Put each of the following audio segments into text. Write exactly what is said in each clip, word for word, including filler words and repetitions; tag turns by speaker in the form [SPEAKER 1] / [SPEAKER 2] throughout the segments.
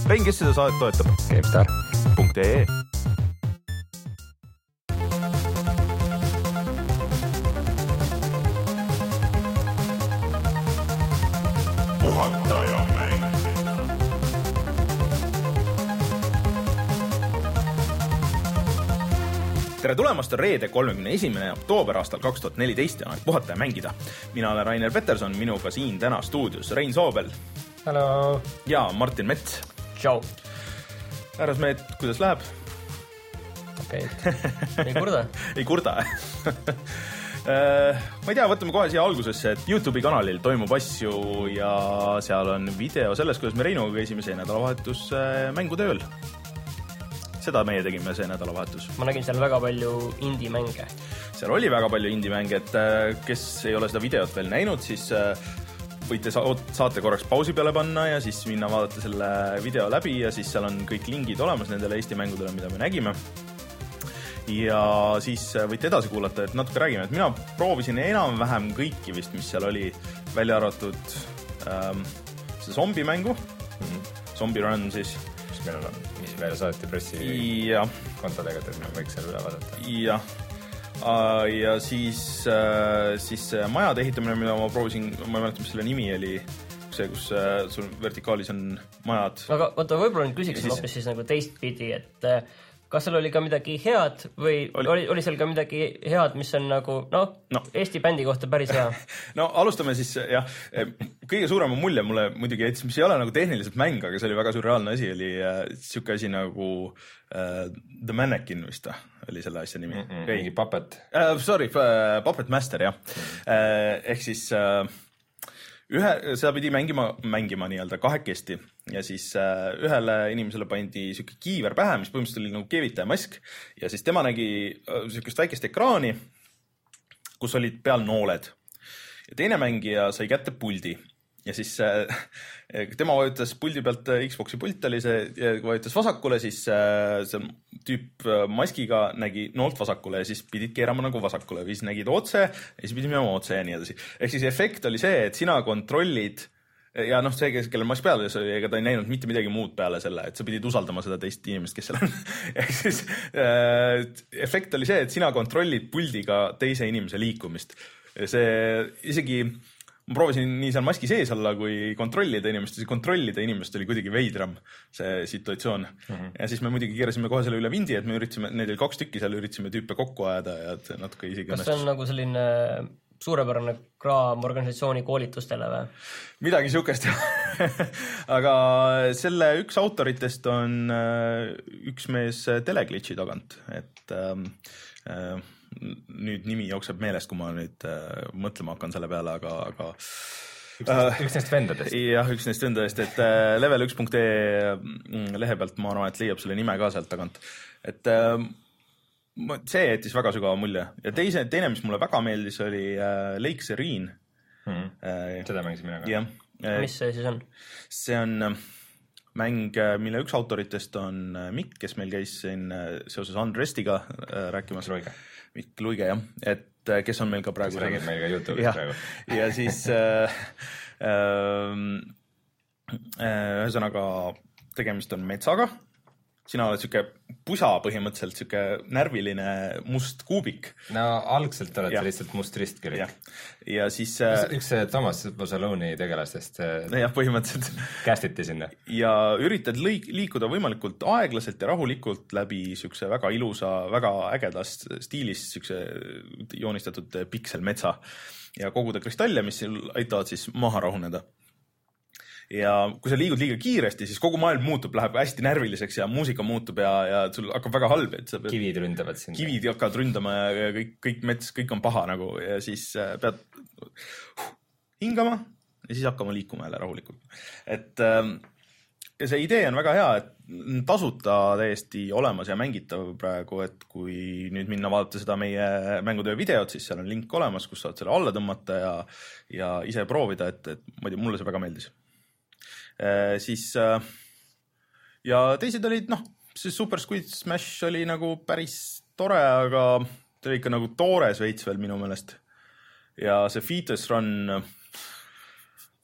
[SPEAKER 1] Rein, kes seda saadet toetab?
[SPEAKER 2] GameStar
[SPEAKER 1] punkt ee tere tulemast, on reede kolmekümne esimene oktoober aastal kaks tuhat neliteist ja aeg puhata ja mängida. Mina olen Rainer Peterson, minuga siin täna stuudios Rein Soobel.
[SPEAKER 2] Hello.
[SPEAKER 1] Ja Martin Mets.
[SPEAKER 2] Tšau.
[SPEAKER 1] Härrasmehed, kuidas läheb?
[SPEAKER 2] Okei, okay. Ei kurda?
[SPEAKER 1] Ei kurda. Ma ei tea, võtame kohe siia algusesse, et YouTube'i kanalil toimub asju ja seal on video selles, kuidas me Reinuga käisime see nädalavahetus mängutööl. Seda meie tegime see nädalavahetus.
[SPEAKER 2] Ma nägin seal väga palju indie-mänge.
[SPEAKER 1] Seal oli väga palju indie-mänge, et kes ei ole seda videot veel näinud, siis võite saate korraks pausi peale panna ja siis minna vaadata selle video läbi ja siis seal on kõik lingid olemas nendele Eesti mängudele, mida me nägime. Ja siis võite edasi kuulata, et natuke räägime, et mina proovisin enam-vähem kõiki vist, mis seal oli, välja arvatud ähm, see zombimängu, mm-hmm. Zombie Run siis.
[SPEAKER 3] Mis meil on, mis meile saati pressi
[SPEAKER 1] ja.
[SPEAKER 3] kontodega, et me võiks seal üle vaadata.
[SPEAKER 1] Ja, ja siis, siis majade ehitamine, mida ma proovisin, ma ei mäleta, mis selle nimi oli, see, kus sul vertikaalis on majad.
[SPEAKER 2] Aga oota, võib-olla nüüd küsiks siis... hoopis siis nagu teistpidi, et kas seal oli ka midagi head või oli, oli, oli seal ka midagi head, mis on nagu, noh, no. Eesti bändi kohta päris hea?
[SPEAKER 1] No alustame siis, jah, kõige suurema mulje mulle muidugi jättis, mis ei ole nagu tehniliselt mäng, aga see oli väga surreaalne asi, oli äh, siuke asi nagu äh, The Mannequin vist, oli selle asja nimi.
[SPEAKER 3] Mm-mm, mingi Puppet.
[SPEAKER 1] Uh, sorry, uh, Puppet Master, jah. Uh, ehk siis... Uh, Ühe, seda pidi mängima, mängima nii-öelda kahekesti ja siis äh, ühele inimesele pandi siuke kiiver pähe, mis põhimõtteliselt oli nagu keevitaja mask ja siis tema nägi äh, siukest väikest ekraani, kus olid peal nooled ja teine mängija sai kätte puldi ja siis äh, tema vajutas puldi pealt, Xboxi pult oli see, vajutas vasakule, siis äh, see tüüp maskiga nägi noolt vasakule ja siis pidid keerama nagu vasakule või siis nägid otse ja siis pidid minema otse ja nii edasi. Ehk siis efekt oli see, et sina kontrollid ja noh, see, kellel mask peale, ega ta ei näinud mitte midagi muud peale selle, et sa pidid usaldama seda teist inimest, kes seal on. Ehk siis äh, efekt oli see, et sina kontrollid puldiga teise inimese liikumist. See isegi... Ma proovisin nii seal maski sees olla, kui kontrollida inimest, siis kontrollida inimest oli kuidagi veidram see situatsioon. Mm-hmm. Ja siis me muidugi keerasime kohe selle üle vindi, et me üritasime, neid oli kaks tükki seal, üritasime tüüpe kokku ajada ja natuke isegi
[SPEAKER 2] õnnestus. Kas see on nagu selline suurepärane kraam organisatsiooni koolitustele või? Midagi
[SPEAKER 1] siukest, aga selle üks autoritest on üks mees Teleglitchi tagant, et ähm, äh, nüüd nimi jookseb meelest, kui ma nüüd äh, mõtlema hakkan selle peale, aga, aga
[SPEAKER 3] üks, äh, üks neist vendadest.
[SPEAKER 1] Jah, üks neist vendadest, et äh, level üks punkt ee lehe pealt ma arvan, et leiab selle nime ka sealt tagant. Et äh, see jättis väga sügava mulje. Ja teise, teine, mis mulle väga meeldis, oli äh, Lake Serene.
[SPEAKER 3] Hmm. Äh, Seda mängisin mina ka.
[SPEAKER 1] Jah. Äh,
[SPEAKER 2] mis see siis on?
[SPEAKER 1] See on mäng, mille üks autoritest on Mikk, kes meil käis siin seoses Unrestiga äh, rääkimas.
[SPEAKER 3] Luige.
[SPEAKER 1] Mikk Luige, jah, et kes on meil ka praegu.
[SPEAKER 3] Kes räägib meil ka YouTube'is
[SPEAKER 1] ja,
[SPEAKER 3] praegu.
[SPEAKER 1] Ja siis äh, äh, ühesõnaga tegemist on metsaga. Sina oled siuke pusa põhimõtteliselt, siuke närviline must kuubik.
[SPEAKER 3] No algselt oled ja. Lihtsalt must ristkirik.
[SPEAKER 1] Ja, ja siis... Äh,
[SPEAKER 3] üks Thomas Bozzoloni tegelastest
[SPEAKER 1] jah, põhimõtteliselt.
[SPEAKER 3] Kästiti sinna.
[SPEAKER 1] Ja üritad lõik, liikuda võimalikult aeglaselt ja rahulikult läbi siukse väga ilusa, väga ägedas stiilis siukse joonistatud pikselmetsa ja koguda kristalle, mis aitavad siis maha rahuneda. Ja kui sa liigud liiga kiiresti, siis kogu maailm muutub, läheb hästi närviliseks ja muusika muutub ja, ja sul hakkab väga halb. Et sa pead,
[SPEAKER 3] kivid ründavad sind.
[SPEAKER 1] Kivid hakkavad ründama ja kõik, kõik mets, kõik on paha nagu ja siis pead hingama ja siis hakkama liikuma jälle rahulikult. Et ja see idee on väga hea, et tasuta täiesti olemas ja mängitav praegu, et kui nüüd minna vaadata seda meie mängutöö videot, siis seal on link olemas, kus saad selle alla tõmmata ja, ja ise proovida, et, et ma ei tea, mulle see väga meeldis. Äh, siis äh, ja teised olid, noh, see Super Squid Smash oli nagu päris tore, aga ta oli ikka nagu toores veits veel minu meelest. Ja see Fetus Run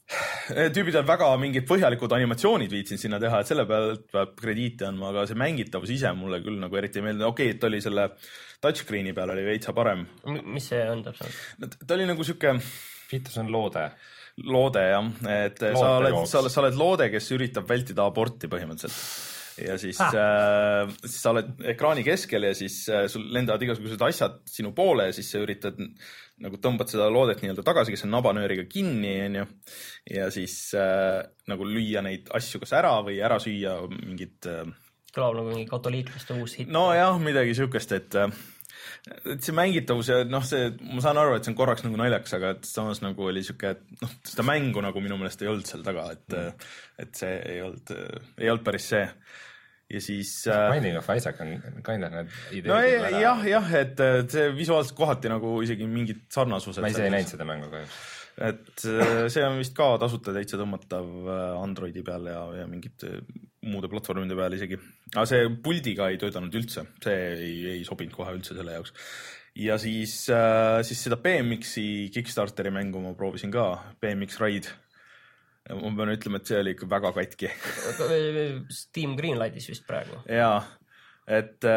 [SPEAKER 1] tüübid on väga mingid põhjalikud animatsioonid viitsin sinna teha, et selle pealt peab krediiti andma, aga see mängitavus ise mulle küll nagu eriti ei meeldi. Okei, et oli selle touchscreeni peal oli veitsa parem.
[SPEAKER 2] Mis see on täpselt?
[SPEAKER 1] Ta oli nagu siuke...
[SPEAKER 3] Viitus on loode.
[SPEAKER 1] Loode, jah. Et loode sa, oled, sa, oled, sa oled loode, kes üritab vältida aborti põhimõtteliselt. Ja siis, äh, siis sa oled ekraani keskel ja siis äh, sul lendavad igasugused asjad sinu poole ja siis sa üritad nagu tõmbad seda loodet nii-öelda tagasi, kes on nabanööriga kinni onju, ja siis äh, nagu lüüa neid asju kas ära või ära süüa mingid äh...
[SPEAKER 2] kõlab nagu mingi katoliiklaste uus hitt.
[SPEAKER 1] No jah, midagi siukest, et äh, et see mängitavus ja noh, see, ma saan aru, et see on korraks nagu naljaks, aga et samas nagu oli siuke, et noh, seda mängu nagu minu meelest ei olnud seal taga, et mm. et see ei olnud, ei olnud päris see. Ja siis...
[SPEAKER 3] Binding of Isaac on kind of need ideed.
[SPEAKER 1] No ei, jah, jah, et see visuaalselt kohati nagu isegi mingid sarnasused.
[SPEAKER 3] Ma ise ei näinud seda mängu kahjuks.
[SPEAKER 1] Et see on vist ka tasuta täitsa tõmmatav Androidi peal ja, ja mingid muude platvormide peal isegi. Aga see puldiga ei töötanud üldse. See ei, ei sobinud kohe üldse selle jaoks. Ja siis, siis seda B M X-i Kickstarteri mängu ma proovisin ka. B M X Ride. Ma pean ütlema, et see oli ikka väga katki.
[SPEAKER 2] Steam Greenlightis vist praegu.
[SPEAKER 1] Jaa, et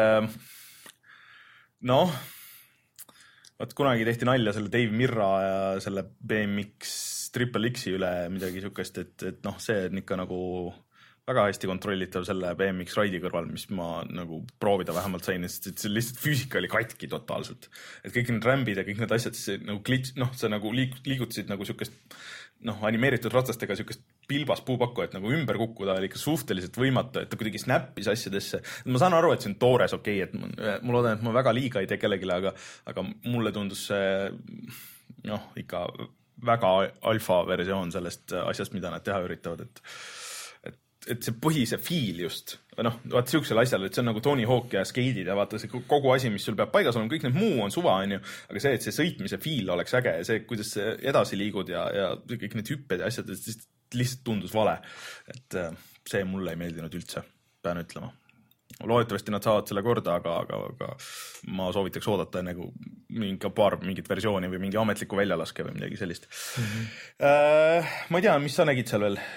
[SPEAKER 1] noh, vaat kunagi tehti nalja selle Dave Mirra ja selle B M X Triple X-i üle midagi sukest, et, et noh, see on ikka nagu väga hästi kontrollitav selle B M X Ride'i kõrval, mis ma nagu proovida vähemalt sain, sest see lihtsalt füüsika oli katki totaalselt. Et kõik need rambid ja kõik need asjad, see nagu glitch, noh, see nagu liik, liigutasid nagu sukest noh, animeeritud ratastega sükest pilbas puupakku, et nagu ümber kukkuda oli ikka suhteliselt võimatu, et ta kuidagi snappis asjadesse. Ma saan aru, et see on toores, okei, et ma, ma loodan, et ma väga liiga ei tee kellegile, aga, aga mulle tundus see noh, ikka väga alfa versioon sellest asjast, mida nad teha üritavad, et et see põhise fiil just, noh, vaat siuksel asjal, et see on nagu Tony Hawk ja skeidid ja vaata see kogu asi, mis sul peab paigas olema, kõik need muu on suva, on ju, aga see, et see sõitmise fiil oleks äge ja see, kuidas see edasi liigud ja, ja kõik need hüpped ja asjad, lihtsalt tundus vale. Et see mulle ei meeldinud üldse, pean ütlema. Loodetavasti nad saavad selle korda, aga, aga, aga ma soovitaks oodata enne kui mingi paar mingit versiooni või mingi ametliku väljalaske või midagi sellist. Mm-hmm. Äh, ma ei tea, mis sa nägid seal veel?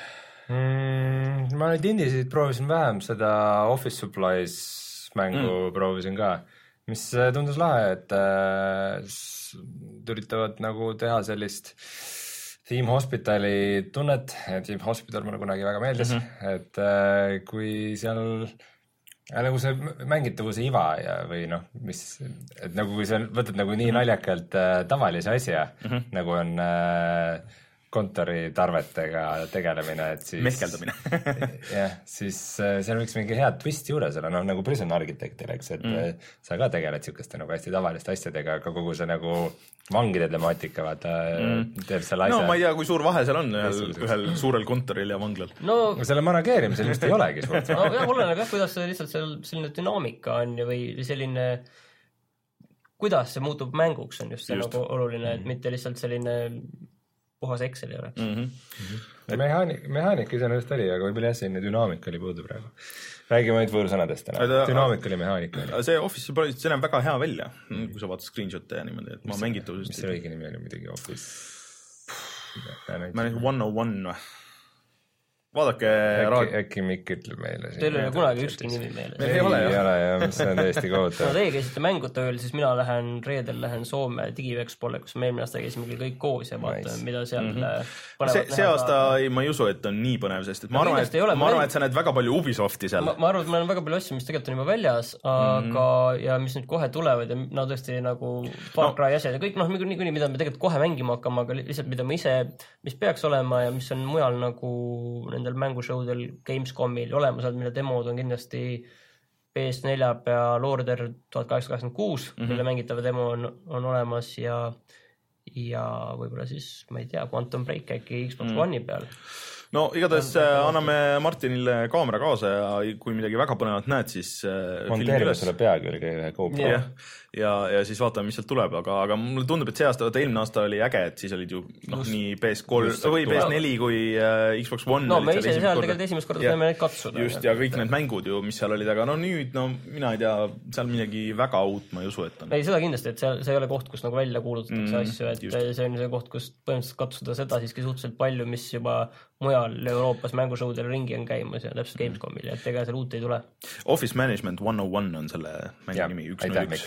[SPEAKER 3] Mm, ma nüüd indisid proovisin vähem, seda Office Supplies mängu mm. proovisin ka, mis tundus lahe, et äh, üritavad nagu teha sellist Team Hospitali tunnet, Team Hospital mulle kunagi väga meeldis, mm-hmm. et äh, kui seal ja nagu see mängitavuse iva ja, või noh, mis, et nagu kui sa võtad nagu nii mm-hmm. naljakalt äh, tavalise asja, mm-hmm. nagu on äh, kontoritarvetega tegelemine, et siis...
[SPEAKER 1] Mehkeldamine.
[SPEAKER 3] jah, siis seal võiks mingi head twist juures olla, noh nagu Prison Architectil, eks, et mm. sa ka tegeled siukeste nagu hästi tavaliste asjadega, aga kogu see nagu vangide temaatika, vaata, mm. teeb selle asja...
[SPEAKER 1] No ma ei tea, kui suur vahe seal on ühel, ühel suurel kontoril ja vanglal.
[SPEAKER 3] No selle manageerimisel just ei olegi suurt.
[SPEAKER 2] No jah, oleneb jah, kuidas see lihtsalt seal selline dünaamika on ja või selline... Kuidas see muutub mänguks on just see just. Nagu oluline, et mitte lihtsalt selline... puhas Exceli oleks. Mm-hmm.
[SPEAKER 3] Mm-hmm. Mehaanik, mehaanik iseenesest oli, aga võib-olla jah, selline dünaamika oli puudu praegu. Räägime ainult võõrsõnadest täna. Dünaamika oli mehaanika.
[SPEAKER 1] See Office, see näeb väga hea välja, kui sa vaatad screenshotte ja niimoodi, et ma mängitu...
[SPEAKER 3] Mis see õige nimi oli midagi Office?
[SPEAKER 1] Ma näin one oh one või? Vaadake...
[SPEAKER 3] Äkki, äkki Mikk ütleb meile.
[SPEAKER 2] Teil ei ole kunagi ükski nimi meile.
[SPEAKER 3] Meil ei ole, ei ole jah, mis on täiesti kohutav.
[SPEAKER 2] No teie käisite mängutööl, siis mina lähen reedel lähen Soome Digivexpole, kus me eelmine aasta käisime küll kõik koos ja vaatame, nice. Mida seal mm-hmm.
[SPEAKER 1] see, see aasta ei, ma ei usu, et on nii põnev, sest et ma arvan, et, ma arvan, et sa näed väga palju Ubisofti seal.
[SPEAKER 2] Ma, ma arvan, et meil on väga palju asju, mis tegelikult on juba väljas, aga mm-hmm. ja mis nüüd kohe tulevad ja no tõesti nagu Far Cry asjad ja kõik, noh, niikuinii, mida me tegelikult kohe mängima hakkama, aga lihtsalt mida ma ise, mis peaks olema ja mis on mujal nagu nendel mängushowdel Gamescomil olemas, mille demod on kindlasti P S four peal Order tuhat kaheksasada kaheksakümmend kuus, mm-hmm. mille mängitava demo on, on olemas ja, ja võib-olla siis, ma ei tea, Quantum Break äkki Xbox mm. One'i peal.
[SPEAKER 1] no igatahes anname Martinile kaamera kaasa ja kui midagi väga põnevat näed, siis
[SPEAKER 3] monteerime sulle pea külge ühe GoPro.
[SPEAKER 1] Ja, ja, ja siis vaatame, mis sealt tuleb, aga, aga mulle tundub, et see aasta, eelmine aasta oli äge, et siis olid ju noh, nii P S kolm või P S neli kui uh, Xbox One.
[SPEAKER 2] No me ise seal tegelikult esimest korda saime neid katsuda.
[SPEAKER 1] Just, ja kõik need mängud ju, mis seal olid, aga no nüüd, no mina ei tea, seal midagi väga uut ma ei usu, et on.
[SPEAKER 2] Ei, seda kindlasti, et see, see ei ole koht, kus nagu välja kuulutatakse mm, asju, et just. See on see koht, kus põhimõtteliselt katsuda seda siiski suhteliselt palju, mis juba mujal Euroopas mängushowdel ringi on käimas ja täpselt Gamescomil, et ega seal uut ei tule.
[SPEAKER 1] Office Management one oh one on selle mängu nimi üks null üks.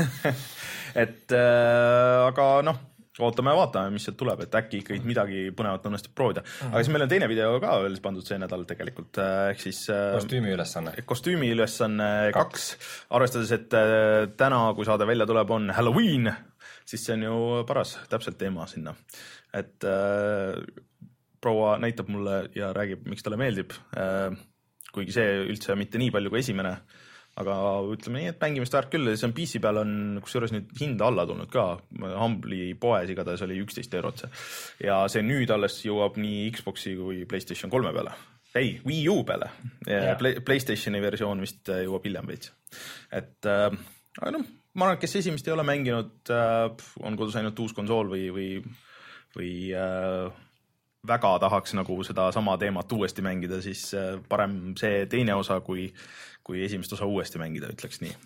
[SPEAKER 1] et äh, aga noh, ootame ja vaatame, mis sealt tuleb, et äkki ikkagi midagi põnevat õnnestub proovida. Aga siis meil on teine video ka veel pandud see nädal tegelikult, ehk siis
[SPEAKER 3] kostüümi ülesanne.
[SPEAKER 1] Kostüümi ülesanne kaks, arvestades, et äh, täna, kui saade välja tuleb, on Halloween, siis see on ju paras täpselt teema sinna. Et äh, proua näitab mulle ja räägib, miks talle meeldib, äh, kuigi see üldse mitte nii palju kui esimene, aga ütleme nii, et mängimist väärt küll, see on P C peal on, kus juures nüüd hinda alla tulnud ka, Humble'i poes igatahes oli üksteist eurot see. Ja see nüüd alles jõuab nii Xboxi kui PlayStation kolme peale. Ei, Wii U peale. Ja Play, PlayStationi versioon vist jõuab hiljem veits. Et äh, aga noh, ma arvan, kes esimest ei ole mänginud, äh, on kodus ainult uus konsool või, või, või äh, väga tahaks nagu seda sama teemat uuesti mängida, siis parem see teine osa, kui, kui esimest osa uuesti mängida, ütleks nii.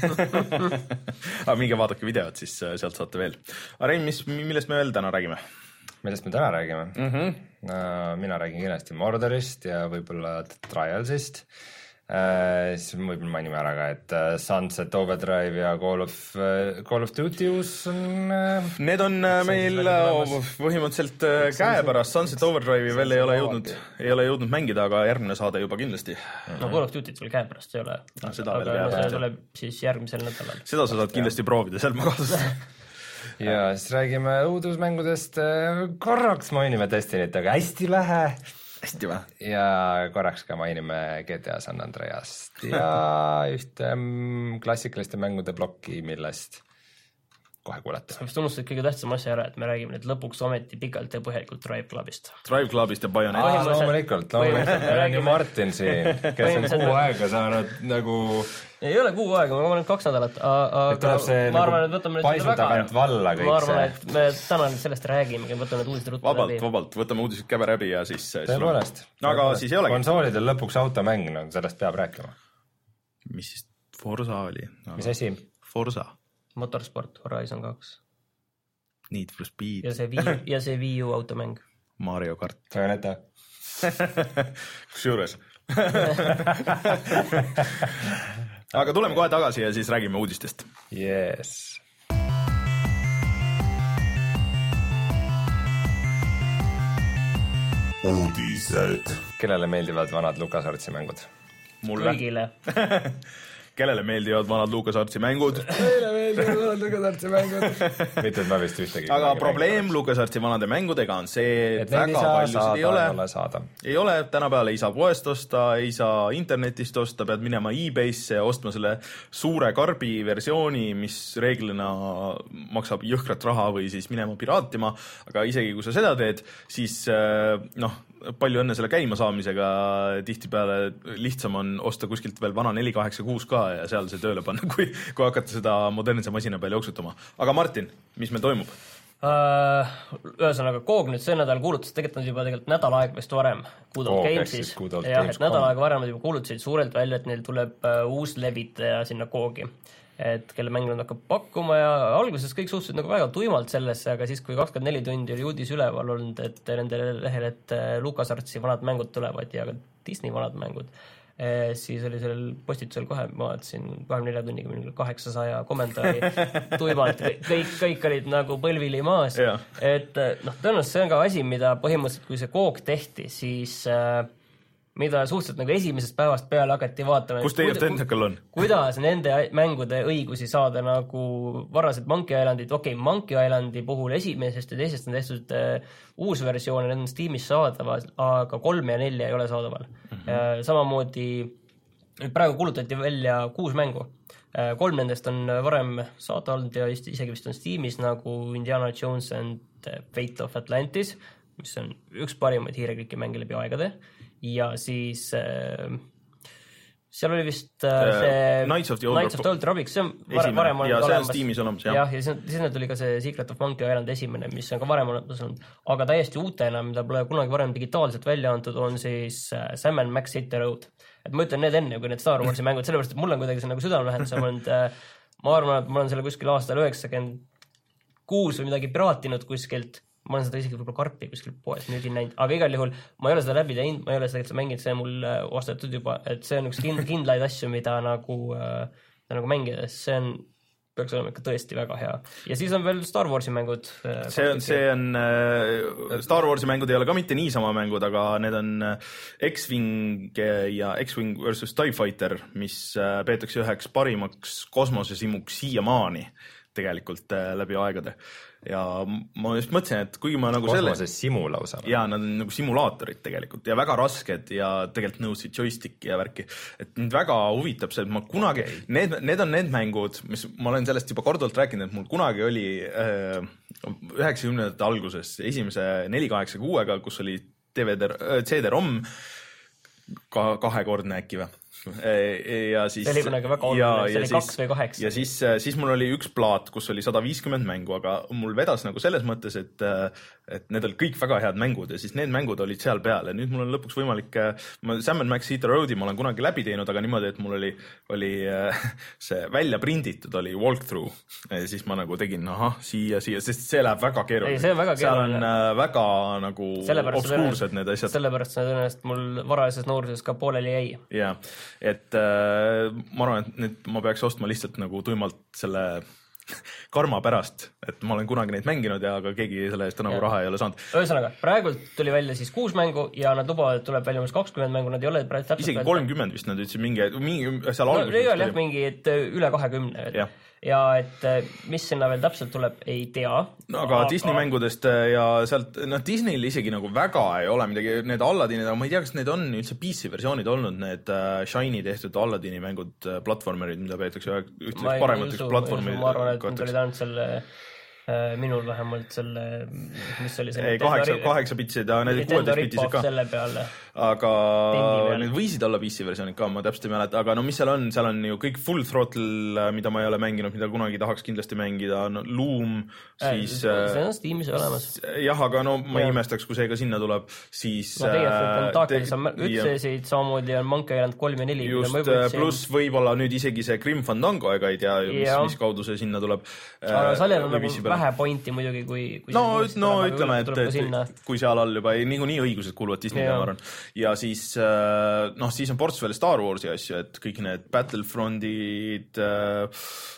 [SPEAKER 1] Aga minge vaadake videot, siis sealt saate veel. Rein, mis, millest me veel täna räägime?
[SPEAKER 3] Millest me täna räägime?
[SPEAKER 1] Mm-hmm.
[SPEAKER 3] No, mina räägin kindlasti Mordorist ja võib-olla Trialsist. Äh, siis võib-olla mainime ära ka, et uh, Sunset Overdrive ja Call of, uh, Call of Duty uus on uh,
[SPEAKER 1] need on uh, meil uh, põhimõtteliselt uh, käe pärast. Sunset Overdrive'i veel ei ole jõudnud, ei ole jõudnud mängida, aga järgmine saade juba kindlasti.
[SPEAKER 2] No Call of Duty't veel käe pärast ei ole,
[SPEAKER 1] no, seda
[SPEAKER 2] aga no, see tuleb siis järgmisel nädalal.
[SPEAKER 1] Seda sa saad kindlasti proovida, seal ma kaasas.
[SPEAKER 3] Ja siis räägime õudusmängudest, korraks mainime Destinyt, aga hästi vähe.
[SPEAKER 1] Hästi vähe.
[SPEAKER 3] Ja korraks ka mainime G T A San Andreast ja ühte klassikaliste mängude blokki, millest kohe kuulete.
[SPEAKER 2] Ma vist unustasid kõige tähtsam asja ära, et me räägime nüüd lõpuks ometi pikalt ja põhjalikult Drive Clubist.
[SPEAKER 1] Drive Clubist ja Bayonetta.
[SPEAKER 3] Ah, loomulikult, loomulikult. Meil on ju Martin siin, kes on kuu aega saanud nagu...
[SPEAKER 2] Ei ole kuu aega, ma olen kaks nädalat, aga ma arvan, et võtame
[SPEAKER 3] paisud tagant valla kõik see.
[SPEAKER 2] Ma arvan, et me täna sellest räägime, võtame need uudised ruttu
[SPEAKER 1] vabalt, läbi. Vabalt, võtame uudised käbe läbi ja siis...
[SPEAKER 3] Tõepoolest.
[SPEAKER 1] Aga siis ei olegi.
[SPEAKER 3] Konsoolidel lõpuks automäng, no sellest peab rääkima.
[SPEAKER 1] Mis siis Forza oli?
[SPEAKER 3] Mis asi?
[SPEAKER 1] Forza.
[SPEAKER 2] Motorsport, Horizon kaks.
[SPEAKER 1] Need for Speed.
[SPEAKER 2] Ja see Wii, ja see Wii U automäng.
[SPEAKER 1] Mario Kart.
[SPEAKER 3] Bayonetta.
[SPEAKER 1] Kus juures? Aga tuleme kohe tagasi ja siis räägime uudistest.
[SPEAKER 3] Yes. Uudised. Kellele meeldivad vanad LucasArtsi mängud?
[SPEAKER 1] Mulle.
[SPEAKER 2] Kõigile.
[SPEAKER 1] Kellele meeldivad vanad LucasArtsi mängud?
[SPEAKER 3] Meile meeldivad vanad LucasArtsi mängud. Mitte, et ma vist ühtegi.
[SPEAKER 1] Aga probleem LucasArtsi vanade mängudega on see, et, et väga paljusid ei ole. Ei ole, tänapäeval ei saa poest osta, ei saa internetist osta, pead minema eBay'sse ostma selle suure karbi versiooni, mis reeglina maksab jõhkrat raha või siis minema piraatima. Aga isegi kui sa seda teed, siis noh, palju õnne selle käima saamisega, tihtipeale lihtsam on osta kuskilt veel vana neli kaheksakümmend kuus ka ja seal see tööle panna, kui, kui hakata seda modernse masina peale jooksutama. Aga Martin, mis meil toimub?
[SPEAKER 2] Uh, ühesõnaga, Koog nüüd see nädal kuulutas, tegelikult juba tegelikult nädal aeg vist varem Good Old Games'is. Ja, et nädal aega varem juba kuulutasid suurelt välja, et neil tuleb uh, uus levitaja sinna Koogi. Et kelle mäng nad hakkab pakkuma ja alguses kõik suhteliselt nagu väga tuimalt sellesse, aga siis kui kakskümmend neli tundi oli uudis üleval olnud, et nende lehel, et LucasArtsi vanad mängud tulevad ja ka Disney vanad mängud, siis oli sellel postitusel kohe, ma vaatasin kahekümne nelja tunniga mingi kaheksasaja kommentaari tuimalt, kõik, kõik olid nagu põlvili maas. Yeah. Et noh, tõenäoliselt see on ka asi, mida põhimõtteliselt, kui see Koog tehti, siis äh, mida suhteliselt nagu esimesest päevast peale hakati vaatama.
[SPEAKER 1] Kus teie tentacl on?
[SPEAKER 2] Kuidas nende mängude õigusi saada nagu varased Monkey Islandid, okei, okay, Monkey Islandi puhul esimesest ja teisest on tehtud uh, uus versioon ja need on Steamis saadaval, aga kolm ja nelja ei ole saadaval. Mm-hmm. Uh, samamoodi praegu kulutati välja kuus mängu. Uh, kolm nendest on varem saada olnud ja isegi vist on Steamis nagu Indiana Jones and Fate of Atlantis, mis on üks parimaid hiirekliki mänge läbi aegade ja siis äh, seal oli vist äh, see
[SPEAKER 1] Knights of the Old,
[SPEAKER 2] Knights of the Old Republic, see on
[SPEAKER 1] esimene,
[SPEAKER 2] varem olnud
[SPEAKER 1] ja see on
[SPEAKER 2] olemas.
[SPEAKER 1] Steamis olemas, jah.
[SPEAKER 2] jah, ja sinna tuli ka see Secret of Monkey Island esimene, mis on ka varem olemas olnud, aga täiesti uutena, mida pole kunagi varem digitaalselt välja antud, on siis äh, Sam and Max Hit the Road. Et ma ütlen need enne, kui need Star Warsi mängud, sellepärast, et mul on kuidagi see nagu südamelähendusem olnud, äh, ma arvan, et ma olen selle kuskil aastal üheksakümmend kuus või midagi piraatinud kuskilt, ma olen seda isegi võib-olla karpi kuskil poes müügin näinud, aga igal juhul ma ei ole seda läbi teinud, ma ei ole seda mänginud, see on mul ostetud juba, et see on üks kind, kindlaid asju, mida nagu, äh, nagu mängides, see on, peaks olema ikka tõesti väga hea. Ja siis on veel Star Warsi mängud. Äh,
[SPEAKER 1] see on, see on äh, Star Warsi mängud ei ole ka mitte niisama mängud, aga need on X-Wing ja X-Wing versus TIE Fighter, mis äh, peetakse üheks parimaks kosmosesimuks siiamaani tegelikult äh, läbi aegade. Ja ma just mõtlesin, et kuigi ma nagu selle...
[SPEAKER 3] Kosmoses simu lausa.
[SPEAKER 1] Jaa, nad on nagu simulaatorid tegelikult ja väga rasked ja tegelikult nõudsid joysticki ja värki. Et mind väga huvitab see, et ma kunagi... Need, need on need mängud, mis ma olen sellest juba korduvalt rääkinud, et mul kunagi oli äh, üheksakümnendate alguses esimese neli kaheksakümmend kuuega, kus oli D V D, C D-ROM ka kahekordne äkki või. Ja siis,
[SPEAKER 2] see oli kunagi väga oluline, see oli kaks või kaheksa.
[SPEAKER 1] Ja siis, siis mul oli üks plaat, kus oli sada viiskümmend mängu, aga mul vedas nagu selles mõttes, et, et need olid kõik väga head mängud ja siis need mängud olid seal peal ja nüüd mul on lõpuks võimalik, ma Sam and Max Hit the Road'i ma olen kunagi läbi teinud, aga niimoodi, et mul oli, oli see välja prinditud, oli walkthrough ja siis ma nagu tegin, aha, siia, siia, sest see läheb väga keeruline.
[SPEAKER 2] See on väga keeruline.
[SPEAKER 1] Seal on väga nagu obskuursed need asjad.
[SPEAKER 2] Sellepärast see tõenäoliselt mul varajases nooruses ka pooleli jäi.
[SPEAKER 1] Jaa. Et äh, ma arvan, et nüüd ma peaks ostma lihtsalt nagu tuimalt selle karma pärast, et ma olen kunagi neid mänginud ja aga keegi selle eest nagu ja. Raha ei ole saanud.
[SPEAKER 2] Ühesõnaga, praegult tuli välja siis kuus mängu ja nad lubavad, et tuleb välja umbes kakskümmend mängu, nad ei ole praegu täpselt...
[SPEAKER 1] Isegi kolmkümmend vist nad ütlesid mingi, mingi seal alguses...
[SPEAKER 2] No, ei ole jah mingi, et üle kahekümne. Et, ja. ja et mis sinna veel täpselt tuleb, ei tea.
[SPEAKER 1] No, aga, aga Disney mängudest ja sealt, noh Disneyl isegi nagu väga ei ole midagi, need Aladdinid, aga ma ei tea, kas need on üldse P C versioonid olnud, need uh, Shiny tehtud Aladdini mängud, uh, platvormerid, mida peetakse ühtlaseks paremateks platvormid.
[SPEAKER 2] Ma arvan, et need olid ainult selle äh, minul vähemalt selle, mis oli see...
[SPEAKER 1] Ei, kaheksa, kaheksa bitsid ja need kuueteist bitised ka.
[SPEAKER 2] Selle peale.
[SPEAKER 1] Aga need võisid olla P C versioonid ka, ma täpselt ei mäleta, aga no mis seal on, seal on ju kõik full throttle, mida ma ei ole mänginud, mida kunagi tahaks kindlasti mängida, no, Loom, siis...
[SPEAKER 2] See on Steamis olemas.
[SPEAKER 1] Jah, aga no ma ja. imestaks, kui see ka sinna tuleb, siis...
[SPEAKER 2] No tegelikult on Taakil, sa ütlesid, samamoodi on Monkey Island kolm ja neli.
[SPEAKER 1] Just, pluss võib-olla nüüd isegi see Grim Fandango, ega ei tea, mis, mis kaudu see sinna tuleb.
[SPEAKER 2] Aga sellel on nagu vähe pointi muidugi, kui... kui
[SPEAKER 1] no, no ütleme, et, et kui seal all juba niikuinii õigused kuuluvad Disney, ma arvan. Ja siis, noh, siis on ports veel Star Warsi asju, et kõik need Battlefrontid äh,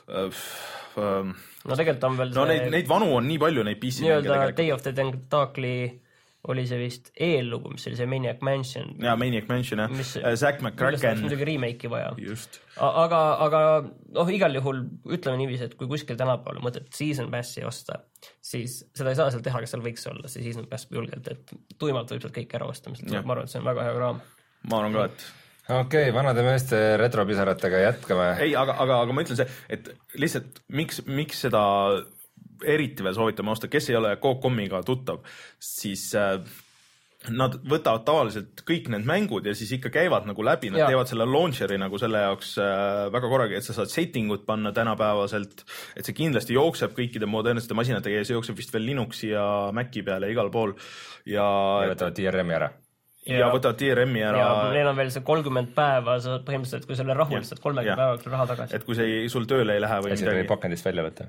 [SPEAKER 1] äh,
[SPEAKER 2] no tegelikult on veel
[SPEAKER 1] no, see... Neid, neid vanu on nii palju, neid P C
[SPEAKER 2] mänge tegelikult. Day of the Tentacli oli see vist eellugu, mis oli see Maniac Mansion.
[SPEAKER 1] Jaa, Maniac Mansion, jah. Mis, Zack McCracken.
[SPEAKER 2] Millest oleks muidugi remake'i vaja.
[SPEAKER 1] Just.
[SPEAKER 2] Aga, aga noh, igal juhul ütleme niiviisi, et kui kuskil tänapäeval mõtled Season Passi osta, siis seda ei saa seal teha, kas seal võiks olla see Season Pass julgelt, et tuimalt võib sealt kõik ära osta, mis ma arvan, et see on väga hea raam.
[SPEAKER 1] Ma arvan ka, et...
[SPEAKER 3] Okei, okay, vanade meeste retropisaratega jätkame.
[SPEAKER 1] Ei, aga, aga, aga ma ütlen see, et lihtsalt miks, miks seda... eriti veel soovitame osta, kes ei ole Coop-Comiga tuttav, siis äh, nad võtavad tavaliselt kõik need mängud ja siis ikka käivad nagu läbi, nad ja. teevad selle launcheri nagu selle jaoks äh, väga korraga, et sa saad settingut panna tänapäevaselt, et see kindlasti jookseb kõikide modernsete masinatega ja see jookseb vist veel Linuxi ja Maci peale igal pool. Ja,
[SPEAKER 3] ja võtavad D R M-i ära.
[SPEAKER 1] Ja, ja võtavad D R M-i ära.
[SPEAKER 2] Ja neil on veel see kolmkümmend päeva, sa põhimõtteliselt, kui selle rahul, saad kolmekümmend päeva kui raha tagasi.
[SPEAKER 1] Et kui see sul tööle ei lähe või
[SPEAKER 3] midagi. Või pakendist välja võtta.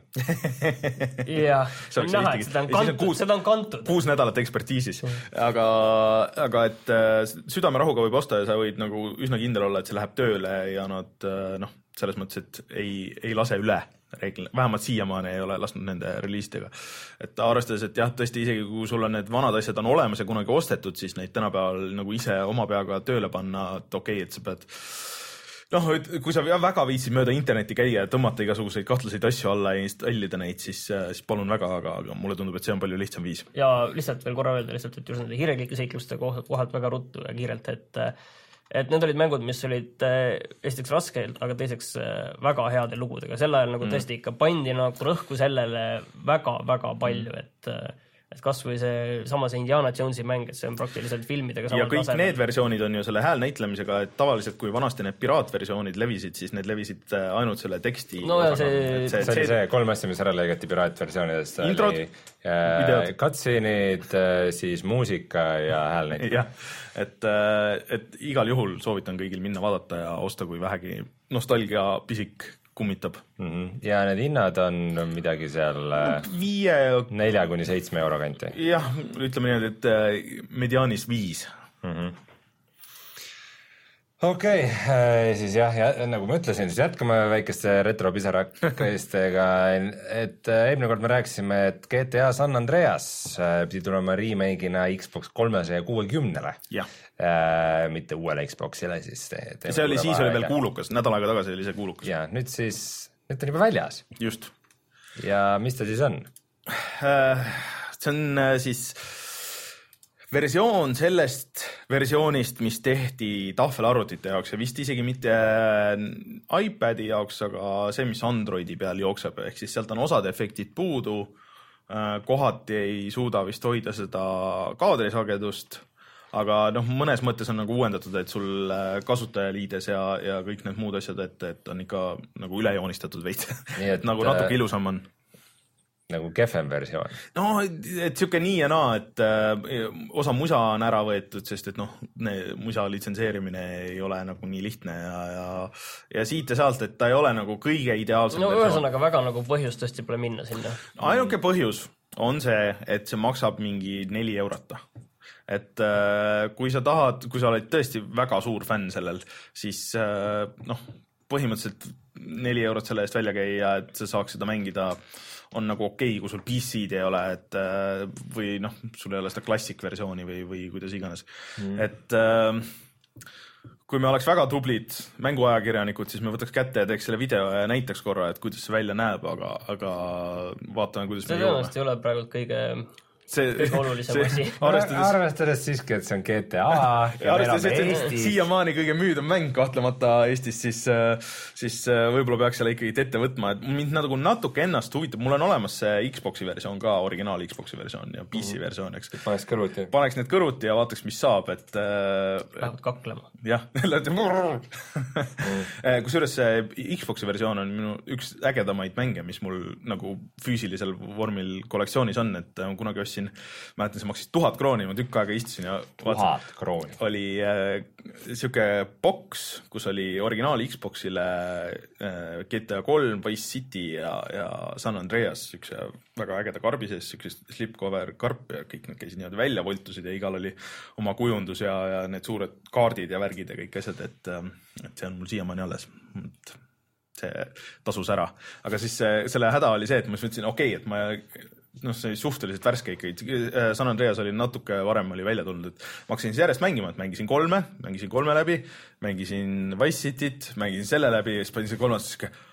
[SPEAKER 2] Jah, näha, et seda on kantud. Seda on kantud.
[SPEAKER 1] Kuus nädalat ekspertiisis. Aga, aga et südamerahuga võib osta ja sa võid nagu üsna kindel olla, et see läheb tööle ja nad noh, selles mõttes, et ei, ei lase üle. Reeglina. Vähemalt siiamaani ei ole lasknud nende reliisidega. Et arvestades, et jah, tõesti isegi kui sul on need vanad asjad on olemas ja kunagi ostetud, siis neid tänapäeval nagu ise oma peaga tööle panna, et okei, okay, et sa pead noh, kui sa väga viitsid mööda internetti käia ja tõmmata igasuguseid kahtlaseid asju alla ja installida neid, siis, siis palun väga, aga, aga mulle tundub, et see on palju lihtsam viis.
[SPEAKER 2] Ja lihtsalt veel korra öelda lihtsalt, et just nende hiireklike seikluste kohalt väga ruttu ja kiirelt, et et need olid mängud, mis olid äh, esiteks raskelt, aga teiseks äh, väga heade lugudega. Sel ajal nagu mm. tõesti ikka pandi nagu rõhku sellele väga-väga palju, et, et kasvõi see sama see Indiana Jonesi mäng, et see on praktiliselt filmidega
[SPEAKER 1] ja kõik tasemel. Need versioonid on ju selle häälnäitlemisega, et tavaliselt kui vanasti need piraatversioonid levisid, siis need levisid ainult selle teksti
[SPEAKER 2] no ja see,
[SPEAKER 3] see, see oli see kolm asja, mis ära lõigati piraatversioonidest,
[SPEAKER 1] introd,
[SPEAKER 3] oli cutscene'id, siis muusika ja häälnäitlemine.
[SPEAKER 1] jah, et, et igal juhul soovitan kõigil minna vaadata ja osta, kui vähegi nostalgia pisik kummitab.
[SPEAKER 3] Mm-hmm. Ja need hinnad on midagi seal
[SPEAKER 1] viie
[SPEAKER 3] nelja kuni seitsme euro kanti.
[SPEAKER 1] Jah, ütleme nii, et mediaanis viis.
[SPEAKER 3] Mm-hmm. Okei, okay, siis jah, ja, nagu ma ütlesin, siis jätkame väikeste retropisarakestega, et eelmine kord me rääkisime, et G T A San Andreas pidi tulema remake'ina Xbox kolmesaja kuuekümnele.
[SPEAKER 1] Jah.
[SPEAKER 3] Äh, mitte uuele Xboxile siis.
[SPEAKER 1] See oli siis oli veel kuulukas, nädal aega tagasi oli see kuulukas.
[SPEAKER 3] Ja nüüd siis, nüüd on juba väljas.
[SPEAKER 1] Just.
[SPEAKER 3] Ja mis ta siis on?
[SPEAKER 1] See on siis versioon sellest versioonist, mis tehti tahvelarvutite jaoks ja vist isegi mitte iPadi jaoks, aga see, mis Androidi peal jookseb, ehk siis sealt on osad efektid puudu, kohati ei suuda vist hoida seda kaadrisagedust, aga noh, mõnes mõttes on nagu uuendatud, et sul kasutajaliides ja, ja kõik need muud asjad, et, et on ikka nagu ülejoonistatud veits, nagu natuke ilusam on.
[SPEAKER 3] Nagu kehvem versioon.
[SPEAKER 1] No, et siuke nii ja naa, et äh, osa musa on ära võetud, sest et noh, musa litsenseerimine ei ole nagu nii lihtne ja, ja, ja siit ja sealt, et ta ei ole nagu kõige ideaalsem
[SPEAKER 2] no ühesõnaga väga nagu põhjus tõesti pole minna sinna.
[SPEAKER 1] Ainuke põhjus on see, et see maksab mingi neli eurata. Et äh, kui sa tahad, kui sa oled tõesti väga suur fänn sellel, siis äh, noh, põhimõtteliselt neli eurot selle eest välja käia, et sa saaks seda mängida on nagu okei, kui sul P C-d ei ole, et või noh, sul ei ole seda klassikversiooni või, või kuidas iganes. Mm. Et äh, kui me oleks väga tublid mänguajakirjanikud, siis me võtaks kätte ja teeks selle video ja näitaks korra, et kuidas see välja näeb, aga, aga vaatame, kuidas
[SPEAKER 2] see
[SPEAKER 1] me jõuame.
[SPEAKER 2] See ei ole praegu kõige...
[SPEAKER 1] See,
[SPEAKER 2] kõige olulisem asi.
[SPEAKER 3] Arvestades, arvestades siiski, et see on G T A ja
[SPEAKER 1] arvestades, et siiamaani kõige müüdum mäng kahtlemata Eestis, siis, siis võib-olla peaks selle ikkagi ette võtma, et mind nagu natuke ennast huvitab, mul on olemas see Xboxi versioon ka, originaal Xboxi versioon ja P C versioon, eks.
[SPEAKER 3] Paneks kõrvuti.
[SPEAKER 1] Paneks need kõrvuti ja vaataks, mis saab, et...
[SPEAKER 2] Lähevad kaklema.
[SPEAKER 1] Jah, kusjuures see Xboxi versioon on minu üks ägedamaid mänge, mis mul nagu füüsilisel vormil kollektsioonis on, et kunagi ostsin, mäletan, see maksis tuhat krooni, ma tükk aega istusin ja
[SPEAKER 3] tuhat krooni.
[SPEAKER 1] Oli äh, siuke boks, kus oli originaal Xboxile äh, G T A kolm, Vice City ja, ja San Andreas, üks väga ägeda karbi sees, siukest slipcover karp ja kõik need käisid niimoodi välja voltusid ja igal oli oma kujundus ja, ja need suured kaardid ja värgid ja kõik asjad, et, et see on mul siiamaani alles. See tasus ära. Aga siis see, selle häda oli see, et ma mõtlesin, okei, okay, et ma noh, see oli suhteliselt värske ikkagi. San Andreas oli natuke varem oli välja tulnud, et ma hakkasin järjest mängima, et mängisin kolme, mängisin kolme läbi, mängisin Vice Cityt, mängisin selle läbi ja siis panin see kolmas,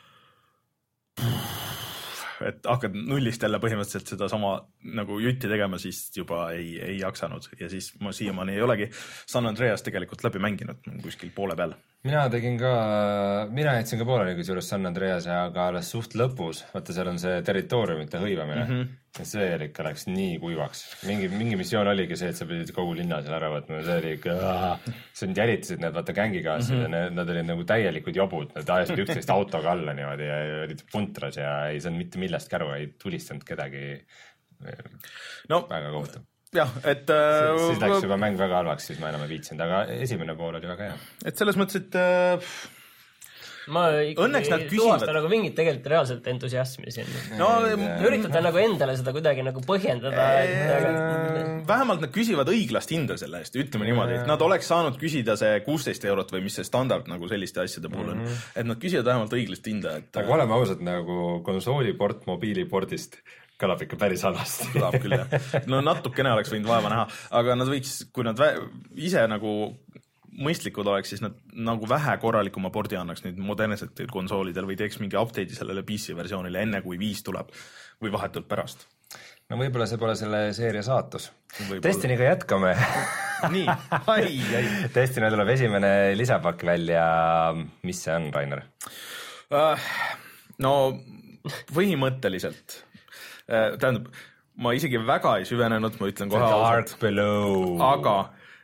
[SPEAKER 1] et hakkad nullist jälle põhimõtteliselt seda sama nagu jutti tegema, siis juba ei, ei jaksanud ja siis ma siiamaani ei olegi San Andreas tegelikult läbi mänginud kuskil poole peal.
[SPEAKER 3] Mina tegin ka, mina jätsin ka pooleli kusjuures San Andreas, aga alles suht lõpus, vaata seal on see territooriumite hõivamine mm, -hmm. ja see ikka läks nii kuivaks. Mingi, mingi missioon oligi see, et sa pidid kogu linna seal ära võtma ja see oli ikka, see on jälitasid need vaata gängikaassid mm -hmm. ja need, nad olid nagu täielikud jobud, nad ajasid üksteist autoga alla niimoodi ja olid puntras ja ei saanud mitte millest käru, ei tulistanud kedagi
[SPEAKER 1] no, väga
[SPEAKER 3] kohutav.
[SPEAKER 1] Jah, et äh,
[SPEAKER 3] siis läks juba mäng väga halvaks, siis ma enam ei viitsinud, aga esimene pool oli väga hea.
[SPEAKER 1] Et selles mõttes, et äh,
[SPEAKER 2] ma õnneks nad küsivad nagu mingit tegelikult reaalselt entusiasmi siin. No, üritate nagu endale seda kuidagi nagu põhjendada.
[SPEAKER 1] Et... vähemalt nad küsivad õiglast hinda selle eest, ütleme niimoodi, et nad oleks saanud küsida see kuusteist eurot või mis see standard nagu selliste asjade puhul on. Et nad küsivad vähemalt õiglast hinda. Et...
[SPEAKER 3] aga oleme ausad nagu konsooliport mobiilipordist kõlab ikka päris halvasti.
[SPEAKER 1] Kõlab küll, jah. No natukene oleks võinud vaeva näha, aga nad võiks, kui nad vä- ise nagu mõistlikud oleks, siis nad nagu vähe korralikuma pordi annaks nüüd modernsetel konsoolidel või teeks mingi update'i sellele P C versioonile enne, kui viis tuleb või vahetult pärast.
[SPEAKER 3] No võib-olla see pole selle seeria saatus. Destiniga jätkame.
[SPEAKER 1] Nii, ai, ai.
[SPEAKER 3] Destiny tuleb esimene lisapakk välja. Mis see on, Rainer?
[SPEAKER 1] Uh, no põhimõtteliselt tähendab, ma isegi väga ei süvenenud, ma ütlen kohe
[SPEAKER 3] Dark Below.
[SPEAKER 1] Aga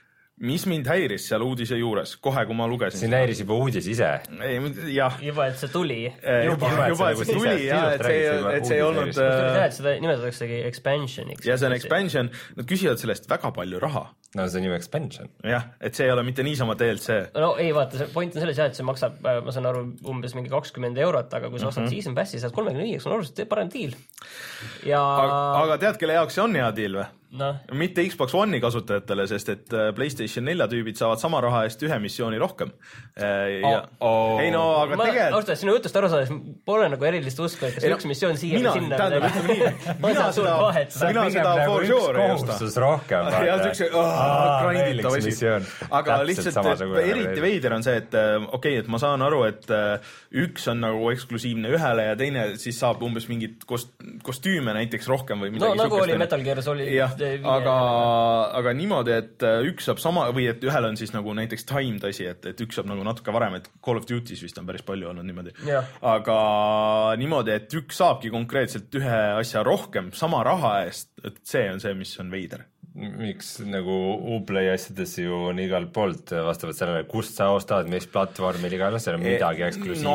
[SPEAKER 1] mis mind häiris seal uudise juures, kohe kui ma lugesin.
[SPEAKER 3] Siin häiris juba uudis ise.
[SPEAKER 1] Ei, jah.
[SPEAKER 2] Juba, et see tuli.
[SPEAKER 1] Juba, juba et see tuli, jah, et see, et see ei olnud...
[SPEAKER 2] Seda nimetataksegi expansioniks.
[SPEAKER 1] Ja see on expansion. Nad küsivad sellest väga palju raha.
[SPEAKER 3] No see on ju expansion.
[SPEAKER 1] Jah, et see ei ole mitte niisama D L C.
[SPEAKER 2] No ei, vaata, see point on selles, jah, et see maksab, ma saan aru, umbes mingi kakskümmend eurot, aga kui sa ostad mm-hmm. season passi, saad kolmekümne viieks, on arvast parem deal. Ja... Aga,
[SPEAKER 1] aga tead, kelle jaoks see on hea deal või?
[SPEAKER 2] No.
[SPEAKER 1] Mitte Xbox One'i kasutajatele, sest et PlayStation nelja tüübid saavad sama raha eest ühe missiooni rohkem. Ja... Oh, oh. Ei no, aga
[SPEAKER 2] ma,
[SPEAKER 1] tegelikult...
[SPEAKER 2] Austas, sinu jutust aru saades pole nagu erilist usku, et kas üks missioon siia
[SPEAKER 1] mina,
[SPEAKER 2] või sinna.
[SPEAKER 1] Tähendab, ütleme nii. Mina seda, mina seda for sure ei osta.
[SPEAKER 3] Rohkem,
[SPEAKER 1] ja üks grinditav asi. Aga lihtsalt eriti veider on see, et okei, okay, et ma saan aru, et üks on nagu eksklusiivne ühele ja teine siis saab umbes mingit kost, kostüüme näiteks rohkem või midagi.
[SPEAKER 2] No nagu oli Metal Gear Solid.
[SPEAKER 1] Jah, aga, aga niimoodi, et üks saab sama või et ühel on siis nagu näiteks timed asi, et, et üks saab nagu natuke varem, et Call of Duty's vist on päris palju olnud niimoodi. Ja. Aga niimoodi, et üks saabki konkreetselt ühe asja rohkem sama raha eest, et see on see, mis on veider.
[SPEAKER 3] Miks nagu Uplay asjadesse ju on igalt poolt vastavalt sellele, kust sa ostad, mis platvormil iganes, seal on midagi eksklusiivset.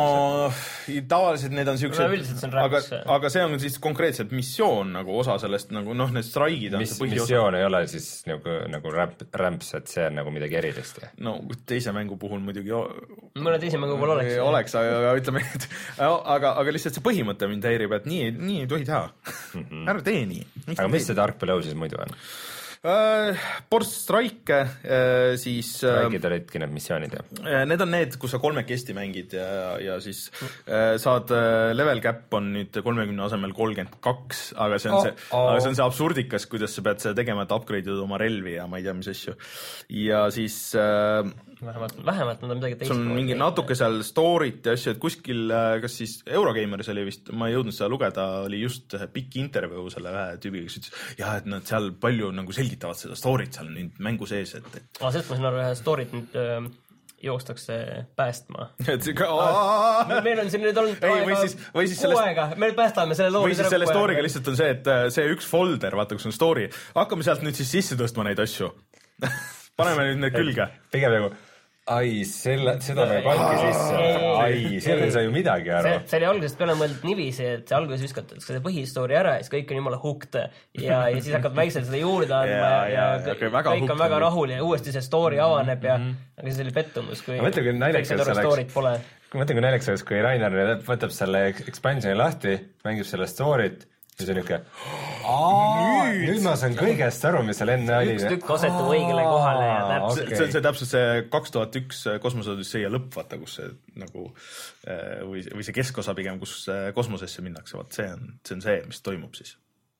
[SPEAKER 1] No tavaliselt need on siuksed,
[SPEAKER 2] on
[SPEAKER 1] aga, aga see on siis konkreetselt missioon nagu osa sellest, nagu noh, need straigid on
[SPEAKER 3] mis,
[SPEAKER 1] see põhiosa.
[SPEAKER 3] Missioon ei ole siis nagu, nagu ramp, ramps, et see on nagu midagi erilist.
[SPEAKER 1] No teise mängu puhul muidugi
[SPEAKER 2] mõne teise mängu puhul oleks.
[SPEAKER 1] Oleks, aga ütleme, et aga, aga lihtsalt see põhimõte mind häirib, et nii, nii ei tohi teha. Mm-hmm. Ära tee nii.
[SPEAKER 3] Aga mis see Dark Below siis muidu on?
[SPEAKER 1] Uh, Ports Strike uh, siis
[SPEAKER 3] Strike'id olidki need missioonid, jah?
[SPEAKER 1] Uh, need on need, kus sa kolmekesti mängid ja, ja siis uh, saad uh, level cap on nüüd kolmekümne asemel kolmkümmend kaks, aga see on oh, see, oh. aga see on see absurdikas, kuidas sa pead seda tegema, et upgrade'id oma relvi ja ma ei tea, mis asju. Ja siis uh,
[SPEAKER 2] vähemalt, vähemalt nad on midagi teist.
[SPEAKER 1] Sul on mingi natuke seal story't ja asju, et kuskil, kas siis Eurogameris oli vist, ma ei jõudnud seda lugeda, oli just pikk intervjuu selle ühe tüübiga, kes ütles, jah, et nad seal palju nagu selgitavad seda story't seal nüüd mängu sees, et, et...
[SPEAKER 2] Ah, sellest ma saan aru, ühe story't nüüd öö, joostakse päästma.
[SPEAKER 1] Et see ka...
[SPEAKER 2] Meil on siin nüüd olnud
[SPEAKER 1] ei, või siis, või siis sellest...
[SPEAKER 2] aega, me päästame selle loo.
[SPEAKER 1] Või siis selle story'ga lihtsalt on see, et see üks folder, vaata, kus on story, hakkame sealt nüüd siis sisse tõstma neid asju. Paneme nüüd need külge.
[SPEAKER 3] Pigem nagu... Ai, selle, seda me panki sisse. Ai, selle sai ju midagi aru.
[SPEAKER 2] See, see oli algusest peale mõeldud nivisi, et see alguses viskatakse see põhistoori ära ja siis kõik on jumala hooked ja, ja siis hakkad väikselt seda juurde andma ja, ja, ja, ja okay, kõik hooked on väga rahul ja uuesti see story avaneb ja mm-hmm. aga see oli pettumus, kui kõik see story't pole.
[SPEAKER 3] Ma mõtlen, kui näiteks oleks, kui Rainer võtab selle expansioni lahti, mängib selle story't ja see on niuke nüüd, nüüd ma saan kõigest aru, mis seal enne oli.
[SPEAKER 2] Üks tükk asetu õigele kohale ja täpselt.
[SPEAKER 1] Okay. See on see täpselt see kaks tuhat üks kosmoseodüsseia lõpp, vaata, kus see nagu või, või see keskosa pigem, kus kosmosesse minnakse, vaat see on, see on see, mis toimub siis.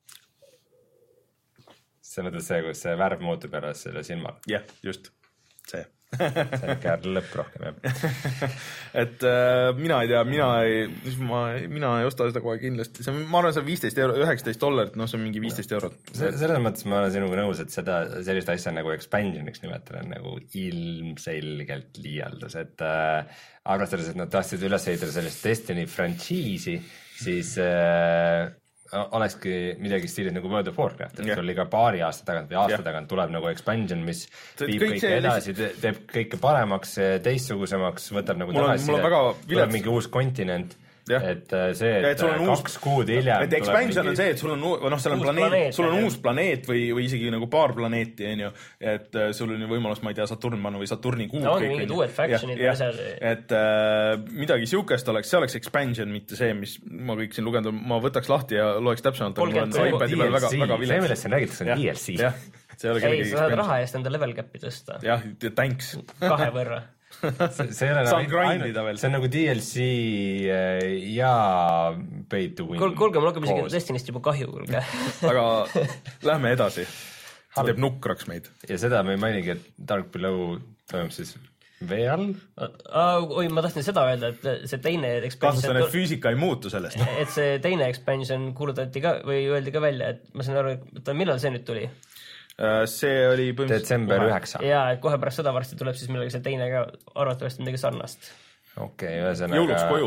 [SPEAKER 3] See on see, kus see värv muutub ära selle silmal.
[SPEAKER 1] Jah, yeah, just see.
[SPEAKER 3] see on ikka lõpp rohkem, jah.
[SPEAKER 1] et äh, mina ei tea, mina ei, ma, mina ei osta seda kohe kindlasti. See on, ma arvan, see on viisteist euro, üheksateist dollarit, no see on mingi viisteist eurot.
[SPEAKER 3] Selles mõttes ma olen sinuga nõus, et seda, sellist asja nagu expansioniks nimetada on nagu ilmselgelt liialdus, et äh, arvestades, et nad tahtsid üles ehitada sellist Destiny frantsiisi, siis äh, olekski midagi stiilis nagu World of Warcraft, et yeah. sul iga paari aasta tagant või aasta yeah. tagant tuleb nagu expansion, mis viib kõik kõike edasi, lihtsalt... teeb kõike paremaks, teistsugusemaks, võtab nagu tagasi, tuleb mingi uus kontinent. Ja. Et see, et, et kaks uus, kuud hiljem
[SPEAKER 1] et expansion mingi... on see, et sul on, noh, seal on planeet, planeet, sul on jah. Uus planeet või, või isegi nagu paar planeeti, on ju, et sul on võimalus, ma ei tea, Saturn panna või Saturni kuud.
[SPEAKER 2] No, kõik, mingid uued factionid.
[SPEAKER 1] Ja, ja, et äh, midagi siukest oleks, see oleks expansion, mitte see, mis ma kõik siin lugenud, ma võtaks lahti ja loeks täpsemalt.
[SPEAKER 2] See,
[SPEAKER 3] millest siin räägitakse, on D L C.
[SPEAKER 2] Ei, sa saad raha eest enda level cap'i tõsta.
[SPEAKER 1] Jah, thanks.
[SPEAKER 2] Kahe võrra.
[SPEAKER 3] see, see, on nagu, see on nagu D L C ja pay to win.
[SPEAKER 2] Kul, kuulge, mul hakkab isegi Destinist juba kahju, kuulge.
[SPEAKER 1] Aga lähme edasi. See teeb nukraks meid.
[SPEAKER 3] Ja seda me ei mainigi, et Dark Below toimub siis vee all?
[SPEAKER 2] Oi, ma tahtsin seda öelda, et see teine expansion...
[SPEAKER 1] Kahtlustan, et füüsika ei muutu sellest.
[SPEAKER 2] Et see teine expansion kuulutati ka või öeldi ka välja, et ma saan aru, et millal see nüüd tuli?
[SPEAKER 1] See oli
[SPEAKER 3] detsember üheksa.
[SPEAKER 2] Jaa, et kohe pärast seda varsti tuleb siis millega see teine ka arvatavasti midagi sarnast.
[SPEAKER 3] Okei, ühesõnaga...
[SPEAKER 1] Jõuluks koju.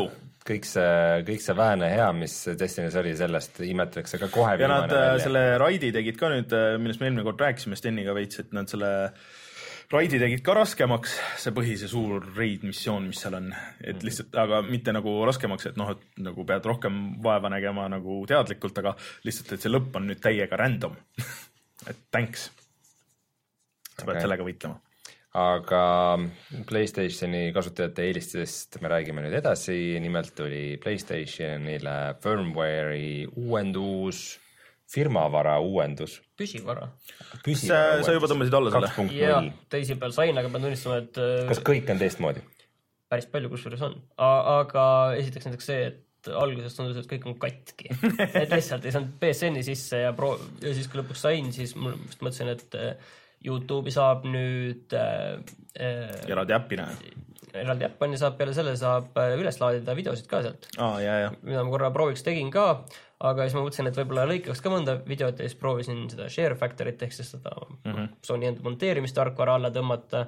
[SPEAKER 3] kõik see, kõik see vähene hea, mis Destiny's oli, sellest imetletakse ka kohe
[SPEAKER 1] ja nad välja. Selle raidi tegid ka nüüd, millest me eelmine kord rääkisime Steniga veits, et nad selle raidi tegid ka raskemaks, see põhise suur raid missioon, mis seal on, et lihtsalt, aga mitte nagu raskemaks, et noh, et nagu pead rohkem vaeva nägema nagu teadlikult, aga lihtsalt, et see lõpp on nüüd täiega random et thanks. Sa okay. pead sellega võitlema.
[SPEAKER 3] Aga PlayStationi kasutajate eelistest me räägime nüüd edasi, nimelt tuli PlayStationile firmware'i uuendus, firmavara uuendus.
[SPEAKER 2] Püsivara.
[SPEAKER 1] Püsivara sa, sa juba tõmbasid alla selle?
[SPEAKER 2] Jah, teisipäeval sain, aga pean tunnistama, et...
[SPEAKER 3] Kas kõik on teistmoodi?
[SPEAKER 2] Päris palju kusjuures on. Aga esiteks näiteks see, et alguses tundus, et kõik on katki. Et lihtsalt ei saanud P S N-i sisse ja, pro... ja siis kui lõpuks sain, siis ma mõtlesin, et YouTube'i saab nüüd äh,
[SPEAKER 1] eraldi äppina.
[SPEAKER 2] Eraldi äppani saab, peale selle saab üles laadida videosid ka sealt.
[SPEAKER 1] Aa, jah, jah.
[SPEAKER 2] Mida ma korra prooviks tegin ka, aga siis ma mõtlesin, et võib-olla lõikaks ka mõnda videot ja siis proovisin seda share factorit ehk siis seda mm-hmm. Sony enda monteerimist tarkvara alla tõmmata,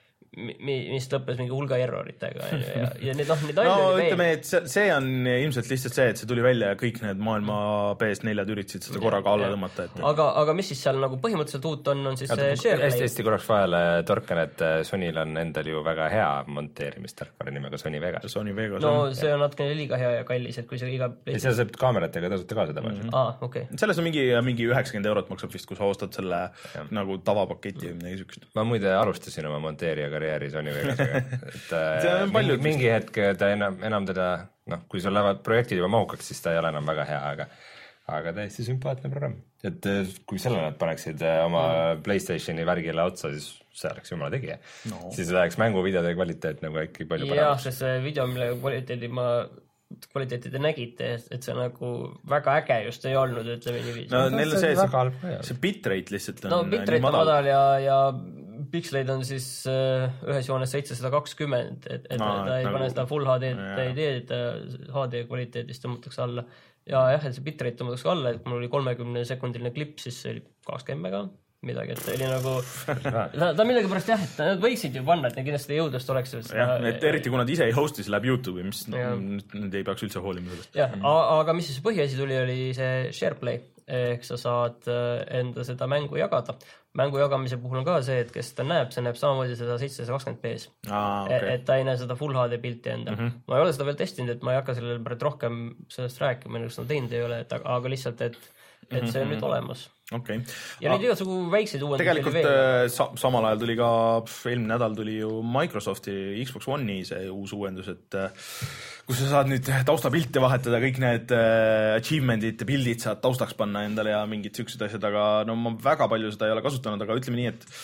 [SPEAKER 2] mis lõppes mingi hulga erroritega ja, ja need, noh, need
[SPEAKER 1] no ütleme, et see, see on ilmselt lihtsalt see, et see tuli välja ja kõik need maailma P S neljad üritasid seda korraga alla tõmmata. Et...
[SPEAKER 2] Aga, aga mis siis seal nagu põhimõtteliselt uut on, on siis see SharePlay.
[SPEAKER 3] Hästi, hästi korraks vahele torkan, et Sonyl on endal ju väga hea monteerimistarkvara nimega Sony Vegas.
[SPEAKER 1] Sony Vegas
[SPEAKER 2] no
[SPEAKER 1] on.
[SPEAKER 2] See on natukene liiga hea ja kallis, et kui see iga...
[SPEAKER 3] Ja seal saab kaameratega tasuta ka seda mm-hmm.
[SPEAKER 2] Aa, okei. Okay.
[SPEAKER 1] Selles on mingi, mingi üheksakümmend eurot maksab vist, kui sa ostad selle ja. Nagu tavapaketi või midagi sükest.
[SPEAKER 3] Ma muide alustasin oma monteerija karjääri Sony Vegas. et
[SPEAKER 1] mingi,
[SPEAKER 3] mingi hetk ta enam, enam teda, noh, kui sul lähevad projektid juba mahukaks, siis ta ei ole enam väga hea, aga aga täiesti sümpaatne programm. Et kui selle nad paneksid oma mm. PlayStationi värgile otsa, siis see oleks jumala tegija. No. Siis läheks mänguvideode kvaliteet nagu äkki palju paremaks.
[SPEAKER 2] Jah, sest see video, mille kvaliteedi ma kvaliteeti te nägite, et see nagu väga äge just ei olnud, ütleme niiviisi.
[SPEAKER 1] No neil see, see, see bitrate lihtsalt on
[SPEAKER 2] no, bitrate on madal ja, ja piksleid on siis uh, ühes joones seitsesada kakskümmend, et, et no, ta ei nagu... pane seda full H D, ta ei tee, et H D kvaliteedist tõmmatakse alla. Ja jah, et see bitrate tõmmatakse alla, et mul oli kolmekümne sekundiline klipp, siis see oli kakskümmend mega midagi, et see oli nagu ta, ta millegi pärast jah, et nad võiksid ju panna, et neil kindlasti jõudest oleks
[SPEAKER 1] jah, et eriti kui nad ise ei host'i, see läheb YouTube'i, mis no, nüüd ei peaks üldse hoolima sellest.
[SPEAKER 2] Jah, aga mis siis põhiasi tuli, oli see SharePlay, ehk sa saad enda seda mängu jagada. Mängu jagamise puhul on ka see, et kes ta näeb, see näeb samamoodi seda seitsesada kakskümmend p-s.
[SPEAKER 1] Ah, okay.
[SPEAKER 2] Et ta ei näe seda full H D pilti enda. Mm-hmm. Ma ei ole seda veel testinud, et ma ei hakka sellele pärast rohkem sellest rääkima, kus nad teinud ei ole, et, aga lihtsalt, et, et see on nüüd olemas.
[SPEAKER 1] Okay.
[SPEAKER 2] Ja neid igasugu väikseid uuendusi
[SPEAKER 1] tegelikult sa, samal ajal tuli ka, eelmine nädal tuli ju Microsofti Xbox One'i see uus uuendus, et kus sa saad nüüd taustapilte vahetada, kõik need achievement'id, pildid saad taustaks panna endale ja mingid siuksed asjad, aga no ma väga palju seda ei ole kasutanud, aga ütleme nii, et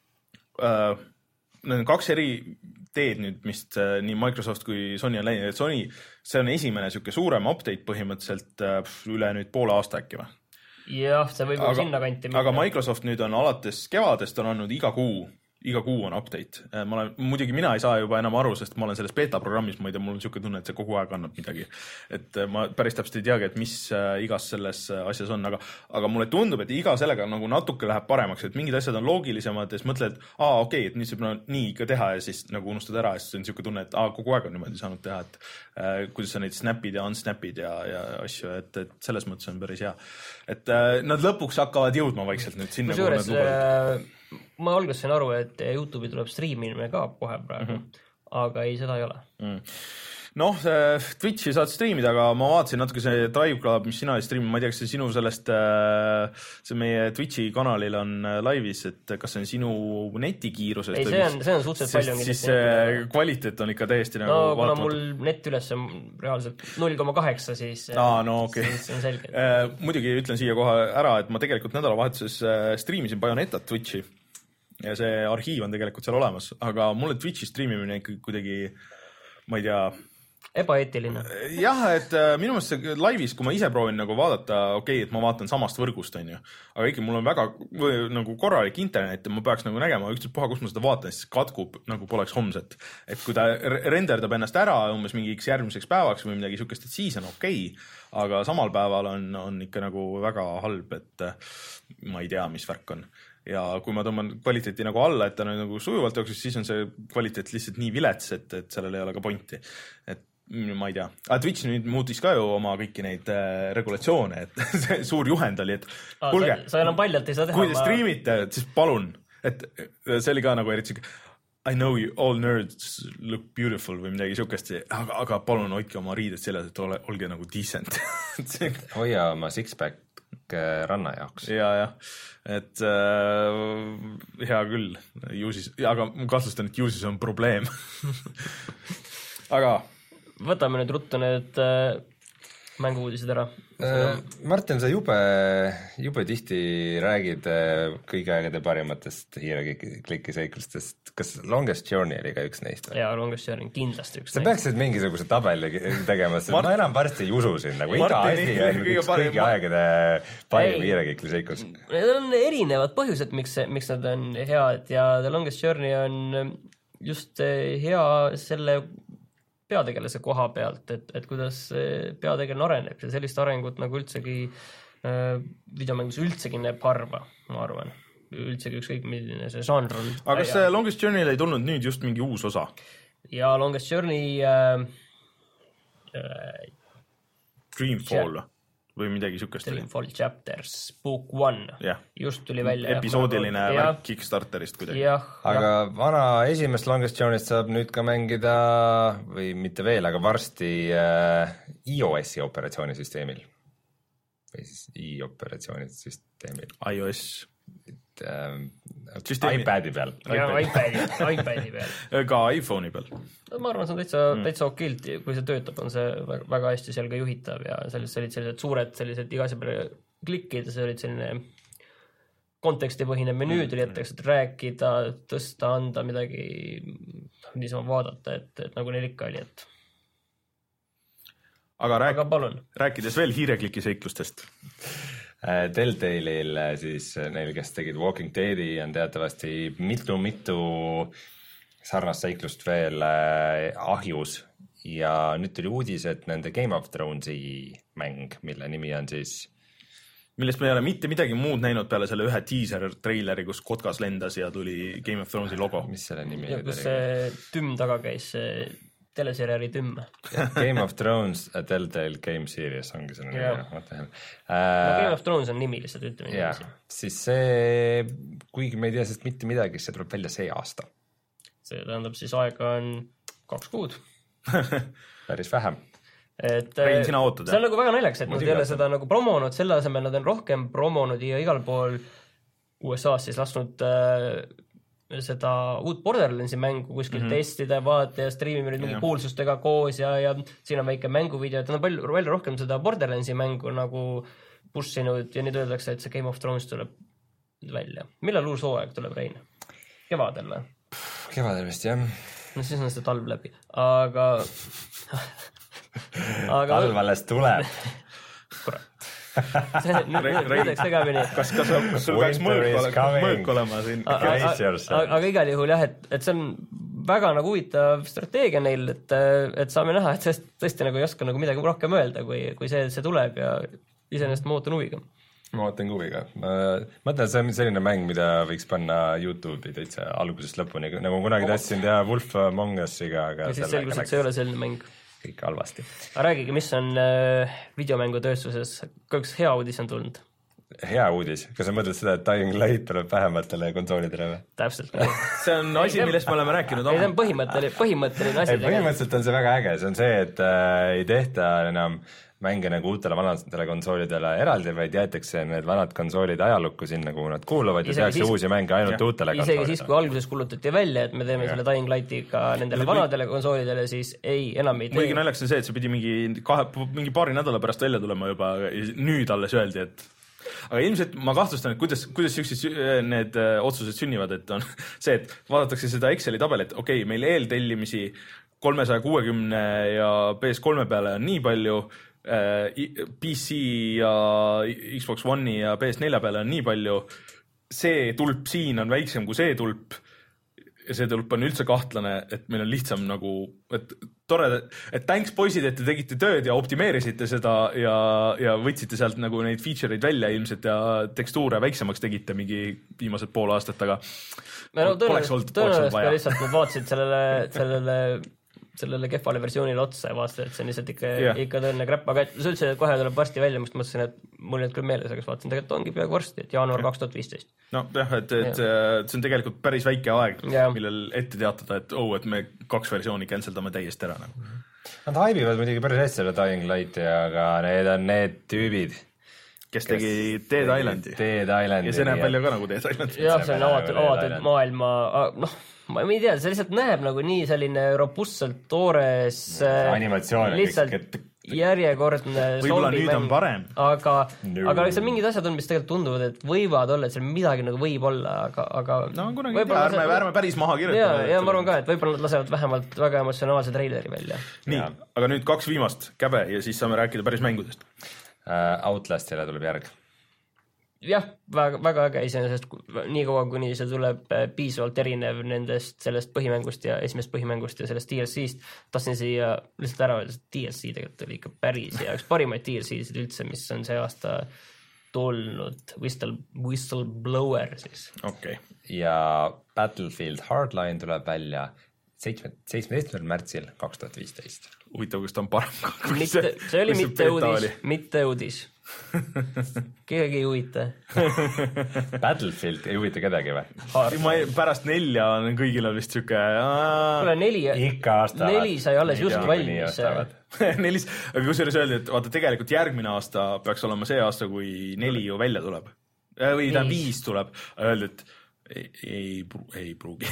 [SPEAKER 1] äh, need on kaks eri teed nüüd, mis äh, nii Microsoft kui Sony on läinud, et Sony, see on esimene siuke suurem update põhimõtteliselt äh, üle nüüd poole aasta äkki või?
[SPEAKER 2] Jah, see võib aga, sinna kanti minna.
[SPEAKER 1] Aga Microsoft nüüd on alates kevadest on andnud iga kuu, iga kuu on update. Ma olen, muidugi mina ei saa juba enam aru, sest ma olen selles beta programmis, ma ei tea, mul on siuke tunne, et see kogu aeg annab midagi. Et ma päris täpselt ei teagi, et mis igas selles asjas on, aga, aga mulle tundub, et iga sellega nagu natuke läheb paremaks, et mingid asjad on loogilisemad ja siis mõtled, et aa, okei, et nüüd saab no, nii ikka teha ja siis nagu unustad ära ja siis on siuke tunne, et aa, kogu aeg on niimoodi saanud teha, et äh, kuidas sa neid snapid ja unsnapid ja, ja asju, et, et selles mõttes on päris hea. Et äh, nad lõpuks hakkavad jõudma vaikselt nüüd sinna, kuhu nad lubavad.
[SPEAKER 2] Ma alguses sain aru, et YouTube'i tuleb streamimine ka kohe praegu, mm-hmm. aga ei, seda ei ole. Mm.
[SPEAKER 1] Noh, Twitchi saad streamida, aga ma vaatasin natuke see Drive Club, mis sina streamid, ma ei tea, kas see sinu sellest, see meie Twitchi kanalil on laivis, et kas see on sinu netikiirusest?
[SPEAKER 2] Ei, see on, see on suhteliselt palju.
[SPEAKER 1] Siis see kvaliteet on ikka täiesti nagu
[SPEAKER 2] no, kuna mul net üles on reaalselt null koma kaheksa, siis
[SPEAKER 1] Aa, no, okay.
[SPEAKER 2] siis on selge.
[SPEAKER 1] Muidugi ütlen siia kohe ära, et ma tegelikult nädalavahetuses streamisin Bayonetat Twitchi ja see arhiiv on tegelikult seal olemas, aga mulle Twitchi streamimine ikkagi kuidagi, ma ei tea,
[SPEAKER 2] ebaeetiline.
[SPEAKER 1] Jah, et minu meelest see laivis, kui ma ise proovin nagu vaadata, okei, okay, et ma vaatan samast võrgust, on ju, aga ikka mul on väga või, nagu korralik internet ja ma peaks nagu nägema üksteist puha, kus ma seda vaatan, siis katkub nagu poleks homset. Et kui ta renderdab ennast ära umbes mingiks järgmiseks päevaks või midagi siukest, et siis on okei, okay, aga samal päeval on, on ikka nagu väga halb, et ma ei tea, mis värk on. Ja kui ma tõmban kvaliteeti nagu alla, et ta nagu sujuvalt jooksus, siis on see kvaliteet lihtsalt nii vilets, et, et sellel ei ole ka pointi. Et ma ei tea, aga Twitch nüüd muutis ka ju oma kõiki neid äh, regulatsioone, et see suur juhend oli, et
[SPEAKER 2] Aa,
[SPEAKER 1] kuulge,
[SPEAKER 2] sa, sa enam paljalt ei saa teha.
[SPEAKER 1] kui te streamite, siis palun, et see oli ka nagu eriti I know you all nerds look beautiful või midagi siukest, aga, aga palun hoidke oma riided selles, et ole, olge nagu decent.
[SPEAKER 3] hoia oma six-pack ranna jaoks.
[SPEAKER 1] ja, jah, et äh, hea küll, juusis, aga ma kahtlustan, et juusis on probleem. aga
[SPEAKER 2] võtame nüüd ruttu need äh, mängu-uudised ära.
[SPEAKER 3] Äh, Martin, sa jube, jube tihti räägid äh, kõigi aegade parimatest hiireklikiseiklustest. Kas Longest Journey oli ka üks neist?
[SPEAKER 2] Jaa, Longest Journey kindlasti üks
[SPEAKER 3] sa neist. Sa peaksid mingisuguse tabeli tegema, sest Mart... ma enam varsti ei usu siin, nagu iga asi on üks kõigi aegade parim hiireklikiseiklus.
[SPEAKER 2] Need on erinevad põhjused, miks, miks nad on head ja The Longest Journey on just hea selle peategelase koha pealt, et, et kuidas peategelane areneb ja sellist arengut nagu üldsegi äh, videomängus üldsegi näeb harva, ma arvan. Üldsegi ükskõik milline see žanr on.
[SPEAKER 1] aga kas see Longest Journey ei tulnud nüüd just mingi uus osa?
[SPEAKER 2] Ja Longest Journey äh, äh,
[SPEAKER 1] Dreamfall ja. Või midagi sükest.
[SPEAKER 2] Dreamfall Chapters Book One
[SPEAKER 1] ja.
[SPEAKER 2] Just tuli välja.
[SPEAKER 1] Episoodiline ja. Värk Kickstarterist kuidagi.
[SPEAKER 2] Ja,
[SPEAKER 3] aga ja. Vana esimest Longest Journeyst saab nüüd ka mängida või mitte veel, aga varsti äh, iOS-i operatsioonisüsteemil. Või siis i-operatsioonisüsteemil.
[SPEAKER 1] iOS
[SPEAKER 3] äh, iPadi peal.
[SPEAKER 2] Ja, iPadi, iPadi peal.
[SPEAKER 1] Ka iPhone'i peal.
[SPEAKER 2] Ma arvan, see on täitsa, mm. täitsa okilt, kui see töötab, on see väga hästi seal ka juhitav ja sellised olid sellised suured sellised igase peale klikid, see olid selline kontekstipõhine menüü tuli ette, et rääkida, tõsta, anda midagi niisama vaadata, et, et nagu neil ikka oli, et
[SPEAKER 1] aga, rääk...
[SPEAKER 2] aga palun.
[SPEAKER 1] Rääkides veel hiireklikiseiklustest
[SPEAKER 3] Telltale'il siis neil, kes tegid Walking Deadi, on teatavasti mitu-mitu sarnast seiklust veel ahjus ja nüüd tuli uudis, et nende Game of Thronesi mäng, mille nimi on siis
[SPEAKER 1] millest me ei ole mitte midagi muud näinud peale selle ühe teaser-traileri, kus kotkas lendas ja tuli Game of Thronesi logo.
[SPEAKER 3] Mis selle nimi
[SPEAKER 2] ja kus see tümm taga käis, see teleseriaali tümm.
[SPEAKER 3] Game of Thrones, a Telltale Game Series ongi selle nimi.
[SPEAKER 2] Uh, no Game of Thrones on nimi lihtsalt, ütleme
[SPEAKER 3] yeah. nimesi. Siis see, kuigi me ei tea sest mitte midagi, see tuleb välja see aasta.
[SPEAKER 2] See tähendab siis aega on kaks kuud.
[SPEAKER 3] Päris vähem.
[SPEAKER 2] Et,
[SPEAKER 1] Rein, sina ootad,
[SPEAKER 2] see on nagu väga naljaks, et nad ei ole seda nagu promonud, selle asemel nad on rohkem promonud ja igal pool U S A-s siis lasknud äh, seda uut Borderlandsi mängu kuskil mm -hmm. testida, vaata ja striimime nüüd mingi kuulsustega koos ja, ja siin on väike mänguvideo, et nad on palju, palju rohkem seda Borderlandsi mängu nagu pussinud ja nüüd öeldakse, et see Game of Thrones tuleb välja. Millal uus hooaeg tuleb, Rein? Kevadel või?
[SPEAKER 3] Kevadel vist, jah.
[SPEAKER 2] No siis on seda talv läbi, aga aga
[SPEAKER 3] talv alles tuleb.
[SPEAKER 2] Kurat. Nüüdeks tegemini.
[SPEAKER 1] Kas, kas, kas sul peaks mõõk olema siin?
[SPEAKER 2] Aga igal juhul jah, et, et see on väga nagu huvitav strateegia neil, et, et saame näha, et tõesti, tõesti nagu ei oska nagu midagi rohkem öelda, kui, kui see, see tuleb ja iseenesest ma ootan huviga.
[SPEAKER 3] Ma ootan huviga. Ma mõtlen, see on selline mäng, mida võiks panna YouTube'i täitsa algusest lõpuni, nagu kunagi tahtsin teha Wolf Among Usiga, aga
[SPEAKER 2] ja siis selgus, et see ei ole selline mäng.
[SPEAKER 3] Kõik halvasti.
[SPEAKER 2] Aga räägige, mis on äh, videomängutööstuses? Kõiks hea uudis on tulnud?
[SPEAKER 3] Hea uudis? Kas sa mõtled seda, et Dying Light tuleb vähematele konsoolidele või?
[SPEAKER 2] Täpselt.
[SPEAKER 1] See on asi, millest me oleme rääkinud.
[SPEAKER 2] Ei, see on põhimõtteline, põhimõtteline asi.
[SPEAKER 3] Ei, põhimõtteliselt on see väga äge. See on see, et äh, ei tehta enam mänge nagu uutele vanadele konsoolidele eraldi, vaid jäetakse need vanad konsoolid ajalukku sinna, kuhu nad kuuluvad ja tehakse uusi mänge ainult ja. Uutele konsoolidele.
[SPEAKER 2] Isegi siis, kui alguses kulutati välja, et me teeme ja. Selle Dying Lightiga nendele vanadele konsoolidele, siis ei, enam ei tee.
[SPEAKER 1] Muidugi naljaks on see, et see pidi mingi, kahe, mingi paari nädala pärast välja tulema juba, nüüd alles öeldi, et aga ilmselt ma kahtlustan, et kuidas, kuidas sellised need otsused sünnivad, et on see, et vaadatakse seda Exceli tabelit, okei, okay, meil eeltellimisi kolmesaja kuuekümne ja P S kolme peale on nii palju, P C ja Xbox One'i ja P S nelja peale on nii palju, see tulp siin on väiksem kui see tulp ja see tulp on üldse kahtlane, et meil on lihtsam nagu, et tore, et thanks poisid, et te tegite tööd ja optimeerisite seda ja, ja võtsite sealt nagu neid feature'id välja ilmselt ja tekstuure väiksemaks tegite mingi viimased pool aastat, aga
[SPEAKER 2] no, tõenäoliselt ka lihtsalt nad vaatasid sellele, sellele sellele kehvale versioonile otsa ja vaatasin, et see on lihtsalt ikka,
[SPEAKER 1] yeah.
[SPEAKER 2] ikka tõeline crap, aga et see üldse kohe tuleb varsti välja, ma mõtlesin, et mul ei olnud küll meeles, aga vaatasin, tegelikult ongi peaaegu varsti, et jaanuar kaks tuhat viisteist.
[SPEAKER 1] No jah, et, et yeah. see on tegelikult päris väike aeg, yeah. millel ette teatada, et oh, et me kaks versiooni canceldame täiesti ära. Nagu.
[SPEAKER 3] Nad haibivad muidugi päris hästi selle Dying Lighti, aga need on need tüübid,
[SPEAKER 1] kes tegi Dead Islandi.
[SPEAKER 3] Dead Islandi.
[SPEAKER 1] Ja see näeb välja ka nagu Dead Island.
[SPEAKER 2] Jah, see on avatud, avatud maailma, noh, ma ei tea, see lihtsalt näeb nagu nii selline robustselt toores
[SPEAKER 3] animatsioon
[SPEAKER 2] lihtsalt kõik, järjekordne
[SPEAKER 1] võib-olla nüüd on parem.
[SPEAKER 2] Aga, no. aga seal mingid asjad on, mis tegelikult tunduvad, et võivad olla, et seal midagi nagu võib olla, aga, aga
[SPEAKER 1] no kunagi tea, ärme, ärme päris maha kirjutada.
[SPEAKER 2] Ja, ja ma arvan ka, et võib-olla nad lasevad vähemalt väga emotsionaalse treileri välja.
[SPEAKER 1] Nii, ja. Aga nüüd kaks viimast käbe ja siis saame rääkida päris mängudest.
[SPEAKER 3] Outlastile tuleb järg.
[SPEAKER 2] Jah, väga, väga äge iseenesest, nii kaua, kuni see tuleb piisavalt erinev nendest sellest põhimängust ja esimest põhimängust ja sellest D L C-st. Tahtsin siia lihtsalt ära öelda, et D L C tegelikult oli ikka päris ja üks parimaid D L C-sid üldse, mis on see aasta tulnud. Whistle, Whistleblower siis.
[SPEAKER 1] Okay.
[SPEAKER 3] Ja Battlefield Hardline tuleb välja seitsmeteistkümnendal märtsil kaks tuhat viisteist.
[SPEAKER 1] Huvitav, kas ta on parem?
[SPEAKER 2] Mitte, see oli mitte uudis, mitte uudis. Keegi ei huvita.
[SPEAKER 3] Battlefield ei huvita kedagi või?
[SPEAKER 1] Ma ei, pärast nelja on kõigil on vist siuke...
[SPEAKER 2] Kuule, neli, neli sai alles just valmis.
[SPEAKER 1] Nelis, aga kusjuures öeldi, et vaata tegelikult järgmine aasta peaks olema see aasta, kui neli ju välja tuleb. Või ta viis tuleb. Öeldi, et ei, ei, ei pruugi.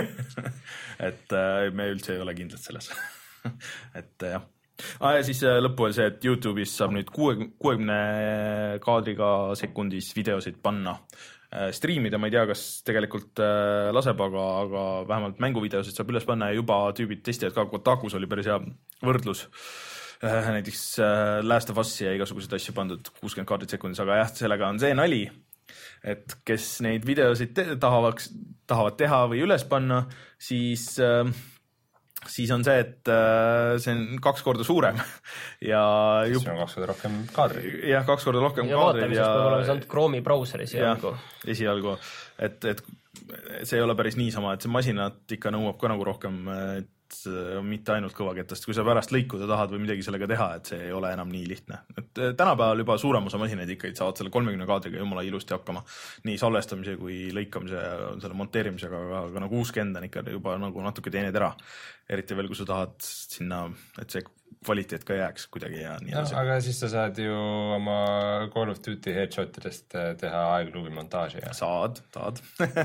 [SPEAKER 1] et me üldse ei ole kindlad selles. et jah. Ah, ja siis lõppu oli see, et YouTube'is saab nüüd kuuekümne kaadriga sekundis videosid panna. Streamida, ma ei tea, kas tegelikult laseb, aga, aga vähemalt mänguvideosid saab üles panna ja juba tüübid testijad ka. Kotakus oli päris hea võrdlus. Näiteks Last of Us ja igasuguseid asju pandud kuuskümmend kaadrit sekundis, aga jah, sellega on see nali, et kes neid videosid te- tahavad, tahavad teha või üles panna, siis... siis on see, et see on kaks korda suurem ja
[SPEAKER 3] jub... siis on kaks korda rohkem kaadrid.
[SPEAKER 1] Jah, kaks korda rohkem
[SPEAKER 2] ja
[SPEAKER 1] kaadrid.
[SPEAKER 2] Ja vaatame, sest peab olema saanud Chrome'i brauseris esialgu.
[SPEAKER 1] Esialgu, et, et see ei ole päris niisama, et see masinat ikka nõuab ka nagu rohkem, et mitte ainult kõvaketast, kui sa pärast lõikuda tahad või midagi sellega teha, et see ei ole enam nii lihtne. Et tänapäeval juba suurem osa masinaid ikka saavad selle kolmekümne kaadriga jumala ilusti hakkama nii salvestamise kui lõikamise ja selle monteerimisega, aga, aga nagu kuuskümmend on ikka juba nagu natuke teine tera. Eriti veel, kui sa tahad sinna, et see kvaliteet ka jääks kuidagi ja nii edasi.
[SPEAKER 3] No, aga siis sa saad ju oma Call of Duty headshotidest teha aegluubi montaaži. Ja?
[SPEAKER 1] Saad, saad.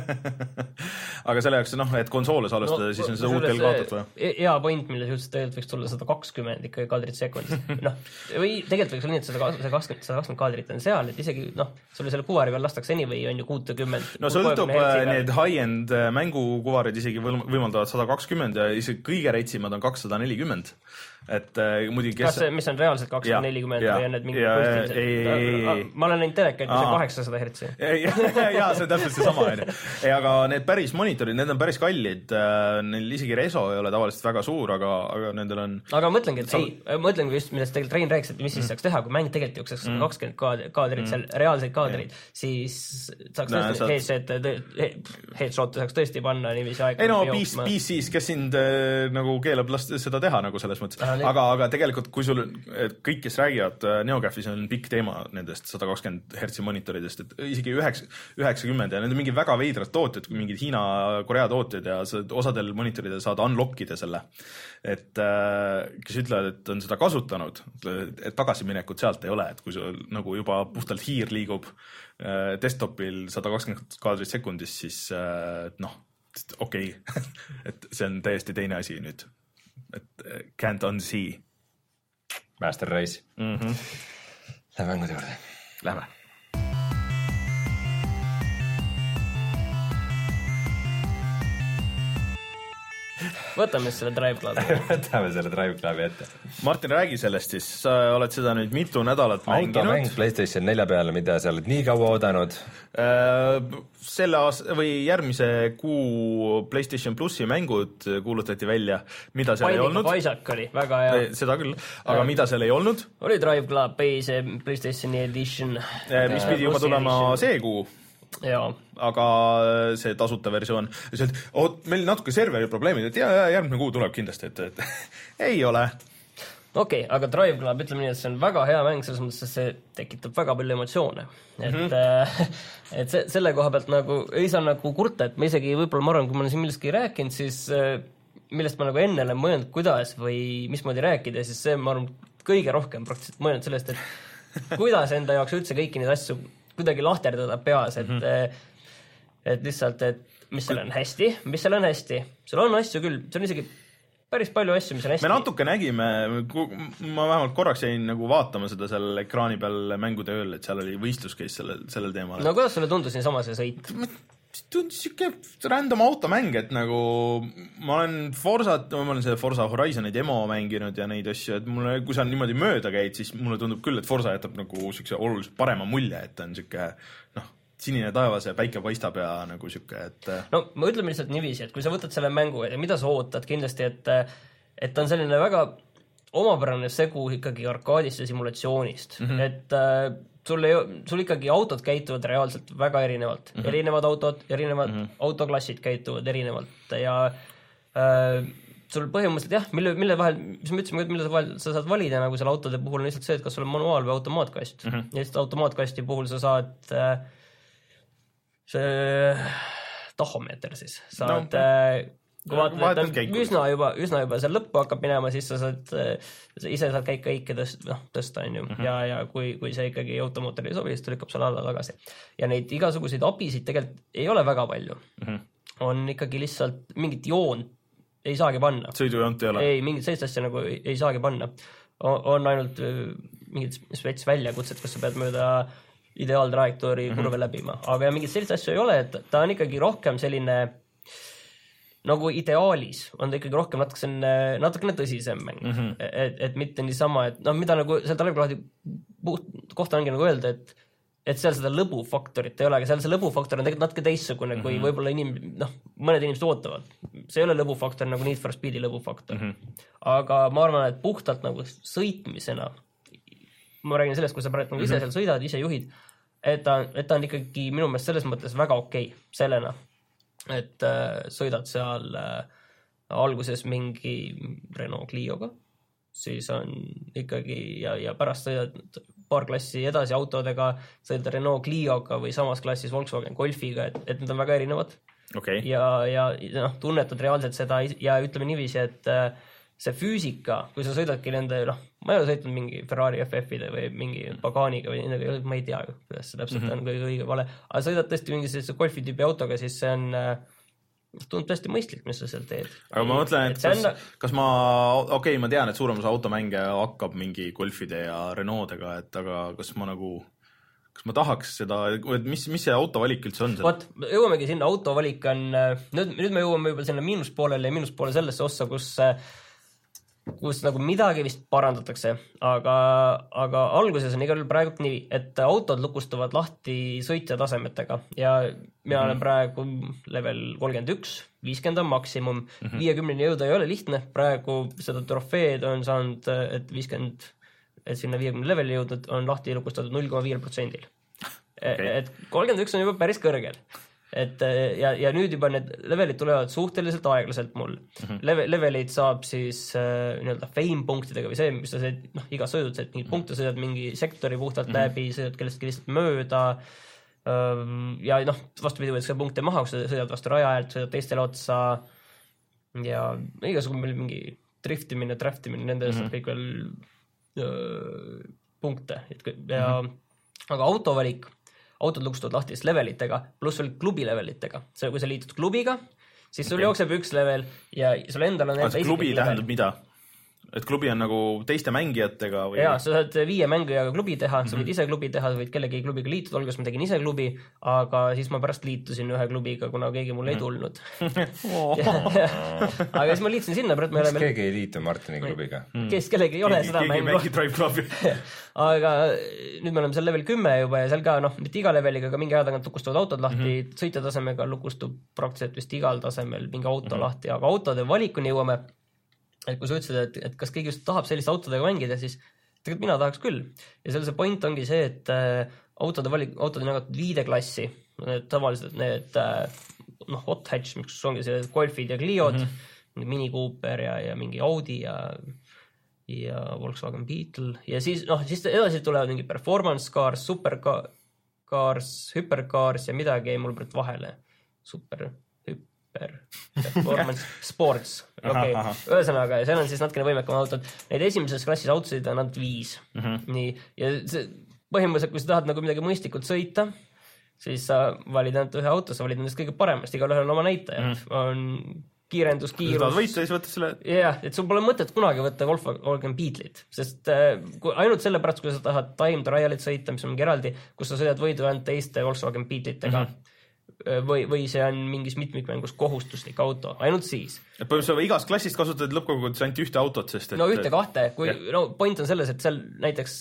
[SPEAKER 1] aga selle jaoks, noh, et konsoole salvestada, no, siis on seda uut veel kaotat või?
[SPEAKER 2] Hea point, mille üldse tegelikult võiks tulla sada kakskümmend ikka kaadrit sekundis. No, või tegelikult võiks olla nii, et sada kakskümmend, sada kakskümmend kaadrit on seal, et isegi, noh, sulle selle kuvari peal lastakse anyway, on ju kuutekümmend.
[SPEAKER 1] No sõltub, need high-end mängukuvarid isegi võimaldavad sada kakskümmend ja isegi kõige retsimad on kakssada nelikümmend. Et muidugi kes...
[SPEAKER 2] Kas see, mis on reaalselt kakssada nelikümmend või on need mingid kunstilised? Ma olen näinud telekaid, mis on kaheksasada hertsi.
[SPEAKER 1] Jaa, see on täpselt see sama. Aga need päris monitorid, need on päris kallid. Neil isegi reso ei ole tavaliselt väga suur, aga, aga nendel on... Aga
[SPEAKER 2] mõtlengi, et ei, mõtlengi just, millest tegelikult Rein rääkis, et mis siis saaks teha, kui mäng tegelikult jookseks sada kakskümmend kaadrit, seal reaalseid kaadrid, siis saaks tõesti headshot saaks tõesti panna niiviisi aega.
[SPEAKER 1] Ei no, P C-s, kes sind nagu keelab seda teha nagu selles mõttes. Aga, aga tegelikult, kui sul kõik, kes räägivad NeoGAFis on pikk teema nendest sada kakskümmend hertsi monitoridest, et isegi üheksakümmend ja need on mingi väga veidrad tooted, mingid Hiina, Korea tooted ja osadel monitoridel saad unlockida selle. Et kes ütlevad, et on seda kasutanud, et tagasiminekut sealt ei ole, et kui sul nagu juba puhtalt hiir liigub desktopil sada kakskümmend kaadrit sekundis, siis noh, okei, okay. et see on täiesti teine asi nüüd. Et can't unsee.
[SPEAKER 3] Master Race.
[SPEAKER 1] Mm-hmm.
[SPEAKER 3] Lähme mängude juurde.
[SPEAKER 1] Lähme.
[SPEAKER 2] Võtame selle Drive Clubi.
[SPEAKER 3] Võtame selle Drive Clubi ette.
[SPEAKER 1] Martin, räägi sellest siis. Sa oled seda nüüd mitu nädalat mänginud.
[SPEAKER 3] Automäng PlayStation nelja peale, mida sa oled nii kaua oodanud?
[SPEAKER 1] Selle aasta või järgmise kuu PlayStation Plussi mängud kuulutati välja. Mida seal ei olnud?
[SPEAKER 2] Isaac oli, väga hea.
[SPEAKER 1] Seda küll. Aga mida seal ei olnud?
[SPEAKER 2] Oli Drive Club, see PlayStationi edition.
[SPEAKER 1] Mis pidi juba tulema see kuu. Jaa. Aga see tasuta versioon, see, et oh, meil natuke serveri probleemid, et ja, ja järgmine kuu tuleb kindlasti, et, et ei ole.
[SPEAKER 2] Okei, okay, aga Drive Club, ütleme nii, et see on väga hea mäng, selles mõttes, et see tekitab väga palju emotsioone. Et, mm -hmm. et see, selle koha pealt nagu ei saa nagu kurta, et ma isegi võib-olla ma arvan, kui ma olen siin millestki rääkinud, siis millest ma nagu enne olen mõelnud, kuidas või mismoodi rääkida, siis see ma arvan kõige rohkem praktiliselt mõelnud sellest, et kuidas enda jaoks üldse kõiki neid asju kuidagi lahterdada peas, et mm -hmm. et lihtsalt, et mis seal on hästi, mis seal on hästi. Seal on asju küll, see on isegi päris palju asju, mis on hästi.
[SPEAKER 1] Me natuke nägime, ma vähemalt korraks jäin nagu vaatama seda seal ekraani peal mängude ööl, et seal oli võistluskeis sellel, sellel teemal.
[SPEAKER 2] No kuidas sulle tundus nii sama see sõit?
[SPEAKER 1] Tundus siuke random automäng, et nagu ma olen Forzat, ma olen see Forza Horizoni demo mänginud ja neid asju, et mulle, kui sa niimoodi mööda käid, siis mulle tundub küll, et Forza jätab nagu siukse oluliselt parema mulje, et ta on siuke, noh, sinine taevas ja päike paistab ja nagu siuke, et
[SPEAKER 2] no ma ütleme lihtsalt niiviisi, et kui sa võtad selle mängu ja mida sa ootad kindlasti, et et ta on selline väga omapärane segu ikkagi arkaadist ja simulatsioonist, mm -hmm. et äh, sul, ei, sul ikkagi autod käituvad reaalselt väga erinevalt, mm -hmm. erinevad autod, erinevad mm -hmm. autoklassid käituvad erinevalt ja äh, sul põhimõtteliselt jah, mille, mille vahel, mis me ütlesime, mille vahel sa saad valida nagu selle autode puhul on lihtsalt see, et kas sul on manuaal või automaatkast mm -hmm. ja lihtsalt automaatkasti puhul sa saad äh, see tahomeeter siis, saad no, äh, kui vaatad, et üsna juba, üsna juba seal lõppu hakkab minema, siis sa saad sa ise saad käik kõike tõsta, noh, tõsta on ju, uh -huh. ja, ja kui, kui see ikkagi automootori ei sobi, siis ta lükkab seal alla tagasi. Ja neid igasuguseid abisid tegelikult ei ole väga palju. Uh -huh. On ikkagi lihtsalt mingit joont ei saagi panna.
[SPEAKER 1] Sõidujoont ei ole?
[SPEAKER 2] Ei, mingit sellist asja nagu ei, ei saagi panna. On, on ainult mingid spets väljakutsed, kus sa pead mööda ideaaltrajektoori kurve uh -huh. läbima. Aga mingit sellist asja ei ole, et ta on ikkagi rohkem selline nagu ideaalis on ta ikkagi rohkem natukene, natukene tõsisem mäng. Mm -hmm. et, et mitte niisama, et noh, mida nagu seal Drive kohta ongi nagu öelda, et et seal seda lõbufaktorit ei ole, aga seal see lõbufaktor on tegelikult natuke teissugune, kui mm -hmm. võib-olla inim-, noh, mõned inimesed ootavad. See ei ole lõbufaktor nagu Need for Speedi lõbufaktor. Mm -hmm. Aga ma arvan, et puhtalt nagu sõitmisena, ma räägin sellest, kui sa praegu nagu ise mm -hmm. seal sõidad, ise juhid, et ta, et ta on ikkagi minu meelest selles mõttes väga okei okay, sellena. Et äh, sõidad seal äh, alguses mingi Renault Clioga, siis on ikkagi ja, ja pärast sõidad paar klassi edasi autodega, sõidad Renault Clioga või samas klassis Volkswagen Golfiga, et, et need on väga erinevad.
[SPEAKER 1] Okay.
[SPEAKER 2] Ja, ja noh, tunnetad reaalselt seda ja ütleme niiviisi, et äh, see füüsika, kui sa sõidadki nende, noh, ma ei ole sõitnud mingi Ferrari F F-ide või mingi Paganiga või nendega, ma ei tea, kuidas see täpselt mm -hmm. on kõige õige vale, aga sõidad tõesti mingi sellise golfi tüübi autoga, siis see on tundub tõesti mõistlik, mis sa seal teed.
[SPEAKER 1] Aga ma mõtlen, et, et kas, on... kas ma, okei okay,, ma tean, et suurem osa automänge hakkab mingi golfide ja Renault'dega, et aga kas ma nagu, kas ma tahaks seda, et mis, mis see autovalik üldse on?
[SPEAKER 2] Vot, jõuamegi sinna, autovalik on, nüüd, nüüd me jõuame juba sinna miinuspoolele ja miinuspoole sellesse ossa, kus kus nagu midagi vist parandatakse, aga, aga alguses on igal juhul praegu nii, et autod lukustuvad lahti sõitja tasemetega ja mina mm -hmm. olen praegu level kolmkümmend üks, viiskümmend on maksimum, mm -hmm. viiekümneni jõuda ei ole lihtne, praegu seda trofeed on saanud, et viiskümmend, et sinna viiekümne leveli jõudnud, on lahti lukustatud null koma viis protsendil. Okay. Et kolmkümmend üks on juba päris kõrgel. Et ja, ja nüüd juba need levelid tulevad suhteliselt aeglaselt mul. Mm-hmm. Leve, levelid saab siis äh, nii-öelda fame punktidega või see, mis sa sõid, noh, iga sõidud, sa mingid punkte sõidad mingi sektori puhtalt mm-hmm. läbi, sõidad kellestki lihtsalt mööda ähm, ja noh, vastupidi võid sa punkte maha, kui sa sõidad vastu raja äärt, sõidad teistele otsa ja igasugune mingi driftimine, draftimine, nende eest mm-hmm. kõik veel öö, punkte ja mm-hmm. aga autovalik autod lukustavad lahtist levelitega, pluss veel klubi levelitega. See, kui sa liitud klubiga, siis sul okay. jookseb üks level ja sul endal on...
[SPEAKER 1] See klubi tähendab mida? Et klubi on nagu teiste mängijatega? Või...
[SPEAKER 2] Jaa, sa saad viie mängijaga klubi teha, sa võid ise klubi teha, sa võid kellegi klubiga liituda, olgu, ma tegin ise klubi, aga siis ma pärast liitusin ühe klubiga, kuna keegi mulle ei tulnud. Aga siis ma liitusin sinna.
[SPEAKER 3] Mis oleme... keegi ei liitu Martini klubiga?
[SPEAKER 2] Kes kellegi ei ole keegi, seda
[SPEAKER 1] keegi
[SPEAKER 2] mängu.
[SPEAKER 1] Keegi Drive Clubi.
[SPEAKER 2] Aga nüüd me oleme seal level kümme juba ja seal ka, noh, mitte iga leveliga, aga mingi aja tagant lukustavad autod lahti, mm -hmm. sõitja tasemega lukustub praktiliselt vist igal tasemel mingi auto mm -hmm. lahti, aga autode valikuni jõuame. Et kui sa ütlesid, et, et kas keegi just tahab sellist autodega mängida, siis tegelikult mina tahaks küll. Ja seal see point ongi see, et autode valik, autode on jagatud viide klassi. need tavaliselt need noh, hot hatch, mis ongi sellised Golfid ja Cliod, mm-hmm. Mini Cooper ja, ja mingi Audi ja, ja Volkswagen Beetle ja siis, noh, siis edasi tulevad mingi performance cars, supercars, hypercars ja midagi jäi mul praegu vahele. Super, hyper, performance, sports. Okay. Ühesõnaga, seal on siis natukene võimekam autod. Neid esimeses klassis autosid on nad viis. Mm-hmm. Nii, ja see, põhimõtteliselt, kui sa tahad nagu midagi mõistlikult sõita, siis sa valid ainult ühe auto, sa valid nendest kõige paremast, igal ühel on oma näitajad. Mm-hmm. On kiirendus, kiirus. Kui sa tahad
[SPEAKER 1] võita, siis võtta selle...
[SPEAKER 2] jah, et sul pole mõtet kunagi võtta Volkswagen Beetle'it, sest äh, kui, ainult selle pärast, kui sa tahad time trialit sõita, mis on mingi eraldi, kus sa sõidad võidu ainult teiste Volkswagen Beetle'itega, mm-hmm. või, või see on mingis mitmikmängus kohustuslik auto, ainult siis.
[SPEAKER 1] Et põhimõtteliselt igast klassist kasutad lõppkogudes ainult ühte autot, sest et...
[SPEAKER 2] no ühte kahte, kui yeah. no point on selles, et seal näiteks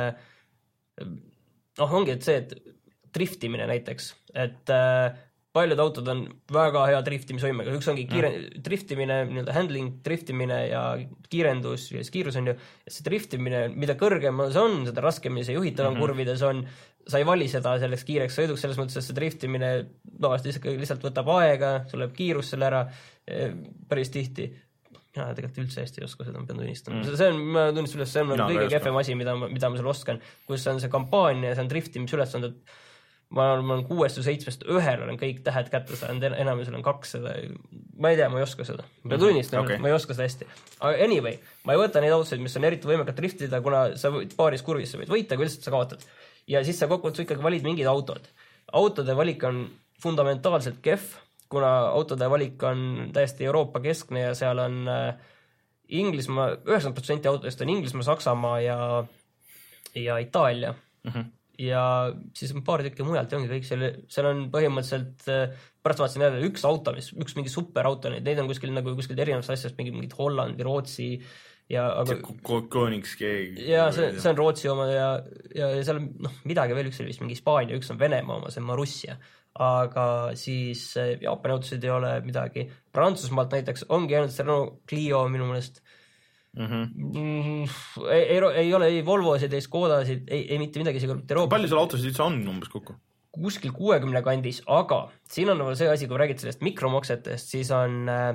[SPEAKER 2] noh, ongi et see, et driftimine näiteks, et äh, paljud autod on väga hea driftimisvõimega, üks ongi kiire, mm. driftimine, nii-öelda handling, driftimine ja kiirendus ja kiirus on ju, ja see driftimine, mida kõrgem see on, seda raskemini see juhitavam mm-hmm. kurvides on, sa ei vali seda selleks kiireks sõiduks, selles mõttes, et see driftimine no, lihtsalt võtab aega, sul läheb kiirus selle ära päris tihti. Mina tegelikult üldse hästi ei oska seda, ma pean tunnistama. Mm. See on, ma tunnistan üles, see on no, kõige kehvem asi, mida, mida ma seal oskan, kus on see kampaania, see on driftimisülesanded. Ma olen, ma olen kuuest või seitsmest ühel olen kõik tähed kätte saanud, enamisel on kaks seda. Ma ei tea, ma ei oska seda. Ma tunnistan, okay. Ma ei oska seda hästi. Aga anyway, ma ei võta neid autosid, mis on eriti võimekad driftida, kuna sa paaris kurvis sa võid võita, kui lihtsalt sa kaotad. Ja siis sa kokkuvõttes ikkagi valid mingid autod. Autode valik on fundamentaalselt kehv, kuna autode valik on täiesti Euroopa keskne ja seal on Inglismaa, üheksakümmend protsenti autodest on Inglismaa, Saksamaa ja, ja Itaalia. Mm-hmm. Ja siis on paar tükki mujalt ja ongi kõik seal, seal on põhimõtteliselt, pärast vaatasin jälle üks auto, mis, üks mingi superauto, neid on kuskil nagu kuskil erinevast asjast, mingi mingid Hollandi, Rootsi ja aga
[SPEAKER 1] Koningskeegi.
[SPEAKER 2] Ja see, see on Rootsi oma ja, ja, ja seal on noh, midagi veel, üks oli vist mingi Hispaania, üks on Venemaa oma, see on Marussia. Aga siis Jaapani autosid ei ole midagi. Prantsusmaalt näiteks ongi ainult see Renault Clio minu mõnest. Mm-hmm. Ei, ei, ei ole ei Volvosid, ei Skodasid, ei, ei mitte midagi isegi Euroopa.
[SPEAKER 1] Palju seal autosid üldse on umbes kokku?
[SPEAKER 2] Kuskil kuuekümne kandis, aga siin on see asi, kui räägid sellest mikromaksetest, siis on äh,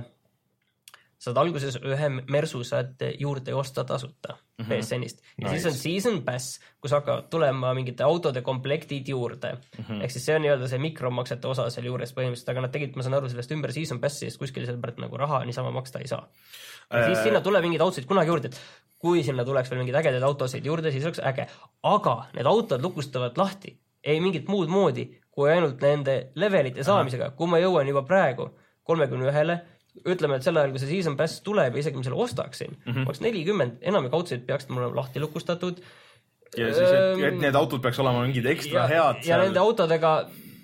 [SPEAKER 2] saad alguses ühe Mersu saad juurde osta tasuta mm-hmm. B S N-ist. Ja nice. Siis on season pass, kus hakkavad tulema mingite autode komplektid juurde. Mm-hmm. Ehk siis see on nii-öelda see mikromaksete osa seal juures põhimõtteliselt, aga nad tegid, ma saan aru sellest ümber season passi, sest kuskil selle pärast nagu raha niisama maksta ei saa. Ja äh... siis sinna tuleb mingid autosid kunagi juurde, et kui sinna tuleks veel mingid ägedad autosid juurde, siis oleks äge. Aga need autod lukustavad lahti. Ei mingit muud moodi, kui ainult nende levelite saamisega. Kui ma jõuan juba praegu kolmekümne ühele, ütleme, et sel ajal, kui see season pass tuleb ja isegi ma selle ostaksin, mm-hmm. oleks nelikümmend, enamik autosid peaksid mul lahti lukustatud.
[SPEAKER 1] Ja siis, et, et need autod peaks olema mingid ekstra ja, head.
[SPEAKER 2] Ja seal... nende autodega,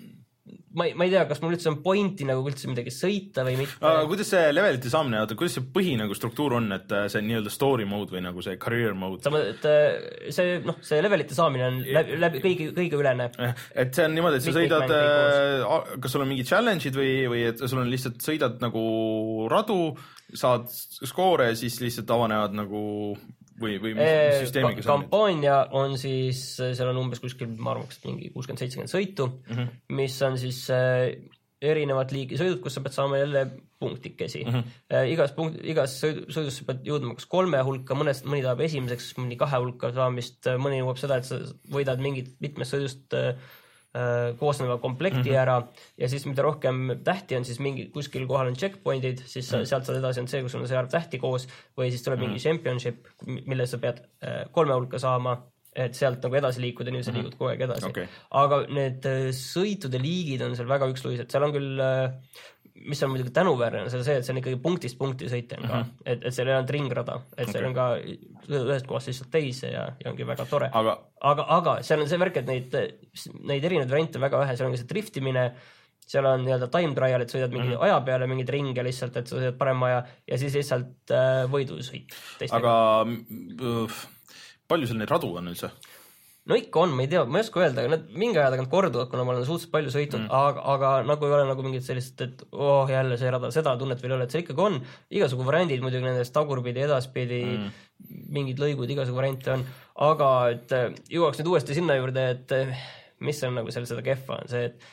[SPEAKER 2] ma ei, ma ei tea, kas mul üldse on pointi nagu üldse midagi sõita või mitte.
[SPEAKER 1] Aga kuidas see levelite saamine, kuidas see põhi nagu struktuur on, et see on nii-öelda story mode või nagu see career mode?
[SPEAKER 2] Sama, et see, noh, see levelite saamine on läbi, läbi kõigi, kõigi ülene.
[SPEAKER 1] Et see on niimoodi, et sa sõidad, kas sul on mingid challenge'id või, või et sul on lihtsalt sõidad nagu radu, saad skoore ja siis lihtsalt avanevad nagu või, või mis, mis süsteemiga
[SPEAKER 2] see on? Kampaania on siis, seal on umbes kuskil, ma arvan, mingi kuuskümmend seitsekümmend sõitu, mm-hmm. mis on siis erinevat liigi sõidud, kus sa pead saama jälle punktikesi. Mm-hmm. Igas, punkt, igas sõidus sa pead jõudma kas kolme hulka, mõnest, mõni tahab esimeseks, mõni kahe hulka saamist, mõni jõuab seda, et sa võidad mingit mitmest sõidust koosneva komplekti mm-hmm. ära ja siis mida rohkem tähti on, siis mingi kuskil kohal on checkpointid, siis mm-hmm. sealt saad edasi on see, kus on see arv tähti koos või siis tuleb mm-hmm. mingi championship, mille sa pead kolme hulka saama, et sealt nagu edasi liikuda, nii sa liigud kogu aeg edasi. Okay. Aga need sõitude liigid on seal väga üksluised, seal on küll, mis on muidugi tänuväärne, see on see, et see on ikkagi punktist punkti sõiten ka, mm-hmm. et, et seal ei olnud ringrada, et okay. seal on ka ühest kohast lihtsalt teise ja, ja ongi väga tore. Aga... Aga, aga seal on see värk, et neid, neid erinevaid variante on väga vähe, seal on ka see driftimine, seal on nii-öelda time trial, et sõidad mingi mm-hmm. aja peale mingid ringe lihtsalt, et sa sõidad parem aja ja siis lihtsalt äh, võidusõit.
[SPEAKER 1] Aga uh, palju seal neid radu on üldse?
[SPEAKER 2] No ikka on, ma ei tea, ma ei oska öelda, aga need mingi aja tagant korduvad, kuna ma olen suhteliselt palju sõitnud, mm. aga, aga nagu ei ole nagu mingid sellist, et oh, jälle see rada, seda tunnet veel ei ole, et see ikkagi on igasugu variandid, muidugi nendest tagurpidi, edaspidi, mm. mingid lõigud, igasugu variante on, aga et jõuaks nüüd uuesti sinna juurde, et mis on nagu seal seda kehva on see, et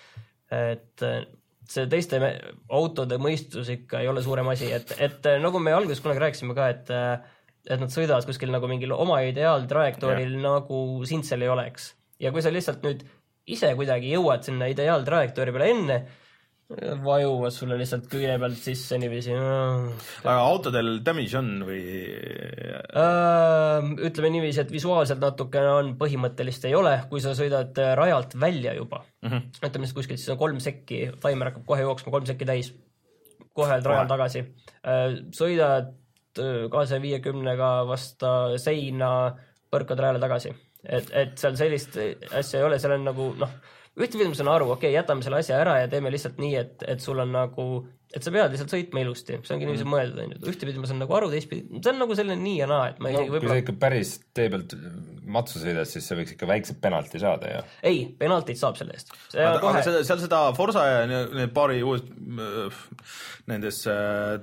[SPEAKER 2] et see teiste autode mõistus ikka ei ole suurem asi, et, et nagu me alguses kunagi rääkisime ka, et, et nad sõidavad kuskil nagu mingil oma ideaaltrajektooril, nagu sind seal ei oleks. Ja kui sa lihtsalt nüüd ise kuidagi jõuad sinna ideaaltrajektoori peale enne, vajuvad sulle lihtsalt kõige pealt sisse niiviisi.
[SPEAKER 1] Aga autodel damage on või?
[SPEAKER 2] Äh, ütleme niiviisi, et visuaalselt natuke on põhimõttelist ei ole, kui sa sõidad rajalt välja juba. Mm-hmm. Ütleme kuskilt, siis on kolm sekki, timer hakkab kohe jooksma, kolm sekki täis, kohe rajal tagasi. Äh, sõidad kahesaja viiekümnega vasta seina, põrkad rajale tagasi. Et, et seal sellist asja ei ole, seal on nagu, noh, ühtepidi ma saan aru, okei, okay, jätame selle asja ära ja teeme lihtsalt nii, et, et sul on nagu, et sa pead lihtsalt sõitma ilusti. See ongi mm. niiviisi mõeldud. Ühtepidi ma saan nagu aru, teistpidi, see on nagu selline nii ja naa, et ma
[SPEAKER 3] no,
[SPEAKER 2] isegi
[SPEAKER 3] võibolla... Kui sa ikka päris tee pealt matsu sõidad, siis see võiks ikka väikse penalti saada, jah?
[SPEAKER 2] Ei, penaltit saab selle eest.
[SPEAKER 1] Aga, kohe... aga seda, seal seda Forza ja need paari uus nendes äh,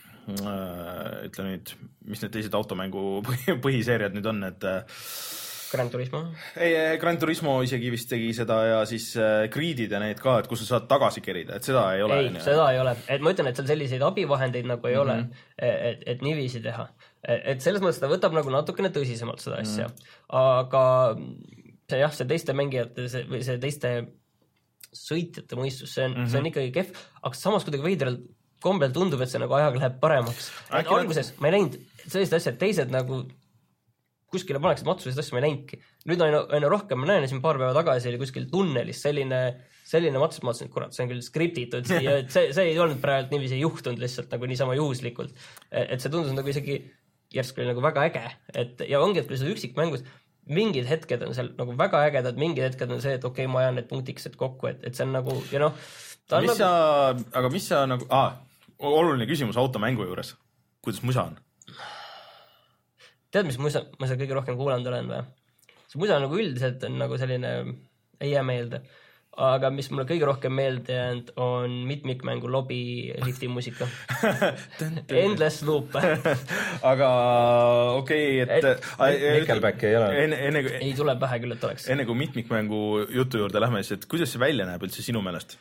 [SPEAKER 1] ütle nüüd, mis need teised automängu põhiseeriad nüüd on, et
[SPEAKER 2] Gran Turismo?
[SPEAKER 1] Ei, Gran Turismo isegi vist tegi seda ja siis Creedid ja need ka, et kus sa saad tagasi kerida, et seda ei ole.
[SPEAKER 2] Ei, nii, seda ei ole. Et ma ütlen, et seal selliseid abivahendeid nagu ei mm-hmm. ole, et, et niiviisi teha. Et selles mõttes ta võtab nagu natukene tõsisemalt seda asja. Mm. Aga see, jah, see teiste mängijate see, või see teiste sõitjate mõistus, see on, mm-hmm. see on ikkagi kehv, aga samas kuidagi veidralt kombel tundub, et see nagu ajaga läheb paremaks. Et alguses ma ei näinud sellist asja, et teised nagu kuskile paneksid matsu, sest asja ma ei näinudki. Nüüd aina, aina rohkem ma näen, siin paar päeva tagasi oli kuskil tunnelis selline, selline matsus, ma mõtlesin, et kurat, see on küll skriptitud ja et see, see ei olnud praegu niiviisi juhtunud lihtsalt nagu niisama juhuslikult. Et see tundus nagu isegi järsku oli nagu väga äge. Et, ja ongi, et kui see üksikmängus mingid hetked on seal nagu väga ägedad, mingid hetked on see, et okei, okay, ma ajan need punktiksed kokku, et, et see on nagu, ja noh...
[SPEAKER 1] Mis
[SPEAKER 2] nagu...
[SPEAKER 1] sa, aga mis sa nagu... Ah, oluline küsimus automängu juures. Kuidas musa on?
[SPEAKER 2] Tead, mis musa, ma seda kõige rohkem kuulanud olen või? See musa nagu üldiselt on nagu selline, ei jää meelde. Aga mis mulle kõige rohkem meelde jäänud on mitmikmängu lobby lifti muusika. Endless loop.
[SPEAKER 1] Aga okei, okay, et... et
[SPEAKER 3] Nickelback ei ole.
[SPEAKER 1] Enne, enne,
[SPEAKER 2] ei tule pähe küll, et oleks.
[SPEAKER 1] Enne kui mitmikmängu jutu juurde lähme, siis et kuidas see välja näeb üldse sinu meelest?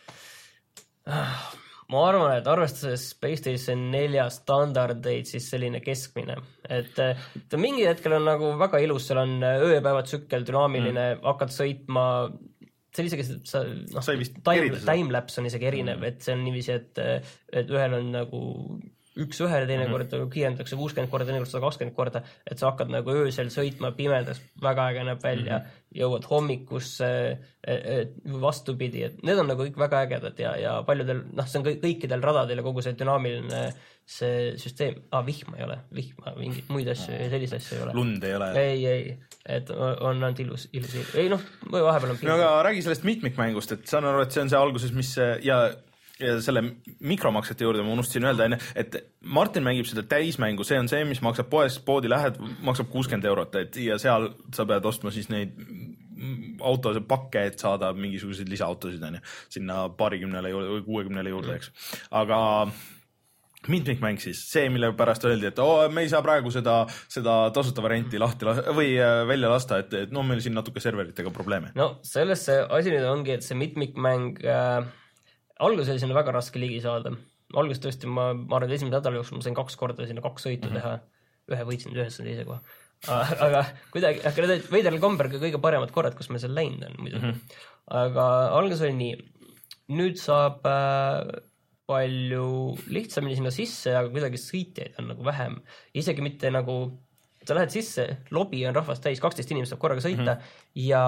[SPEAKER 2] Ma arvan, et arvestades PlayStation nelja standardeid, siis selline keskmine. Et ta mingi hetkel on nagu väga ilus, seal on ööpäevad tsükkel, dünaamiline, mm. hakkad sõitma, see on isegi, sa, noh, time, timelapse on isegi erinev, mm. et see on niiviisi, et, et ühel on nagu üks ühele, teine mm. kord kiirendakse kuuskümmend korda, teine kord sada kakskümmend korda, et sa hakkad nagu öösel sõitma pimedas, väga äge näeb välja, mm. jõuad hommikusse vastupidi, et need on nagu kõik väga ägedad ja, ja paljudel, noh, see on kõikidel radadel ja kogu see dünaamiline see süsteem, ah, vihma ei ole, vihma, mingid muid asju, sellist asju ei ole.
[SPEAKER 1] Lund ei ole?
[SPEAKER 2] Ei, ei, et on ainult ilus, ilus, ei noh, vahepeal on
[SPEAKER 1] no, aga räägi sellest mitmikmängust, et saan aru, et see on see alguses, mis ja ja selle mikromaksete juurde ma unustasin öelda enne, et Martin mängib seda täismängu, see on see, mis maksab poes, poodi lähed, maksab kuuskümmend eurot, et ja seal sa pead ostma siis neid autose pakke, et saada mingisuguseid lisaautosid on ju, sinna paarikümnele või kuuekümnele juurde, eks. Aga mitmikmäng siis, see, mille pärast öeldi, et oh, me ei saa praegu seda, seda tasuta varianti lahti või välja lasta, et, et no meil siin natuke serveritega probleeme.
[SPEAKER 2] No selles see asi nüüd ongi, et see mitmikmäng äh... alguses oli sinna väga raske ligi saada. Alguses tõesti, ma, ma arvan, et esimene nädal jooksul ma sain kaks korda sinna kaks sõitu teha. Ühe võitsin, ühes on teise koha. Aga kuidagi, aga need veidral komberga kõige paremad korrad, kus me seal läinud on muidu. Mm-hmm. Aga alguses oli nii. Nüüd saab äh, palju lihtsamini sinna sisse, aga kuidagi sõitjaid on nagu vähem. Isegi mitte nagu, sa lähed sisse, lobi on rahvast täis, kaksteist inimest saab korraga sõita mm-hmm. ja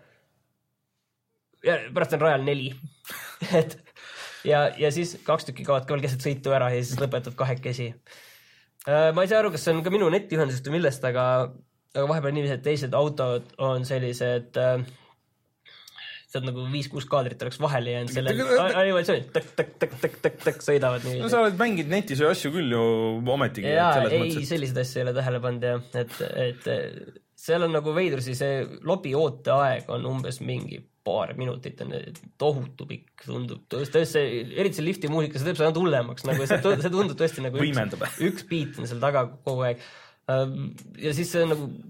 [SPEAKER 2] ja pärast on rajal neli. et, ja, ja siis kaks tükki kaovad ka veel keset sõitu ära ja siis lõpetad kahekesi. Ma ei saa aru, kas see on ka minu netiühendusest või millest, aga, aga vahepeal niiviisi, et teised autod on sellised, sealt nagu viis-kuus kaadrit oleks vahele jäänud selle animatsiooni, tak, tak, tak, tak, tak, tak, sõidavad niiviisi.
[SPEAKER 1] No sa oled mängid netis või asju küll ju ometigi.
[SPEAKER 2] Jaa, ei, mõttes, et... sellised asju ei ole tähele pannud ja, et, et seal on nagu veidrusi, see lobi ooteaeg on umbes mingi paar minutit on tohutu pikk, tundub tõesti, eriti see lifti muusika, see teeb seda tullemaks, nagu see, see tundub tõesti nagu üks, üks beat on seal taga kogu aeg. Ja siis see on nagu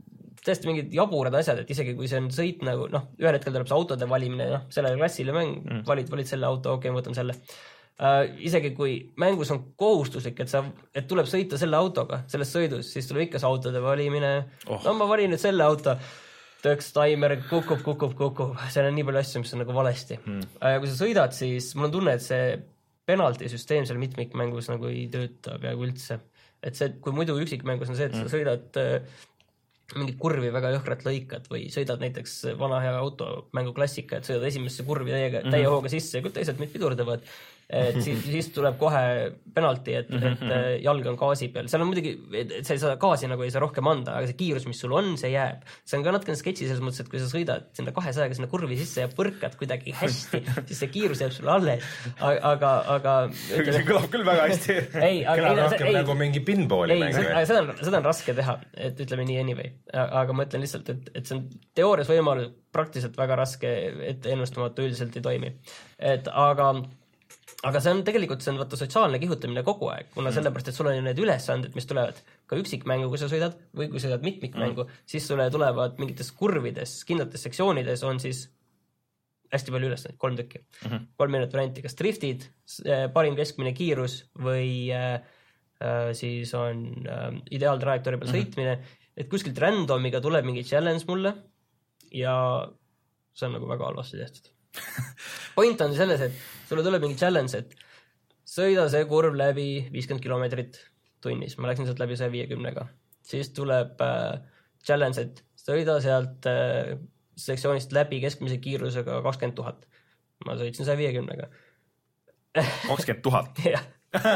[SPEAKER 2] tõesti mingid jaburad asjad, et isegi kui see on sõit nagu, noh, ühel hetkel tuleb see autode valimine, noh, sellele klassile mäng, mm. valid, valid selle auto, okei okay,, ma võtan selle. Uh, isegi kui mängus on kohustuslik, et sa, et tuleb sõita selle autoga, selles sõidus, siis tuleb ikka see autode valimine. Oh. No ma valin nüüd selle auto, tööks timer, kukub, kukub, kukub. Seal on nii palju asju, mis on nagu valesti. Mm. Uh, kui sa sõidad, siis mul on tunne, et see penalti süsteem seal mitmikmängus nagu ei tööta peaaegu üldse. Et see, kui muidu üksikmängus on see, et mm. sa sõidad uh, mingit kurvi väga jõhkrat lõikad või sõidad näiteks vana hea automängu klassika, et sõidad esimesse kurvi täiega, mm-hmm. täie hooga sisse ja küll teised meid pidurdavad. Et siis, siis tuleb kohe penalti, et, mm-hmm. et jalg on gaasi peal. Seal on muidugi, et sa ei saa gaasi nagu ei saa rohkem anda, aga see kiirus, mis sul on, see jääb. See on ka natukene sketši selles mõttes, et kui sa sõidad sinna kahesajaga sinna kurvi sisse ja põrkad kuidagi hästi, siis see kiirus jääb sulle alles. Aga, aga
[SPEAKER 1] see kõlab küll väga hästi.
[SPEAKER 2] Ei, aga
[SPEAKER 3] kõlab rohkem ei, nagu mingi pinballi
[SPEAKER 2] mäng. Ei, seda on, seda on raske teha, et ütleme nii anyway. Aga ma ütlen lihtsalt, et, et see on teoorias võimalik, praktiliselt väga raske, et ennustamata üldiselt ei toimi. Et aga Aga see on tegelikult, see on vaata sotsiaalne kihutamine kogu aeg, kuna mm. sellepärast, et sul on ju need ülesanded, mis tulevad ka üksikmängu, kui sa sõidad, või kui sõidad mitmikmängu, mm. siis sulle tulevad mingites kurvides, kindlates sektsioonides on siis hästi palju ülesanded, kolm tükki. Mm-hmm. Kolm minut varianti, kas driftid, parim keskmine kiirus või äh, siis on äh, ideaaltrajektoori peal mm-hmm. sõitmine, et kuskilt randomiga tuleb mingi challenge mulle ja see on nagu väga halvasti tehtud. Point on selles, et sulle tuleb mingi challenge, et sõida see kurv läbi viiskümmend kilomeetrit tunnis. Ma läksin sealt läbi saja viiekümnega. Siis tuleb äh, challenge, et sõida sealt äh, sektsioonist läbi keskmise kiirusega kakskümmend tuhat. Ma sõitsin saja viiekümnega.
[SPEAKER 1] kakskümmend tuhat?
[SPEAKER 2] Jah.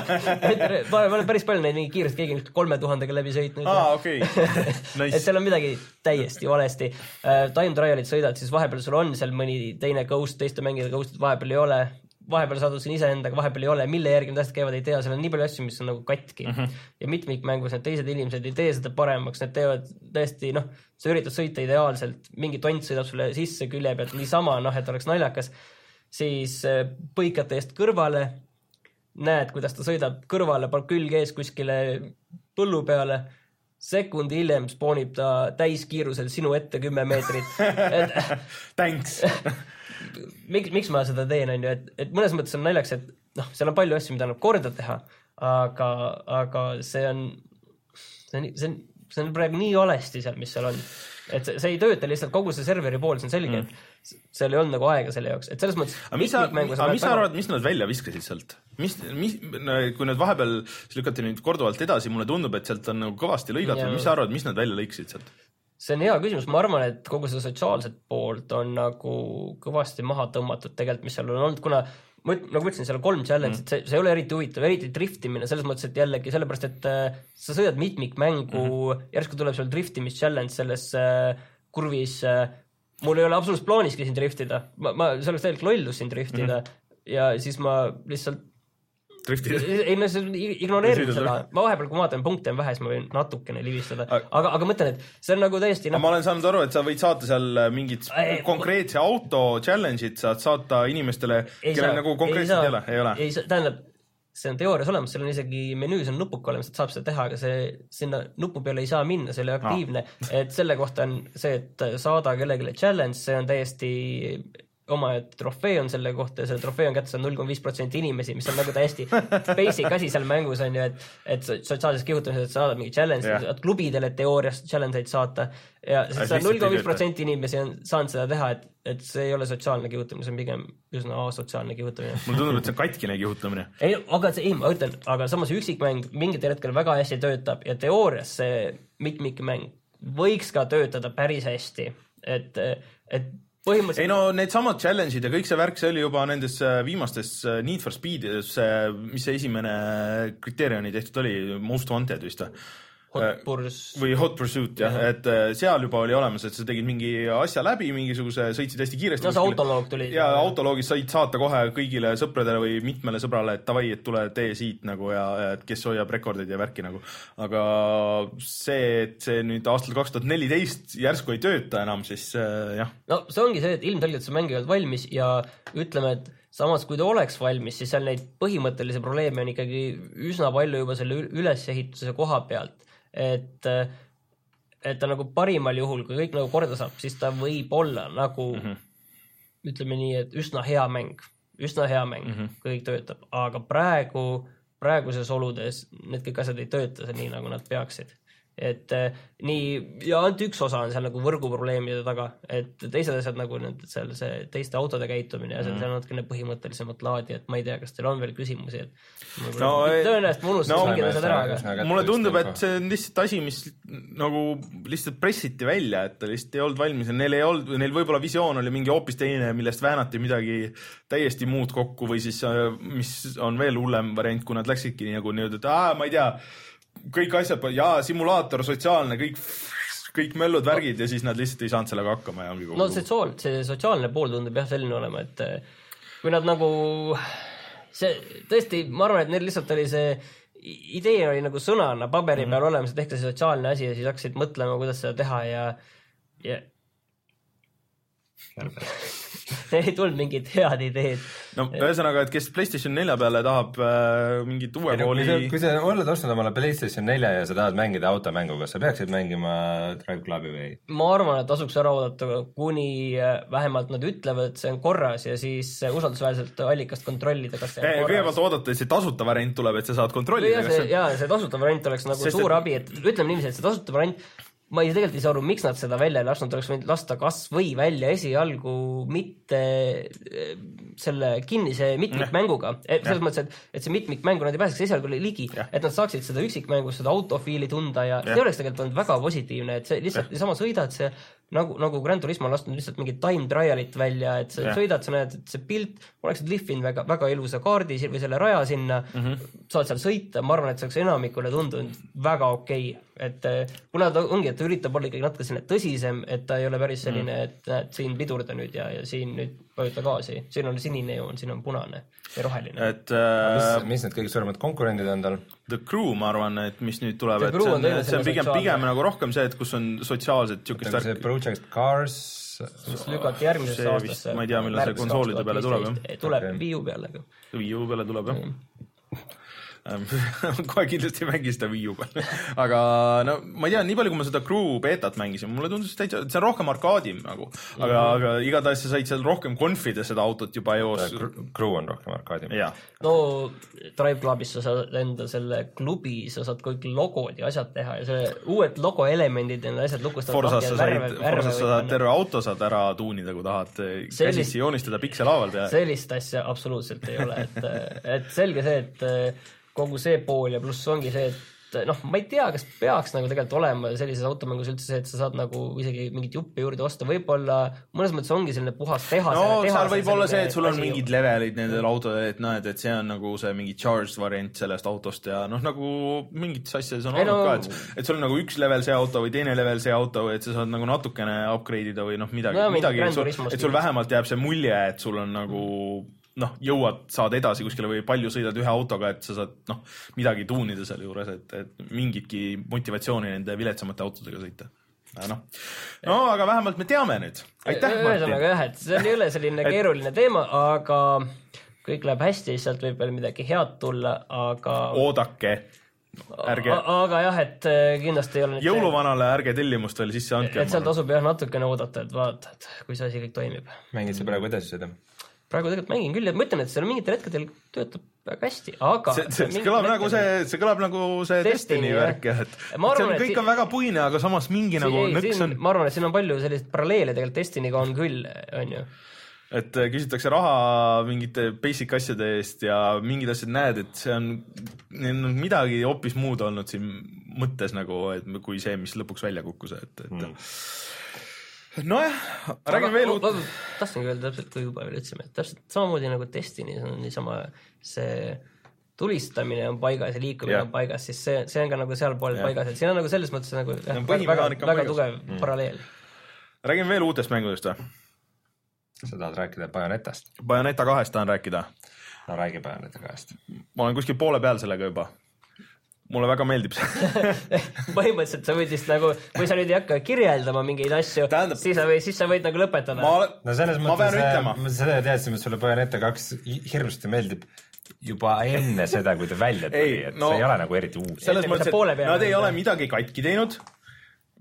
[SPEAKER 2] ma olen päris palju neid mingi kiirust, keegi kolme tuhandega läbi sõitnud.
[SPEAKER 1] Aa, okei. Okay. Nice.
[SPEAKER 2] Et seal on midagi täiesti valesti. Uh, time trialit sõidad, siis vahepeal sul on seal mõni teine ghost, teiste mängida ghostid vahepeal ei ole. Vahepeal saadud siin iseendaga, vahepeal ei ole. Mille järgi nad hästi käivad, ei tea. Seal on nii palju asju, mis on nagu katki. Mm-hmm. Ja mitmikmängus need teised inimesed ei tee seda paremaks. Need teevad tõesti, noh, sa üritad sõita ideaalselt. Mingi tont sõidab sulle sisse külje pealt niisama, noh, et oleks naljakas. Siis põikad eest kõrvale, näed, kuidas ta sõidab kõrvale, paneb külg ees kuskile põllu peale, sekundi hiljem spoonib ta täiskiirusel sinu ette kümme meetrit. Et,
[SPEAKER 1] Thanks!
[SPEAKER 2] miks, miks ma seda teen, on ju, et, et mõnes mõttes on naljaks, et noh, seal on palju asju, mida annab korda teha, aga, aga see on, see on, see on, see on praegu nii valesti seal, mis seal on. Et see, see ei tööta lihtsalt kogu see serveri pool, see on selge, mm. et seal ei olnud nagu aega selle jaoks. Et selles mõttes...
[SPEAKER 1] Aga mis sa, aga mis sa arvad, mis nad välja viskasid sealt? Mis, mis, kui nad vahepeal lükati nüüd korduvalt edasi, mulle tundub, et sealt on nagu kõvasti lõigatud. Ja... Mis sa arvad, mis nad välja lõiksid sealt?
[SPEAKER 2] See on hea küsimus. Ma arvan, et kogu see sotsiaalset poolt on nagu kõvasti maha tõmmatud tegelikult, mis seal on olnud, kuna ma, nagu ma ütlesin, seal on kolm challenge, mm. see, see ei ole eriti huvitav, eriti driftimine, selles mõttes, et jällegi sellepärast, et äh, sa sõidad mitmikmängu, mm-hmm. järsku tuleb seal driftimis challenge selles äh, kurvis, äh, mul ei ole absoluutselt plaaniski siin driftida, ma, ma, see oleks täielikult lollus siin driftida mm-hmm. ja siis ma lihtsalt
[SPEAKER 1] driftida.
[SPEAKER 2] Ei, no see ignoreerid seda. Ma vahepeal, kui vaatan punkte on vähe, siis ma võin natukene livistada. Aga, aga mõtlen, et see on nagu täiesti...
[SPEAKER 1] No... Ma olen saanud aru, et sa võid saata seal mingid ei, konkreetse ma... auto challenge'id, saad saata inimestele, kellel nagu konkreetselt ei ole. Ei ole. Ei,
[SPEAKER 2] tähendab, see on teoorias olemas, seal on isegi menüüs on nupuka olemas, et saab seda teha, aga see sinna nupu peale ei saa minna, see oli aktiivne. Ah. Et selle kohta on see, et saada kellegile challenge, see on täiesti... oma trofee on selle kohta ja selle trofee on kätte saanud null koma viis protsenti inimesi, mis on nagu täiesti basic asi seal mängus on ju, et, et sotsiaalses kihutamises, et saadad mingi challenge, yeah. saad klubidele teoorias challenge'id saata ja see null koma viis protsenti inimesi on saanud seda teha, et, et see ei ole sotsiaalne kihutamine, see on pigem üsna asotsiaalne kihutamine.
[SPEAKER 1] Mulle tundub, et see on katkine kihutamine.
[SPEAKER 2] Ei, aga see, ei, ma ütlen, aga samas üksikmäng mingitel hetkel väga hästi töötab ja teoorias see mitmikmäng võiks ka töötada päris hästi, et, et
[SPEAKER 1] ei no need samad challenge'id ja kõik see värk, see oli juba nendes viimastes Need for Speedis, mis see esimene kriteeriumi tehtud oli, Most Wanted vist või?
[SPEAKER 2] Hot Pursuit.
[SPEAKER 1] Või Hot Pursuit, jah, et seal juba oli olemas, et sa tegid mingi asja läbi, mingisuguse, sõitsid hästi kiiresti.
[SPEAKER 2] No see autoloog tuli.
[SPEAKER 1] Ja autoloogis said saata kohe kõigile sõpradele või mitmele sõbrale, et tavai, et tule tee siit nagu ja et kes hoiab rekordid ja värki nagu. Aga see, et see nüüd aastal kaks tuhat neliteist järsku ei tööta enam, siis jah. No
[SPEAKER 2] see ongi see, et ilmselgelt see mäng ei olnud valmis ja ütleme, et samas kui ta oleks valmis, siis seal neid põhimõttelisi probleeme on ikkagi üsna palju juba selle ülesehituse koha pealt. Et, et ta nagu parimal juhul, kui kõik nagu korda saab, siis ta võib olla nagu mm -hmm. ütleme nii, et üsna hea mäng, üsna hea mäng mm, -hmm. kui kõik töötab, aga praegu, praeguses oludes need kõik asjad ei tööta nii, nagu nad peaksid. Et äh, nii, ja ainult üks osa on seal nagu võrguprobleemide taga, et teised asjad nagu need, seal see teiste autode käitumine ja see on mm. natukene põhimõttelisemat laadi, et ma ei tea, kas teil on veel küsimusi, et no, tõenäoliselt ma unustasin no, mingid asjad ära, aga
[SPEAKER 1] mulle tundub, et see on lihtsalt asi, mis nagu lihtsalt pressiti välja, et ta lihtsalt ei olnud valmis ja neil ei olnud, neil võib-olla visioon oli mingi hoopis teine, millest väänati midagi täiesti muud kokku või siis, mis on veel hullem variant, kui nad läksidki nagu nii-öelda, et aa, ma ei tea, kõik asjad, jaa, simulaator, sotsiaalne, kõik, kõik möllud värgid ja siis nad lihtsalt ei saanud sellega hakkama ja ongi kogu.
[SPEAKER 2] No see, sool, see sotsiaalne pool tundub jah selline olema, et kui nad nagu, see tõesti, ma arvan, et neil lihtsalt oli see idee oli nagu sõnana paberi peal mm -hmm. olemas, et ehk see sotsiaalne asi ja siis hakkasid mõtlema, kuidas seda teha ja, ja... ei tulnud mingid head ideed.
[SPEAKER 1] No ühesõnaga, et kes PlayStation nelja peale tahab äh, mingit uue ei, kooli...
[SPEAKER 3] No, kui sa oled ostnud omale PlayStation nelja ja sa tahad mängida automängu, kas sa peaksid mängima Drive Clubi või?
[SPEAKER 2] Ma arvan, et tasuks ära oodata, kuni vähemalt nad ütlevad, et see on korras ja siis usaldusväärselt allikast kontrollida, kas see on korras.
[SPEAKER 1] Kõigepealt oodata, et see tasuta variant tuleb, et sa saad kontrollida.
[SPEAKER 2] Ja see, ja, see tasuta variant oleks nagu Sest suur et... abi, et ütleme niiviisi, et see tasuta variant ma ei tegelikult ei saa aru, miks nad seda välja ei lasknud, oleks võinud lasta kas või välja esialgu mitte selle kinnise mitmikmänguga. Selles mõttes, et, et see mitmikmängu nad ei pääseks esialgu ligi, ja. Et nad saaksid seda üksikmängus, seda autofiili tunda ja, ja. See oleks tegelikult olnud väga positiivne, et see lihtsalt ja. Sama sõidad, see nagu, nagu Gran Turismo on lasknud lihtsalt mingi time trialit välja, et sa ja. Sõidad, sa näed, et see pilt, oleksid lihvinud väga, väga ilusa kaardi või selle raja sinna, mm -hmm. saad seal sõita, ma arvan, et see oleks enamikule tundunud väga okei. Okay. Et kuna ta ongi, et ta üritab olla ikkagi natuke selline tõsisem, et ta ei ole päris selline, mm. et näed, siin pidurda nüüd ja, ja siin nüüd vajuta gaasi. Siin on sinine joon, siin on punane ja roheline.
[SPEAKER 1] Et, äh,
[SPEAKER 3] mis, mis need kõige suuremad konkurendid on tal?
[SPEAKER 1] The Crew, ma arvan, et mis nüüd tuleb, et see on, see on pigem, pigem nagu rohkem see, et kus on sotsiaalsed tšukist
[SPEAKER 3] värk. See Project Cars...
[SPEAKER 2] Mis lükati järgmisesse aastasse.
[SPEAKER 1] Ma ei tea, millal see konsoolide peale tuleb.
[SPEAKER 2] Tuleb okay. Wii U peale.
[SPEAKER 1] Wii U peale tuleb, jah. kohe kindlasti ei mängi seda Wii U peal. Aga no ma ei tea, nii palju kui ma seda Crew betat mängisin, mulle tundus täitsa, see on rohkem arkaadim nagu, aga, mm -hmm. aga igatahes sa said seal rohkem konfida seda autot juba eos.
[SPEAKER 3] Crew on rohkem arkaadim.
[SPEAKER 2] No Drive Clubis sa saad enda selle klubi, sa saad kõik logod ja asjad teha ja see uued logo elemendid ja asjad lukustavad.
[SPEAKER 1] Forsas sa said, Forsas sa saad terve auto saad ära tuunida, kui tahad sellist, käsissi joonistada pikselaaval teha.
[SPEAKER 2] Sellist asja absoluutselt ei ole, et, et selge see, et kogu see pool ja pluss ongi see, et noh, ma ei tea, kas peaks nagu tegelikult olema sellises automängus üldse see, et sa saad nagu isegi mingit juppi juurde osta, võib-olla mõnes mõttes ongi selline puhas tehas.
[SPEAKER 1] No tehas seal võib olla see, et sul on mingid levelid nendel autodel, et näed, et see on nagu see mingi charged variant sellest autost ja noh, nagu mingites asjades on olnud no, ka, et, et sul on nagu üks level see auto või teine level see auto, et sa saad nagu natukene upgrade ida või noh, midagi, no, midagi et, sul, et sul vähemalt jääb see mulje, et sul on nagu noh, jõuad, saad edasi kuskile või palju sõidad ühe autoga, et sa saad noh, midagi tuunida seal juures, et, et mingitki motivatsiooni nende viletsamate autodega sõita. No. no, aga vähemalt me teame nüüd. Aitäh, Martin!
[SPEAKER 2] Ühesõnaga jah, et see ei ole selline et... keeruline teema, aga kõik läheb hästi, sealt võib veel midagi head tulla, aga...
[SPEAKER 1] Oodake! Ärge...
[SPEAKER 2] Aga jah, et kindlasti ei ole...
[SPEAKER 1] Jõuluvanale ärge tellimust veel sisse andke.
[SPEAKER 2] Et seal tasub jah natukene oodata, et vaata, et kui see asi kõik toimib.
[SPEAKER 3] Mängid sa praegu edasi seda?
[SPEAKER 2] Praegu tegelikult mängin küll ja ma ütlen, et seal mingitel hetkedel töötab väga hästi, aga...
[SPEAKER 1] See, see, see, kõlab, nagu see, see kõlab nagu see Destiny värk, et see on, kõik on väga puine, aga samas mingi see, nagu nõks on...
[SPEAKER 2] Ma arvan, et siin on palju sellist paralleele tegelikult Destinyga on küll, on ju.
[SPEAKER 1] Et küsitakse raha mingite basic asjade eest ja mingid asjad näed, et see on midagi hoopis muud olnud siin mõttes nagu, et kui see, mis lõpuks välja kukkus, et... et mm. Nojah, räägime veel uut.
[SPEAKER 2] Tahtsin öelda täpselt, kui juba veel ütlesime, et täpselt samamoodi nagu Destiny, see on niisama see tulistamine on paigas ja liikumine ja. On paigas, siis see, see on ka nagu seal pool ja. Paigas, et siin on nagu selles mõttes nagu jah, väga, väga tugev mm. paralleel.
[SPEAKER 1] Räägime veel uutest mängudest või?
[SPEAKER 3] Sa tahad rääkida Bayonettast?
[SPEAKER 1] Bayonetta kahest tahan rääkida.
[SPEAKER 3] No räägi Bayonetta kahest.
[SPEAKER 1] Ma olen kuskil poole peal sellega juba. Mulle väga meeldib see.
[SPEAKER 2] Põhimõtteliselt sa võid vist nagu, kui sa nüüd ei hakka kirjeldama mingeid asju, Tähendab, siis, sa võid, siis sa võid nagu lõpetada.
[SPEAKER 1] Ma,
[SPEAKER 3] no selles mõttes, ma seda teadsin, et sulle Bayonetta kaks hirmsasti meeldib juba enne seda, kui ta välja tuli, et no, see ei ole nagu eriti uus.
[SPEAKER 1] Selles mõttes, et nad ei ole midagi katki teinud.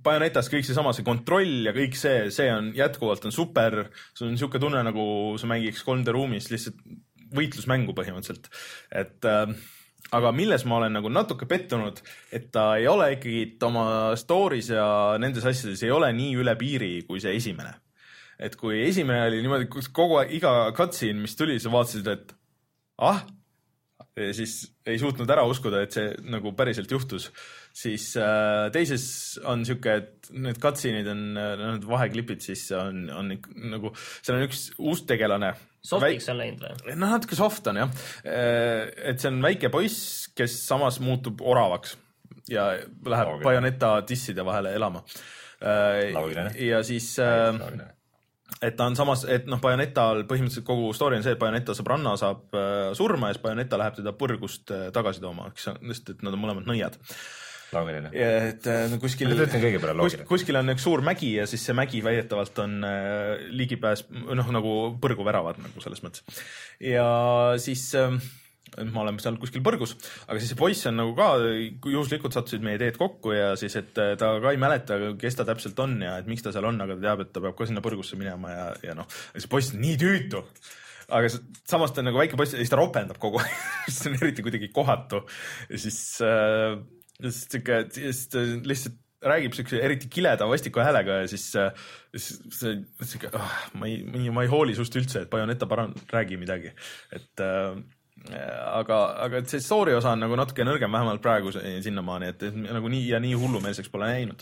[SPEAKER 1] Bayonetas kõik see sama, see kontroll ja kõik see, see on jätkuvalt on super, see on siuke tunne nagu sa mängiks kolm D ruumis lihtsalt võitlusmängu põhimõtteliselt, et äh, aga milles ma olen nagu natuke pettunud, et ta ei ole ikkagi oma stories ja nendes asjades ei ole nii üle piiri kui see esimene. Et kui esimene oli niimoodi, kogu aeg, iga cutscene, mis tuli, sa vaatasid, et ah, ja siis ei suutnud ära uskuda, et see nagu päriselt juhtus, siis äh, teises on siuke, et need cutscene'id on, need vaheklipid, siis on, on nagu, seal on üks uus tegelane.
[SPEAKER 2] Softiks on läinud või?
[SPEAKER 1] No natuke soft on jah, et see on väike poiss, kes samas muutub oravaks ja läheb Laugine. Bayoneta disside vahele elama. Laugine. Ja siis... Laugine. Et ta on samas, et noh, Bayonetal põhimõtteliselt kogu story on see, et Bayoneta sõbranna saab surma ja siis Bayoneta läheb teda põrgust tagasi tooma, sest et nad on mõlemad nõiad.
[SPEAKER 3] Loogiline.
[SPEAKER 1] Et no, kuskil, kus, kuskil on üks suur mägi ja siis see mägi väidetavalt on ligipääs, noh nagu põrguväravad nagu selles mõttes. Ja siis... ma olen seal kuskil põrgus, aga siis see poiss on nagu ka, juhuslikult sattusid meie teed kokku ja siis, et ta ka ei mäleta, kes ta täpselt on ja et miks ta seal on, aga ta teab, et ta peab ka sinna põrgusse minema ja, ja noh, see poiss on nii tüütu, aga samas ta on nagu väike poiss ja siis ta ropendab kogu aeg, see on eriti kuidagi kohatu ja siis, äh, siis ta lihtsalt räägib siukse eriti kileda vastiku häälega ja siis, siis see, see, oh, ma, ei, ma ei hooli sust üldse, et Bayoneta paran räägi midagi, et äh, aga, aga see story osa on nagu natuke nõrgem vähemalt praegu sinnamaani, et, et nagu nii ja nii hullumeelseks pole näinud.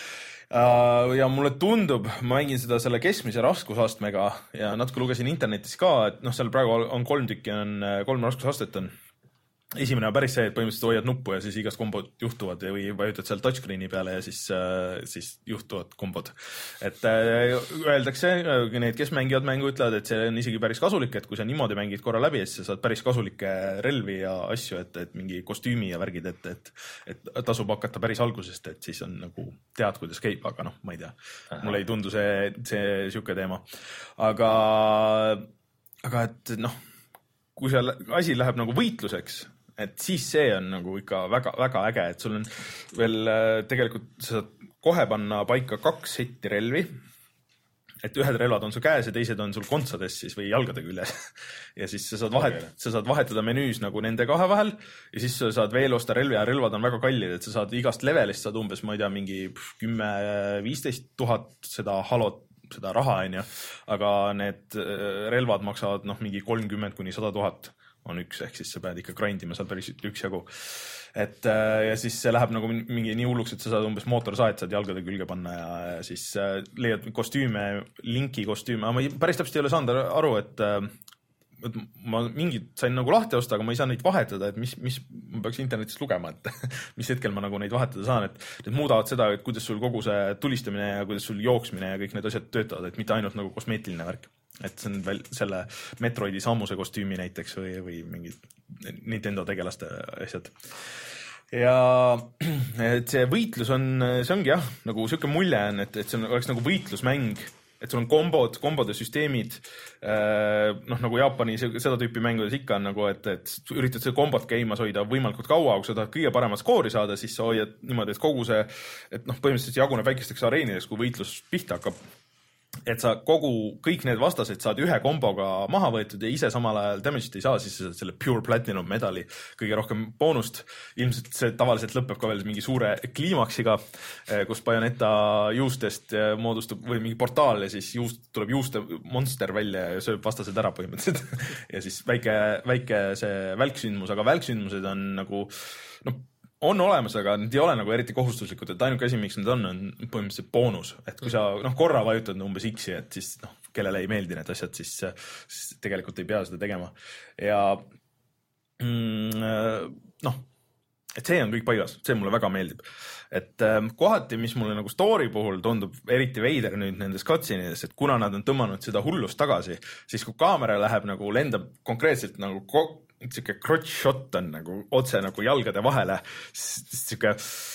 [SPEAKER 1] Ja mulle tundub, ma mängin seda selle keskmise raskusastmega ja natuke lugesin internetis ka, et noh, seal praegu on kolm tükki, on kolm raskusastet on. Esimene on päris see, et põhimõtteliselt hoiad nuppu ja siis igast kombod juhtuvad või vajutad seal touchscreeni peale ja siis, siis juhtuvad kombod. Et öeldakse, need, kes mängivad mängu, ütlevad, et see on isegi päris kasulik, et kui sa niimoodi mängid korra läbi, siis sa saad päris kasulikke relvi ja asju, et, et mingi kostüümi ja värgid, et, et, et tasub hakata päris algusest, et siis on nagu tead, kuidas käib, aga noh, ma ei tea. Mulle ei tundu see, see siuke teema. Aga, aga et noh, kui see asi läheb nagu võitluseks, et siis see on nagu ikka väga, väga äge, et sul on veel tegelikult sa saad kohe panna paika kaks setti relvi, et ühed relvad on su käes ja teised on sul kontsades siis või jalgade küljes ja siis sa saad, vahet, sa saad vahetada menüüs nagu nende kahe vahel ja siis sa saad veel osta relvi ja relvad on väga kallid, et sa saad igast levelist saad umbes, ma ei tea, mingi kümme viisteist tuhat seda halot seda raha on ju, aga need relvad maksavad noh, mingi kolmkümmend kuni sada tuhat on üks, ehk siis sa pead ikka grindima seal päris üks jagu. Et ja siis see läheb nagu mingi nii hulluks, et sa saad umbes mootorsaed saad jalgade külge panna ja, ja siis leiad kostüüme, linki kostüüme, aga ma ei, päris täpselt ei ole saanud aru, et, et ma mingid sain nagu lahti osta, aga ma ei saa neid vahetada, et mis, mis ma peaks internetist lugema, et mis hetkel ma nagu neid vahetada saan, et need muudavad seda, et kuidas sul kogu see tulistamine ja kuidas sul jooksmine ja kõik need asjad töötavad, et mitte ainult nagu kosmeetiline värk. Et see on veel selle Metroidi Sammuse kostüümi näiteks või, või mingid Nintendo tegelaste asjad. Ja et see võitlus on, see ongi jah, nagu siuke mulje on, et, et see on, oleks nagu võitlusmäng, et sul on kombod, kombode süsteemid, noh nagu Jaapani seda tüüpi mängudes ikka on nagu, et, et üritad see kombot käimas hoida võimalikult kaua, kui sa tahad kõige paremat skoori saada, siis sa hoiad niimoodi, et kogu see, et noh, põhimõtteliselt jaguneb väikesteks areenideks, kui võitlus pihta hakkab. Et sa kogu, kõik need vastased saad ühe komboga maha võetud ja ise samal ajal damage'it ei saa, siis sa saad selle Pure Platinum medali kõige rohkem boonust. Ilmselt see tavaliselt lõpeb ka veel mingi suure kliimaksiga, kus Bayoneta juustest moodustub või mingi portaal ja siis juust, tuleb juuste monster välja ja sööb vastased ära põhimõtteliselt. Ja siis väike, väike see välksündmus, aga välksündmused on nagu, noh, on olemas, aga need ei ole nagu eriti kohustuslikud, et ainuke asi, miks need on, on põhimõtteliselt boonus. Et kui sa noh, korra vajutad umbes X-i, et siis noh, kellele ei meeldi need asjad, siis, siis tegelikult ei pea seda tegema. Ja mm, noh, et see on kõik paigas, see mulle väga meeldib. Et kohati, mis mulle nagu story puhul tundub eriti veider nüüd nendes cutscene'ides, et kuna nad on tõmmanud seda hullust tagasi, siis kui kaamera läheb nagu lendab konkreetselt nagu ko- siuke crotch shot on nagu otse nagu jalgade vahele, siuke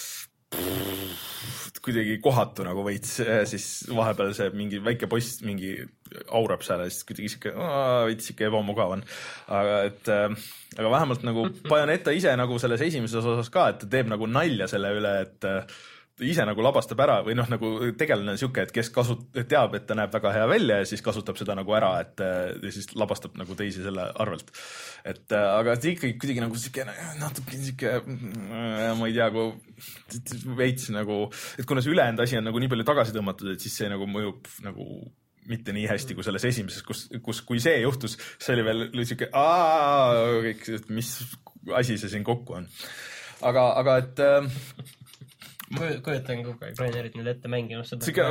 [SPEAKER 1] kuidagi kohatu nagu veits, siis vahepeal see mingi väike post mingi aurab seal ja siis kuidagi siuke veits siuke ebamugav on. Aga, et, aga vähemalt nagu Bayoneta ise nagu selles esimeses osas ka, et ta teeb nagu nalja selle üle, et ise nagu labastab ära või noh, nagu tegelane on siuke, et kes kasut-, teab, et ta näeb väga hea välja ja siis kasutab seda nagu ära, et ja siis labastab nagu teisi selle arvelt. Et aga ikkagi kuidagi nagu siuke natuke siuke, ma ei tea, kui veits nagu, et kuna see ülejäänud asi on nagu nii palju tagasi tõmmatud, et siis see nagu mõjub nagu mitte nii hästi kui selles esimeses, kus, kus kui see juhtus, see oli veel siuke, aaa, mis asi see siin kokku on. Aga, aga et
[SPEAKER 2] kujutan kogu aeg Rainerit nüüd ette mängimas seda.
[SPEAKER 1] Sikke,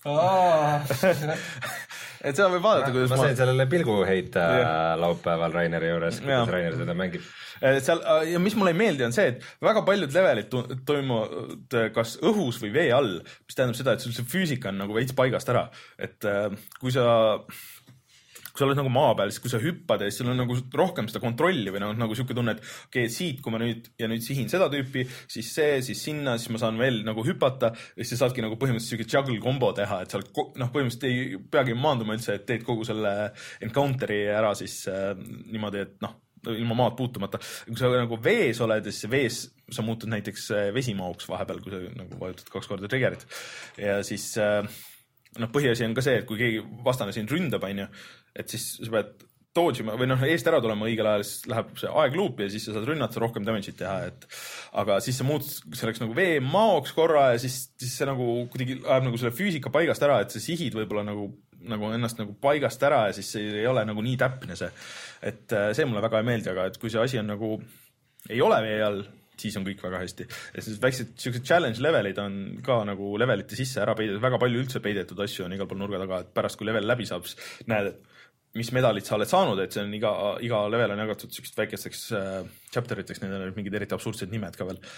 [SPEAKER 1] et seda võib vaadata, kuidas
[SPEAKER 3] ma... Ma sain sellele pilgu heita yeah. laupäeval Raineri juures, kuidas yeah. Rainer seda mängib.
[SPEAKER 1] Seal, ja mis mulle ei meeldi on see, et väga paljud levelid toimuvad kas õhus või vee all, mis tähendab seda, et sul see füüsika on nagu veits paigast ära. Et kui sa... kui sa oled nagu maa peal, siis kui sa hüppad ja siis sul on nagu rohkem seda kontrolli või nagu, nagu siuke tunne, et okei, okay, siit, kui ma nüüd ja nüüd sihin seda tüüpi, siis see, siis sinna, siis ma saan veel nagu hüpata ja siis saadki nagu põhimõtteliselt siuke juggle combo teha, et sa noh, põhimõtteliselt ei peagi maanduma üldse, et teed kogu selle encounteri ära siis äh, niimoodi, et noh, ilma maad puutumata. Kui sa nagu vees oled ja siis vees sa muutud näiteks vesimauks vahepeal, kui sa nagu vajutad kaks korda triggerit ja siis äh, noh, põhiasi on ka see, et kui keegi vastane siin ründab, on ju, et siis sa pead dodge'ima või noh, eest ära tulema õigel ajal, siis läheb see aeg luupi ja siis sa saad rünnata rohkem damage'it teha, et aga siis sa muutud selleks nagu vee maoks korra ja siis, siis see nagu kuidagi ajab nagu selle füüsika paigast ära, et sa sihid võib-olla nagu, nagu ennast nagu paigast ära ja siis see ei ole nagu nii täpne see, et see mulle väga ei meeldi, aga et kui see asi on nagu ei ole vee all, siis on kõik väga hästi. Ja siis väiksed siuksed challenge levelid on ka nagu levelite sisse ära peidetud, väga palju üldse peidetud asju on igal pool nurga taga, et pärast kui level läbi saab, näed, et mis medalit sa oled saanud, et see on iga, iga level on jagatud siukest väikesteks äh, chapteriteks, need on mingid eriti absurdsed nimed ka veel.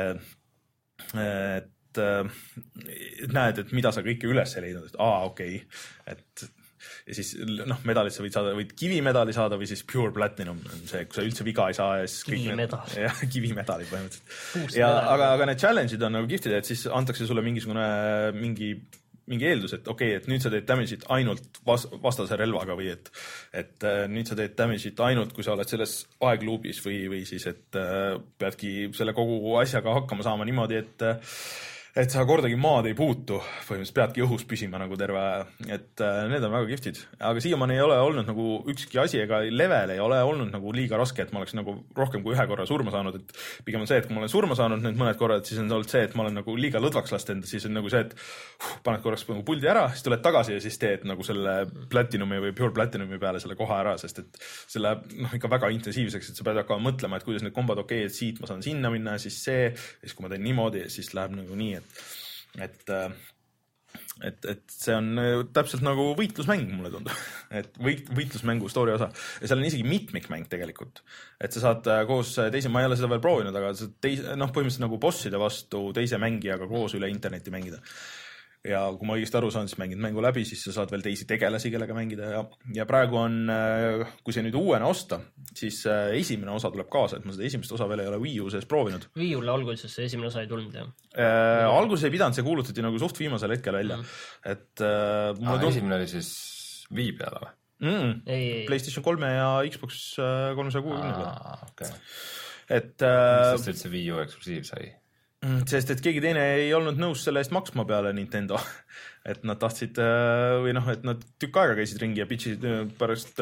[SPEAKER 1] Et äh, näed, et mida sa kõike üles leidnud, et aa, okei, okay. et ja siis noh, medalit sa võid saada, võid kivimedali saada või siis pure platinum on see, kui sa üldse viga ei saa ja siis
[SPEAKER 2] kivimedal.
[SPEAKER 1] Ja kivimedalid põhimõtteliselt. Ja, aga, aga need challenge'id on nagu giftid, et siis antakse sulle mingisugune mingi, mingi eeldus, et okei, okay, et nüüd sa teed damage'it ainult vas, vastase relvaga või et, et nüüd sa teed damage'it ainult, kui sa oled selles aegluubis või, või siis, et peadki selle kogu asjaga hakkama saama niimoodi, et et sa kordagi maad ei puutu, põhimõtteliselt peadki õhus püsima nagu terve, et äh, need on väga giftid. Aga siiamaani ei ole olnud nagu ükski asi ega level ei ole olnud nagu liiga raske, et ma oleks nagu rohkem kui ühe korra surma saanud, et pigem on see, et kui ma olen surma saanud nüüd mõned korrad, siis on olnud see, et ma olen nagu liiga lõdvaks last enda, siis on nagu see, et uh, paned korraks nagu puldi ära, siis tuled tagasi ja siis teed nagu selle platinumi või pure platinumi peale selle koha ära, sest et see läheb noh, ikka väga intensiivseks, et sa pead hakkama mõtlema, et kuidas need kombad, okei, okay, et siit ma saan sinna minna, siis see, siis kui ma teen niimoodi, siis läheb nagu nii, et et et, et see on täpselt nagu võitlusmäng, mulle tundub, et võit, võitlusmängu story osa ja seal on isegi mitmikmäng tegelikult, et sa saad koos teise, ma ei ole seda veel proovinud, aga teise, noh, põhimõtteliselt nagu bosside vastu teise mängijaga koos üle interneti mängida. Ja kui ma õigesti aru saan, siis mängid mängu läbi, siis sa saad veel teisi tegelasi, kellega mängida ja, ja praegu on, kui see nüüd uuena osta, siis esimene osa tuleb kaasa, et ma seda esimest osa veel ei ole Wii U sees proovinud.
[SPEAKER 2] Wii U-le alguses see esimene osa ei tulnud, jah?
[SPEAKER 1] Äh, alguses ei pidanud, see kuulutati nagu suht viimasel hetkel välja. Mm. Et, äh,
[SPEAKER 3] ah, tund... esimene oli siis Wii peale või?
[SPEAKER 1] Mm. Ei, ei. PlayStation kolme ja Xbox kolmesaja kuuekümne.
[SPEAKER 3] Ah, okay.
[SPEAKER 1] Et, äh,
[SPEAKER 3] mis sest, et see Wii U eksklusiiv sai?
[SPEAKER 1] Sest, et keegi teine ei olnud nõus selle eest maksma peale Nintendo, et nad tahtsid või noh, et nad tükk aega käisid ringi ja pitchisid pärast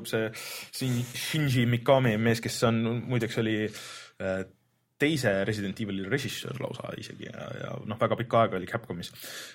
[SPEAKER 1] see Shinji Mikami mees, kes on muideks oli teise Resident Evil režissöör lausa isegi ja, ja noh, väga pikka aega oli Capcomis.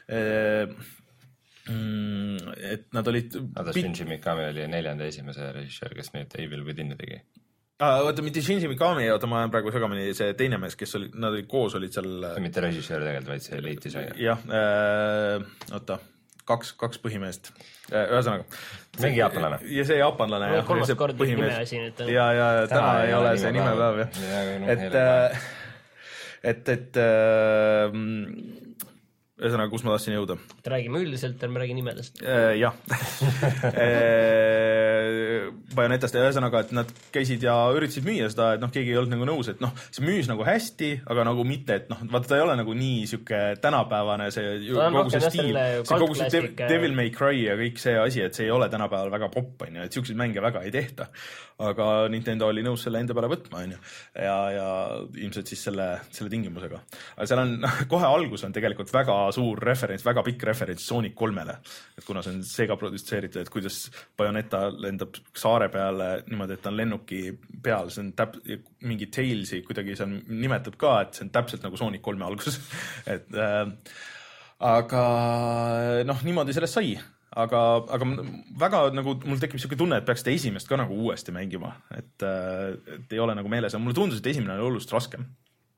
[SPEAKER 1] Et nad olid...
[SPEAKER 3] Aga Shinji Mikami oli neljanda esimese režissöör, kes nüüd Evil Within'i tegi.
[SPEAKER 1] Ah, oota, mitte Shinji Mikami, oota, ma olen praegu segamini see teine mees, kes oli, nad olid koos, olid seal...
[SPEAKER 3] Mitte režissöör tegelikult, vaid see leitis aega.
[SPEAKER 1] Jah, äh, oota, kaks, kaks põhimeest. Ühesõnaga.
[SPEAKER 3] Mingi jaapanlane.
[SPEAKER 1] Ja see jaapanlane.
[SPEAKER 2] Ja, kolmas kord nime asi nüüd.
[SPEAKER 1] Ja, ja täna, täna ei ole see nimepäev, jah. Et, et, et, ühesõnaga, kus ma tahtsin jõuda?
[SPEAKER 2] Räägime üldiselt, ärme räägi nimedest.
[SPEAKER 1] Jah. Bayonetast ja ühesõnaga, et nad käisid ja üritasid müüa seda, et noh, keegi ei olnud nagu nõus, et noh, see müüs nagu hästi, aga nagu mitte, et noh, vaata ta ei ole nagu nii siuke tänapäevane see kogu see stiil, see kogu see Dev, Devil May Cry ja kõik see asi, et see ei ole tänapäeval väga popp, on ju, et siukseid mänge väga ei tehta. Aga Nintendo oli nõus selle enda peale võtma, on ju, ja, ja ilmselt siis selle, selle tingimusega. Aga seal on, kohe algus on tegelikult väga suur referents, väga pikk referents Sonic kolmele, et kuna see on Sega produtseeritud, et kuidas Bayonetta lendab saare peale niimoodi, et ta on lennuki peal, see on täp-, mingi Tailsi kuidagi see on, nimetab ka, et see on täpselt nagu Sonic kolme algus. et äh, aga noh, niimoodi sellest sai. Aga, aga väga nagu mul tekib siuke tunne, et peaks seda esimest ka nagu uuesti mängima, et, et ei ole nagu meeles, mulle tundus, et esimene oli hullust raskem.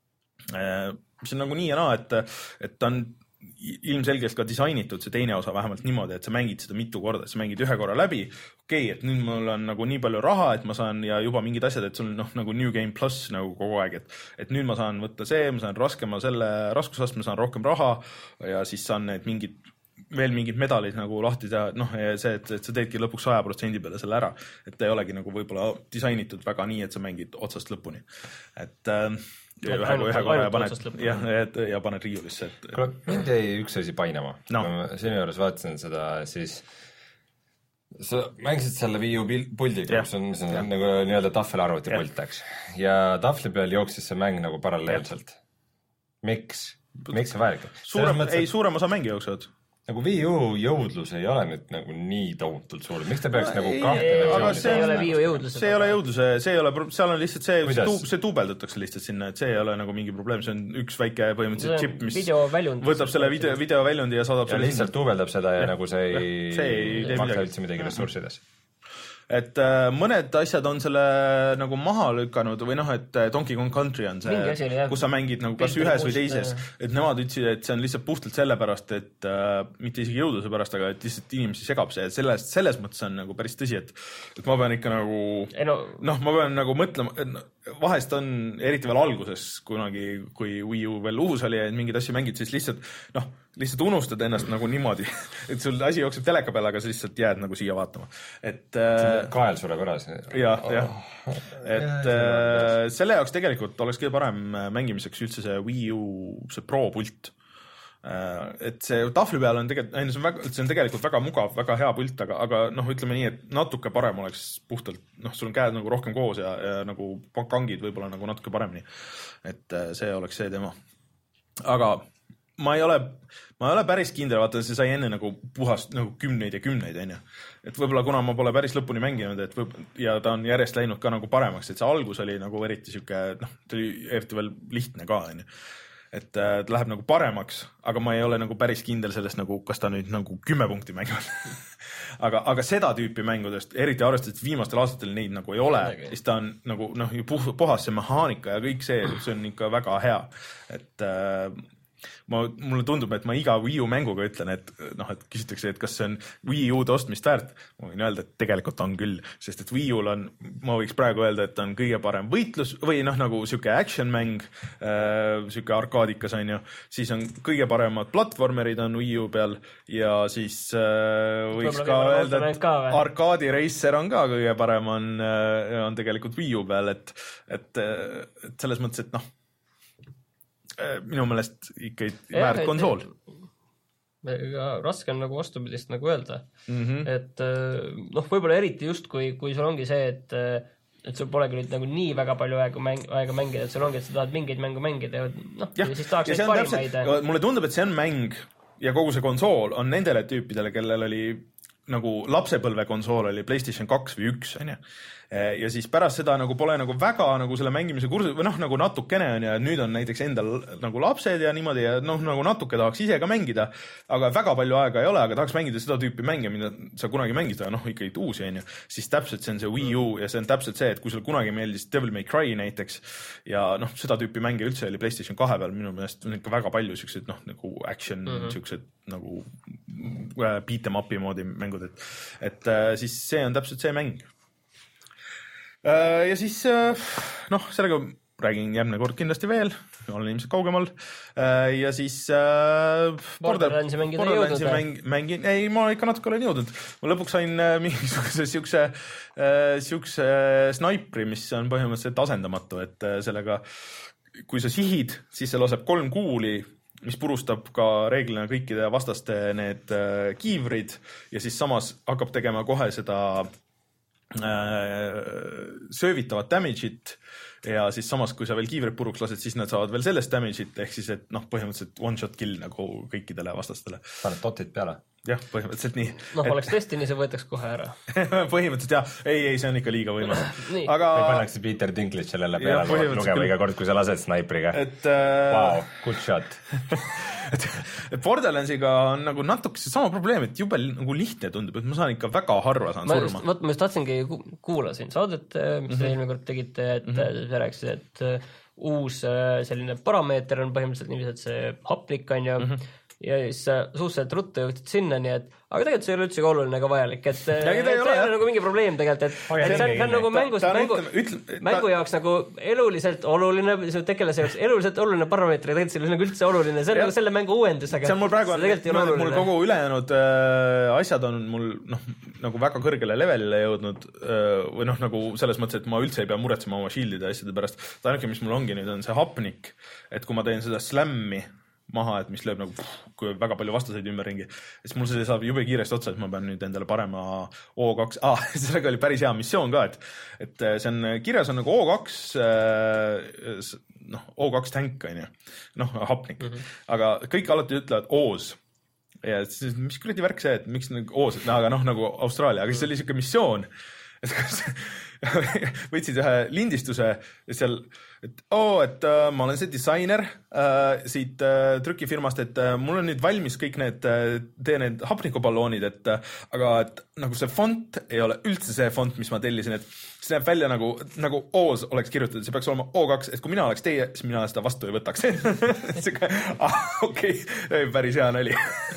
[SPEAKER 1] Mis on nagu nii ja naa, et, et ta on ilmselgelt ka disainitud see teine osa vähemalt niimoodi, et sa mängid seda mitu korda, et sa mängid ühe korra läbi, okei, okay, et nüüd mul on nagu nii palju raha, et ma saan ja juba mingid asjad, et sul noh, nagu New Game Plus nagu kogu aeg, et, et nüüd ma saan võtta see, ma saan raskema selle raskusastme, saan rohkem raha ja siis saan need mingid veel mingid medalid nagu lahti teha, noh, see, et, et sa teedki lõpuks saja protsendi peale selle ära, et ta ei olegi nagu võib-olla disainitud väga nii, et sa mängid otsast lõpuni. Et äh, ühe, ühe korra ja paned, ja, et, ja paned riiulisse. Et...
[SPEAKER 3] Kuule, mind jäi üks asi painama.
[SPEAKER 1] No.
[SPEAKER 3] Sinu juures vaatasin seda, siis sa mängisid selle Wii U puldiga, mis on, mis on ja. nagu nii-öelda tahvelarvuti pult, eks. Ja tahvli peal jooksis see mäng nagu paralleelselt. Miks? Miks see vajalik?
[SPEAKER 1] Suurem, ei, suurem osa mängi jooksevad.
[SPEAKER 3] Nagu Wii U jõudlus ei ole nüüd nagu nii tohutult suur. Miks ta peaks no, nagu kahte
[SPEAKER 2] versiooni? See ei ole Wii U jõudlus.
[SPEAKER 1] See ei ole jõudluse, see ei ole, seal on lihtsalt see, see, tuub, see tuubeldatakse lihtsalt sinna, et see ei ole nagu mingi probleem, see on üks väike põhimõtteliselt chip, mis võtab selle video, video väljundi ja saadab
[SPEAKER 3] ja selle lihtsalt tuubeldab seda ja, ja nagu see ei, see ei maksa üldse midagi ressurssides.
[SPEAKER 1] Et äh, mõned asjad on selle nagu maha lükanud või noh, et Donkey Kong Country on see, oli, kus sa mängid nagu kas ühes või teises, et nemad ütlesid, et see on lihtsalt puhtalt sellepärast, et äh, mitte isegi jõudluse pärast, aga et lihtsalt inimesi segab see, et selles, selles mõttes on nagu päris tõsi, et, et ma pean ikka nagu noh, no, ma pean nagu mõtlema, et vahest on eriti veel alguses kunagi, kui Wii U veel uus oli ja mingid asju mängid, siis lihtsalt noh, lihtsalt unustad ennast nagu niimoodi, et sul asi jookseb teleka peale, aga sa lihtsalt jääd nagu siia vaatama. Et äh,
[SPEAKER 3] kael sureb ära see.
[SPEAKER 1] Jah, jah. Et äh, selle jaoks tegelikult oleks kõige parem mängimiseks üldse see Wii U, see Pro pult. Äh, et see tahvli peal on tegelikult, see on, väga, see on tegelikult väga mugav, väga hea pult, aga, aga noh, ütleme nii, et natuke parem oleks puhtalt, noh, sul on käed nagu rohkem koos ja, ja nagu kangid võib-olla nagu natuke paremini. Et äh, see oleks see teema. Aga ma ei ole, ma ei ole päris kindel, vaata, see sai enne nagu puhast nagu kümneid ja kümneid, on ju. Et võib-olla kuna ma pole päris lõpuni mänginud, et võib, ja ta on järjest läinud ka nagu paremaks, et see algus oli nagu eriti siuke, noh, ta oli eriti veel lihtne ka, on ju. Et ta läheb nagu paremaks, aga ma ei ole nagu päris kindel sellest nagu, kas ta nüüd nagu kümme punkti mängivad. aga, aga seda tüüpi mängudest, eriti arvestades viimastel aastatel neid nagu ei ole, siis ta on nagu, noh, puhas see mehaanika ja kõik see, see on ikka väga hea. Et äh, ma, mulle tundub, et ma iga Wii U mänguga ütlen, et noh, et küsitakse, et kas see on Wii U-d ostmist väärt. Ma võin öelda, et tegelikult on küll, sest et Wii U-l on, ma võiks praegu öelda, et on kõige parem võitlus või noh, nagu siuke action mäng, äh, siuke arkaadikas on ju, siis on kõige paremad platvormerid on Wii U peal ja siis äh, võiks ka öelda, et arkaadi racer on ka kõige parem on, äh, on tegelikult Wii U peal, et, et, et selles mõttes, et noh, minu meelest ikka väärt konsool.
[SPEAKER 2] Raske on nagu vastupidist nagu öelda.
[SPEAKER 1] Mm -hmm.
[SPEAKER 2] Et noh, võib-olla eriti just, kui, kui sul ongi see, et, et sul polegi nüüd nagu nii väga palju aega, mäng, aega mängida, et sul ongi, et sa tahad mingeid mängu mängida ja noh, ja, ja siis tahaks neid parimaid.
[SPEAKER 1] Mulle tundub, et see on mäng ja kogu see konsool on nendele tüüpidele, kellel oli nagu lapsepõlve konsool oli PlayStation kaks või üks, on ju. Ja siis pärast seda nagu pole nagu väga nagu selle mängimise kursus, või noh, nagu natukene on ja nüüd on näiteks endal nagu lapsed ja niimoodi ja noh, nagu natuke tahaks ise ka mängida, aga väga palju aega ei ole, aga tahaks mängida seda tüüpi mänge, mida sa kunagi mängid, aga noh, ikkagi uusi on ju, siis täpselt see on see Wii U ja see on täpselt see, et kui sul kunagi meeldis Devil May Cry näiteks ja noh, seda tüüpi mänge üldse oli PlayStation kahe peal, minu meelest on ikka väga palju siuksed noh, nagu action, mm -hmm. siuksed nagu beat em up'i moodi mängud, et, et siis see on täpselt see mäng. Ja siis noh, sellega räägin järgmine kord kindlasti veel, olen ilmselt kaugemal ja siis äh,
[SPEAKER 2] Borderlandsi mängida ei jõudnud
[SPEAKER 1] mäng, mängin, ei, ma ikka natuke olen jõudnud, ma lõpuks sain mingisuguse siukse äh, siukse snaipri, mis on põhimõtteliselt asendamatu, et sellega kui sa sihid, siis see laseb kolm kuuli, mis purustab ka reeglina kõikide vastaste need äh, kiivrid ja siis samas hakkab tegema kohe seda äh, söövitavat damage'it ja siis samas, kui sa veel kiivrid puruks lased, siis nad saavad veel sellest damage'it ehk siis, et noh, põhimõtteliselt one shot kill nagu kõikidele vastastele.
[SPEAKER 3] Paned dotid peale?
[SPEAKER 1] Jah, põhimõtteliselt nii.
[SPEAKER 2] Noh, et... oleks Destiny, see võetaks kohe ära.
[SPEAKER 1] põhimõtteliselt jah, ei, ei, see on ikka liiga võimas.
[SPEAKER 3] Aga... Või pannakse Peter Dinklage sellele peale lugema iga kord, kui sa lased snaipriga.
[SPEAKER 1] Et, äh...
[SPEAKER 3] wow, good shot.
[SPEAKER 1] et, et Borderlandsiga on nagu natuke see sama probleem, et jube nagu lihtne tundub, et ma saan ikka väga harva saan ma surma.
[SPEAKER 2] Võt, ma just tahtsingi kuulasin saadet, mis te mm-hmm. eelmine kord tegite, et mm -hmm. see rääkis, et uus selline parameeter on põhimõtteliselt niiviisi, et see hapnik on ju mm -hmm. ja siis suhteliselt ruttu jõudsid sinna, nii et aga tegelikult see ei ole üldse ka oluline ega vajalik, et see ei ole nagu mingi probleem tegelikult, et, oh, et see on, on nagu mängust, mängu, ütleme, mängu jaoks nagu eluliselt oluline, see tegelase jaoks eluliselt oluline parameeter, tegelikult see on nagu üldse oluline, see on ja. nagu selle mängu uuendus, aga
[SPEAKER 1] see on mul praegu, on, mul kogu ülejäänud äh, asjad on mul noh, nagu väga kõrgele levelile jõudnud äh, või noh, nagu selles mõttes, et ma üldse ei pea muretsema oma shieldide ja asjade pärast, ta ainuke, mis mul ongi nüüd on see hapnik, et kui ma teen seda slammi maha, et mis lööb nagu kui väga palju vastaseid ümberringi, siis mul see saab jube kiiresti otsa, et ma pean nüüd endale parema O kaks, ah, sellega oli päris hea missioon ka, et et see on, kirjas on nagu O kaks noh, O kaks tänk on ju, noh, hapnik mm, -hmm. aga kõik alati ütlevad O's ja siis, mis kuradi värk see, et miks nagu O's, no, aga noh, nagu Austraalia, aga siis oli siuke missioon, et kas võtsid ühe lindistuse seal, et oo, et uh, ma olen see disainer uh, siit uh, trükifirmast, et uh, mul on nüüd valmis kõik need uh, tee need hapnikuballoonid, et uh, aga et nagu see font ei ole üldse see font, mis ma tellisin, et see näeb välja nagu, nagu O-s oleks kirjutatud, see peaks olema O kaks, et kui mina oleks teie, siis mina seda vastu ei võtaks. ah, okei, okay. päris hea nali.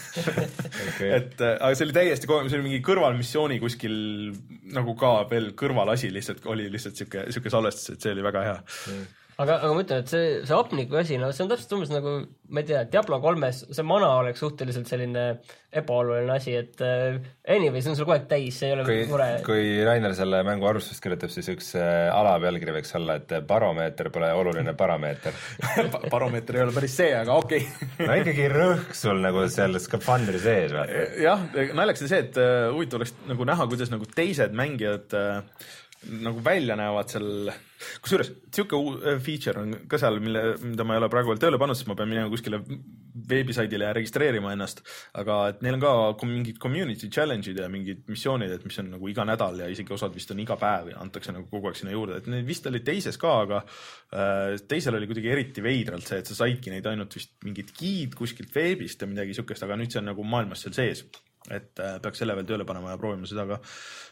[SPEAKER 1] okay. et, aga see oli täiesti, see oli mingi kõrvalmissiooni kuskil nagu ka veel kõrvalasi lihtsalt, oli lihtsalt siuke, siuke salvestus, et see oli väga hea. Mm.
[SPEAKER 2] Aga, aga ma ütlen, et see, see hapniku asi, no see on täpselt umbes nagu, ma ei tea, Diablo kolmes, see mana oleks suhteliselt selline ebaoluline asi, et uh, anyway, see on sul kogu aeg täis, see ei ole
[SPEAKER 3] kui,
[SPEAKER 2] mure.
[SPEAKER 3] Kui Rainer selle mängu arvustust kirjutab, siis üks uh, alapealkiri võiks olla, et baromeeter pole oluline parameeter.
[SPEAKER 1] Baromeeter ei ole päris see, aga okei. Okay.
[SPEAKER 3] no ikkagi rõhk sul nagu selle skafandri sees.
[SPEAKER 1] jah, naljaks on see, et uh, huvitav oleks nagu näha, kuidas nagu teised mängijad uh, nagu välja näevad seal, kusjuures siuke feature on ka seal, mille, mida ma ei ole praegu veel tööle pannud, sest ma pean minema kuskile veebisaidile ja registreerima ennast, aga et neil on ka mingid community challenge'id ja mingid missioonid, et mis on nagu iga nädal ja isegi osad vist on iga päev ja antakse nagu kogu aeg sinna juurde, et need vist olid teises ka, aga äh, teisel oli kuidagi eriti veidralt see, et sa saidki neid ainult vist mingid giid kuskilt veebist ja midagi siukest, aga nüüd see on nagu maailmas seal sees, et äh, peaks selle veel tööle panema ja proovima seda ka.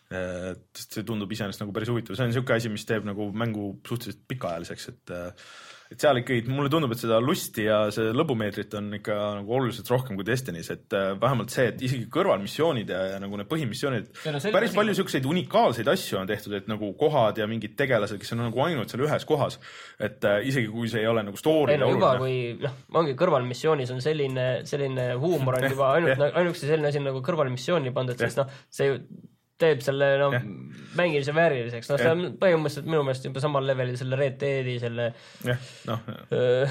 [SPEAKER 1] Et see tundub iseenesest nagu päris huvitav, see on niisugune asi, mis teeb nagu mängu suhteliselt pikaajaliseks, et et seal ikkagi, mulle tundub, et seda lusti ja see lõbumeetrit on ikka nagu oluliselt rohkem kui Destiny's, et vähemalt see, et isegi kõrvalmissioonid ja, ja nagu need põhimissioonid, no, päris palju niisuguseid unikaalseid asju on tehtud, et nagu kohad ja mingid tegelased, kes on nagu ainult seal ühes kohas, et äh, isegi kui see ei ole nagu story
[SPEAKER 2] ei, no, juba kui, noh, ongi kõrvalmissioonis on selline, selline huumor on juba ainult, ainult selline asi nagu kõrvalmissiooni pandud, sest noh, see ju teeb selle no, yeah. mängimise vääriliseks. No, see on yeah. põhimõtteliselt minu meelest juba samal levelil selle Red Deadi selle
[SPEAKER 1] yeah. no,
[SPEAKER 2] öö,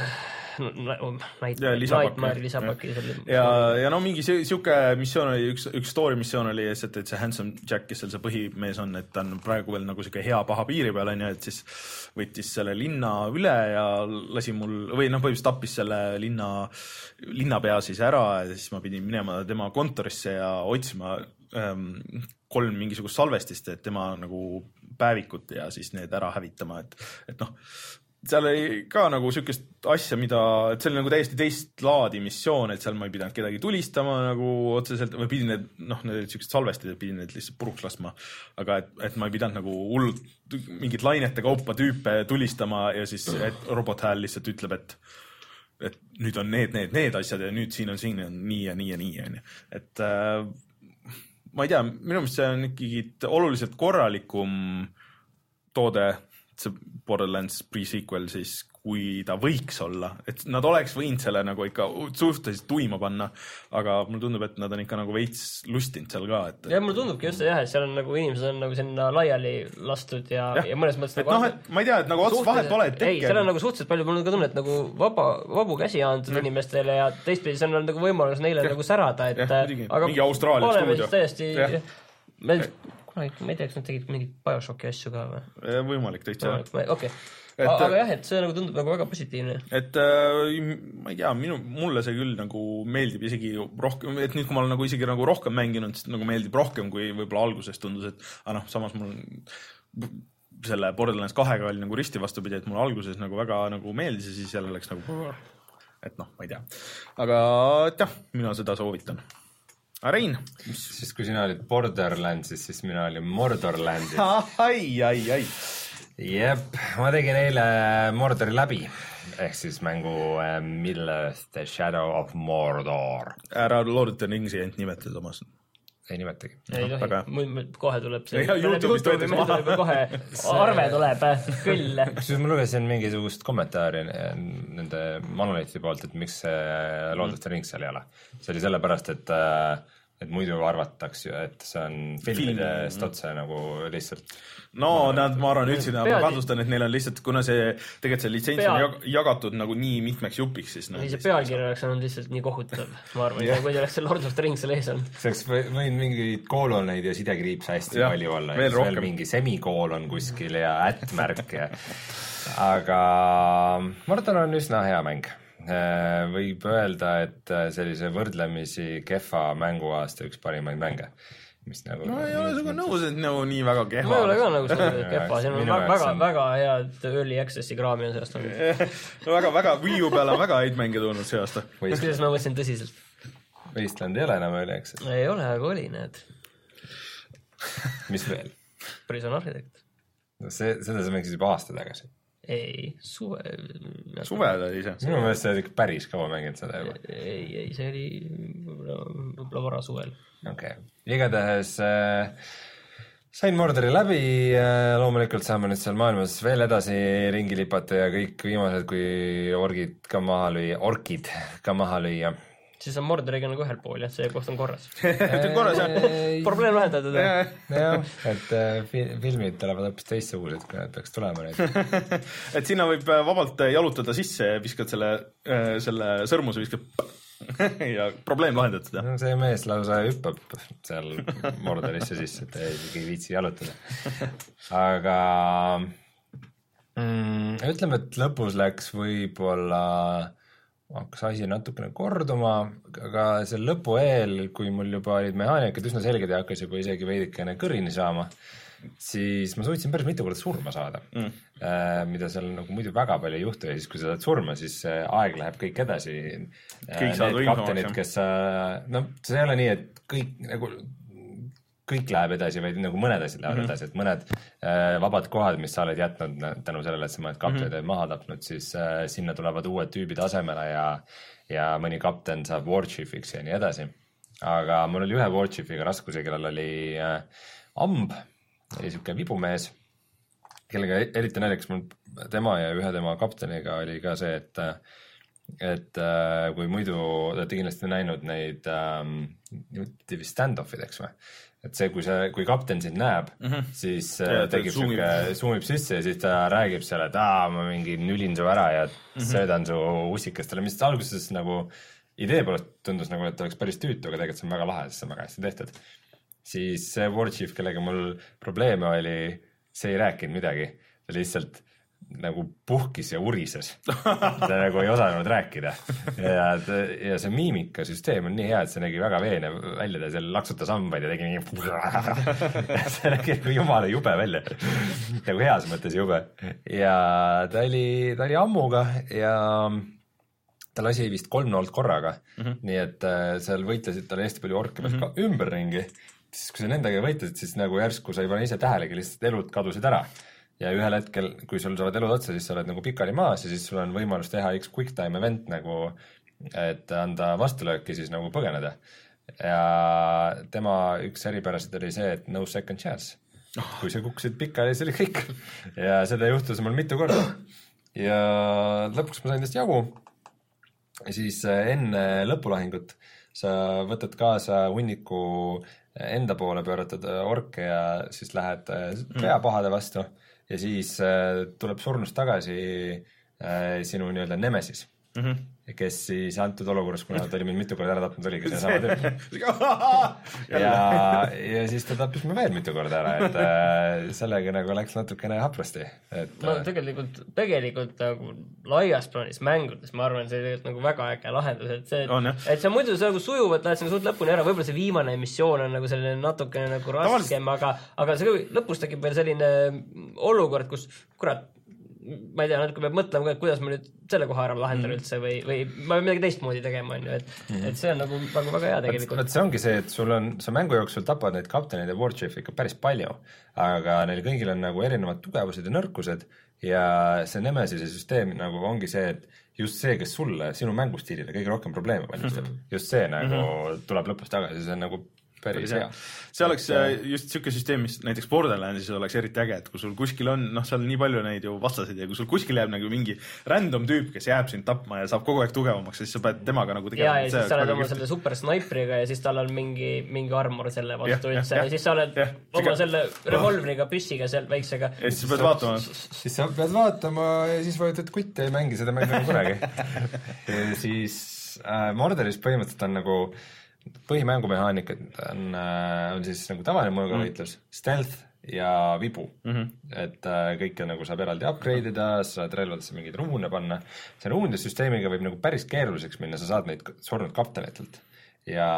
[SPEAKER 2] Night, ja, Nightmare lisapaki.
[SPEAKER 1] Ja, ja no mingi siuke missioon oli, üks, üks story missioon oli, et see Handsome Jack, kes seal see põhimees on, et ta on praegu veel nagu siuke hea paha piiri peal, on ju, et siis võttis selle linna üle ja lasi mul, või noh, põhimõtteliselt tappis selle linna, linnapea siis ära ja siis ma pidin minema tema kontorisse ja otsima ähm, kolm mingisugust salvestist, et tema nagu päevikut ja siis need ära hävitama, et, et noh, seal oli ka nagu sükest asja, mida, et see oli nagu täiesti teist laadi missioon, et seal ma ei pidanud kedagi tulistama nagu otseselt, või pidin need, noh, need olid sükest salvestid, et pidin need lihtsalt puruks laskma, aga et, et ma ei pidanud nagu hullult mingit lainete kaupa tüüpe tulistama ja siis robothääl lihtsalt ütleb, et et nüüd on need, need, need asjad ja nüüd siin on siin on nii ja nii ja nii, on ju. Et äh, ma ei tea, minu meelest see on ikkagi oluliselt korralikum toode, see Borderlands pre-sequel siis, kui ta võiks olla, et nad oleks võinud selle nagu ikka suhteliselt tuima panna, aga mulle tundub, et nad on ikka nagu veits lustinud seal ka. Et...
[SPEAKER 2] ja mulle tundubki just jah, et seal on nagu inimesed on nagu sinna laiali lastud ja, ja. ja mõnes mõttes
[SPEAKER 1] et nagu... noh, et ma ei tea, et nagu otsast vahet pole, et tekke...
[SPEAKER 2] ei, seal on nagu suhteliselt palju, mul on ka tunne, et nagu vaba, vabu käsi antud mm. inimestele ja teistpidi see on nagu võimalus neile ja. nagu särada, et
[SPEAKER 1] ja, aga mingi Austraalia stuudio.
[SPEAKER 2] Täiesti... Ma ei tea, kas nad tegid mingit Bioshocki asju ka või?
[SPEAKER 1] Võimalik täitsa.
[SPEAKER 2] Okei. Okay. Et, aga jah, et see nagu tundub nagu väga positiivne.
[SPEAKER 1] Et äh, ma ei tea, minu, mulle see küll nagu meeldib isegi rohkem, et nüüd kui ma olen nagu isegi nagu rohkem mänginud, siis nagu meeldib rohkem, kui võib-olla alguses tundus, et ah noh, samas mul selle Borderlands kahega oli nagu risti vastupidi, et mulle alguses nagu väga nagu meeldis ja siis jälle läks nagu, et noh, ma ei tea. Aga et jah, mina seda soovitan. Rein?
[SPEAKER 3] Siis kui sina olid Borderlandsis, siis mina olin Mordorlandis.
[SPEAKER 1] ai, ai, ai.
[SPEAKER 3] Jep, ma tegin eile Mordori läbi, ehk siis mängu äh, Millest The Shadow of Mordor.
[SPEAKER 1] Ära Lord of the Ringsi ainult nimetada, Tomas.
[SPEAKER 3] Ei nimetagi.
[SPEAKER 2] Ei tohi, aga... kohe tuleb see.
[SPEAKER 1] Ja, YouTube'is võetakse maha.
[SPEAKER 2] Kohe arve tuleb küll.
[SPEAKER 3] Siis ma lugesin mingisugust kommentaari nende Monolithi poolt, et miks see Lord of the Rings seal ei ole. See oli sellepärast, et, et muidu arvataks ju, et see on filmidest otse nagu lihtsalt...
[SPEAKER 1] No, nad, ma arvan, ütlesin, ma kahtlustan, et neil on lihtsalt, kuna see tegelikult see litsents Peal... on jagatud nagu nii mitmeks jupiks, siis...
[SPEAKER 2] Ei, see pealkiri oleks olnud lihtsalt nii kohutav, ma arvan, yeah. kui oleks see Lord of the Rings seal ees on.
[SPEAKER 3] See oleks võin mingeid kooloneid ja sidekriips hästi ja, palju olla. Veel, veel mingi semikoolon kuskil ja ättmärk. Ja... Aga Mordor on üsna hea mäng. Võib öelda, et sellise võrdlemisi kehva mänguaasta üks parimaid mänge. Mis nagu,
[SPEAKER 1] no ei ole suga nõus, et nagu nii väga kehva.
[SPEAKER 2] Ma ei ole ka nagu suga kehva, siin on väga, väga head early access'i kraami on see aasta.
[SPEAKER 1] väga, väga, Wii U peale on väga häid mänge tulnud see aasta.
[SPEAKER 2] Kuidas ma mõtlesin tõsiselt?
[SPEAKER 3] Wasteland ei ole enam early access.
[SPEAKER 2] Ei ole, aga oli need.
[SPEAKER 3] Mis veel?
[SPEAKER 2] Prison Architect.
[SPEAKER 3] No see, seda sa mängisid juba aasta tagasi.
[SPEAKER 2] Ei, suve...
[SPEAKER 1] Suve ta ise.
[SPEAKER 3] Minu meelest see oli ikka päris kaua mänginud seda juba.
[SPEAKER 2] Ei, ei, see oli võib-olla vara suvel.
[SPEAKER 3] Okei. Okay. Igatahes äh, sain Mordori läbi, äh, loomulikult saame nüüd seal maailmas veel edasi ringi lipata ja kõik viimased, kui orgid ka maha lüüa, orkid ka maha lüüa.
[SPEAKER 2] Siis on Mordoriga nagu ühel pool, jah, see koht on korras.
[SPEAKER 1] korras, jah.
[SPEAKER 2] Probleem lahendatud.
[SPEAKER 3] jah, et äh, filmid tulevad hoopis teistsugused, kui nad peaks tulema neid.
[SPEAKER 1] et sinna võib vabalt jalutada sisse ja viskad selle, selle sõrmuse, viskad ja probleem lahendatud.
[SPEAKER 3] No, see mees lausa hüppab seal Mordorisse sisse, et ei, ei viitsi jalutada. Aga mm, ütleme, et lõpus läks võib-olla hakkas asi natukene korduma, aga see lõpu eel, kui mul juba olid mehaanikad üsna selged ja hakkas juba isegi veidikene kõrini saama, siis ma suutsin päris mitu korda surma saada, mm. äh, mida seal nagu muidu väga palju ei juhtu ja siis kui sa saad surma, siis aeg läheb kõik edasi.
[SPEAKER 1] Kõik saad
[SPEAKER 3] need kaptenid, kes sa, no see ei ole nii, et kõik nagu kõik läheb edasi, vaid nagu mõned asjad lähevad mm-hmm. edasi, et mõned äh, vabad kohad, mis sa oled jätnud tänu sellele, et sa mõned kaptenid mm-hmm. maha tapnud, siis äh, sinna tulevad uued tüübid asemele ja, ja mõni kapten saab warchiefiks ja nii edasi. Aga mul oli ühe warchiefiga raskuse, kellel oli äh, amb, oli siuke vibumees, kellega eriti naljakas mul tema ja ühe tema kapteniga oli ka see, et et äh, kui muidu te olete kindlasti näinud neid ähm, stand-offid, eks või? Et see, kui see, kui kapten sind näeb, mm-hmm. siis ja, tegib suumib. Siuke, suumib sisse ja siis ta räägib seal, et aa, ma mingi nülin su ära ja mm-hmm. söödan su ussikestele, mis alguses nagu idee poolest tundus nagu, et oleks päris tüütu, aga tegelikult see on väga lahe, sest see on väga hästi tehtud. Siis see warchief, kellega mul probleeme oli, see ei rääkinud midagi, ta lihtsalt nagu puhkis ja urises. Ta nagu ei osanud rääkida. Ja, ja see miimikasüsteem on nii hea, et see nägi väga veenev välja, ta seal laksutas hambaid ja tegi mingi see nägi nagu jumala jube välja. Nagu heas mõttes jube. Ja ta oli, ta oli ammuga ja ta lasi vist kolm noolt korraga. Mm-hmm. Nii et seal võitlesid talle hästi palju orke mm-hmm. ka ümberringi. Siis kui sa nendega võitlesid, siis nagu järsku sa ei pane ise tähelegi, lihtsalt elud kadusid ära. Ja ühel hetkel, kui sul saavad elud otsa, siis sa oled nagu pikali maas ja siis sul on võimalus teha üks quick time event nagu, et anda vastulööki siis nagu põgeneda. Ja tema üks eripärasid oli see, et no second chance. kui sa kukkusid pikali, see oli kõik. Ja seda juhtus mul mitu korda. Ja lõpuks ma sain tast jagu. Siis enne lõpulahingut sa võtad kaasa hunniku enda poole pööratud orke ja siis lähed peapahade vastu ja siis tuleb surnust tagasi sinu nii-öelda nemesis. Mm-hmm. Kes siis antud olukorras, kuna ta oli mind mitu korda ära tapnud, oligi see sama tüüp. ja, ja siis ta tappis me veel mitu korda ära, et äh, sellega nagu läks natukene haprasti. Et,
[SPEAKER 2] no tegelikult, tegelikult nagu laias plaanis mängudes, ma arvan, see tegelikult nagu väga äge lahendus, et see, on, et see muidu see nagu sujuv, et lähed sinna suht lõpuni ära, võib-olla see viimane missioon on nagu selline natukene nagu raskem, aga, aga see lõpus tekib veel selline olukord, kus kurat, ma ei tea, natuke peab mõtlema, et kuidas ma nüüd selle koha ära lahendan mm. üldse või, või ma peab midagi teistmoodi tegema, on ju, et, mm. et see on nagu väga, väga hea tegelikult.
[SPEAKER 3] Võt see ongi see, et sul on, sa mängu jooksul tapad neid kapteneid ja warchiefe ikka päris palju, aga neil kõigil on nagu erinevad tugevused ja nõrkused ja see Nemesise süsteem nagu ongi see, et just see, kes sulle, sinu mängustiilile kõige rohkem probleeme valmistab, mm-hmm. just see nagu mm-hmm. tuleb lõpus tagasi, see on nagu päris hea.
[SPEAKER 1] See oleks just siuke süsteem, mis näiteks Borderlandsis oleks eriti äge, et kui sul kuskil on, noh, seal on nii palju neid ju vastaseid ja kui sul kuskil jääb nagu mingi random tüüp, kes jääb sind tapma ja saab kogu aeg tugevamaks, siis sa pead temaga nagu tegema.
[SPEAKER 2] Ja, ja siis sa oled oma selle super snaipriga ja siis tal on mingi, mingi armor selle vastu ja, üldse ja, ja siis sa oled ja, oma selle revolveriga, püssiga seal väiksega.
[SPEAKER 1] Ja siis sa pead vaatama.
[SPEAKER 3] Siis sa pead vaatama ja siis vajutad kutte ja mängi seda mängu kunagi. Ja siis äh, Morderis põhimõtteliselt on nagu põhimängumehaanikad on, on siis nagu tavaline mõõgavõitlus, mm. stealth ja vibu. Mm-hmm. Et äh, kõike nagu saab eraldi upgrade ida, sa saad relvadesse mingeid ruune panna. See ruunide süsteemiga võib nagu päris keeruliseks minna, sa saad neid surnud kaptenitelt. Ja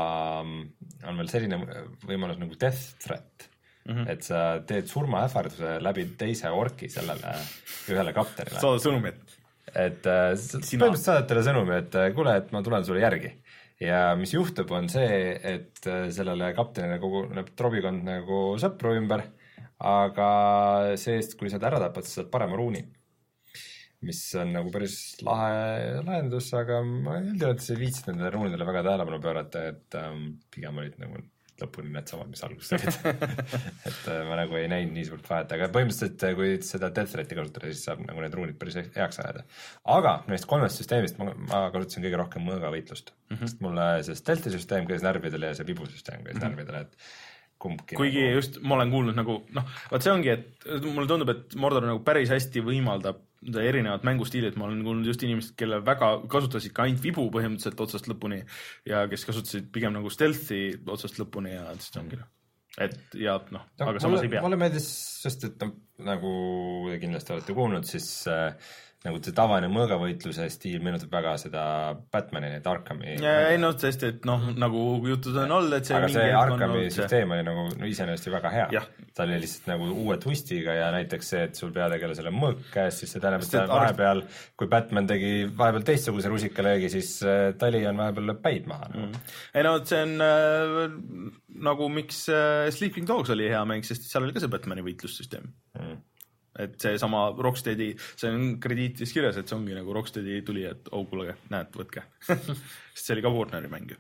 [SPEAKER 3] on veel selline võimalus nagu death threat. Mm-hmm. Et sa teed surmaähvarduse läbi teise orki sellele ühele kaptenile.
[SPEAKER 1] Saada sõnumi, et
[SPEAKER 3] et äh, põhimõtteliselt saadad talle sõnumi, et kuule, et ma tulen sulle järgi. Ja mis juhtub on see, et sellele kaptenile koguneb trobikond nagu sõpru ümber, aga seest, kui sa ta ära tapad, sa saad parema ruuni, mis on nagu päris lahe lahendus, aga ma üldiselt, et see viitsid nendele ruunidele väga tähelepanu pöörata, et ähm, pigem olid nagu lõpuni need samad, mis alguses olid. et ma nagu ei näinud nii suurt vahet, aga põhimõtteliselt, kui seda death threat'i kasutada, siis saab nagu need ruunid päris heaks ajada. Aga neist kolmest süsteemist ma, ma kasutasin kõige rohkem mõõgavõitlust. Mm-hmm. Sest mulle see stealth'i süsteem käis närvidele ja see vibusüsteem käis mm-hmm. närvidele, et kumbki.
[SPEAKER 1] Kuigi nagu... just ma olen kuulnud nagu, noh, vaat see ongi, et mulle tundub, et Mordor nagu päris hästi võimaldab erinevad mängustiilid, ma olen kuulnud just inimesed, kelle väga kasutasid ka ainult vibu põhimõtteliselt otsast lõpuni ja kes kasutasid pigem nagu stealth'i otsast lõpuni ja siis ongi noh. Et ja noh, no, aga samas
[SPEAKER 3] mulle,
[SPEAKER 1] ei pea.
[SPEAKER 3] Mulle meeldis, sest et nagu kindlasti olete kuulnud, siis äh, nagu see tavaline mõõgavõitluse stiil meenutab väga seda Batmani, neid Arkami.
[SPEAKER 1] Ja ei no, sest et noh, nagu jutud on olnud, et see
[SPEAKER 3] aga see Arkami süsteem oli nagu no, iseenesest ju väga hea. Ja. Ta oli lihtsalt nagu uue twistiga ja näiteks see, et sul peategelasele mõõk käes, siis see tähendab, et vahepeal, kui Batman tegi vahepeal teistsuguse rusikalöögi, siis tali on vahepeal päid maha.
[SPEAKER 1] Mm. Ei no, see on äh, nagu miks äh, Sleeping Dogs oli hea mäng, sest seal oli ka see Batmani võitlussüsteem. Mm. Et see sama Rocksteadi, see on krediitis kirjas, et see ongi nagu Rocksteadi tuli, et oh, kuulge, näed, võtke. Sest see oli ka Warneri mäng ju.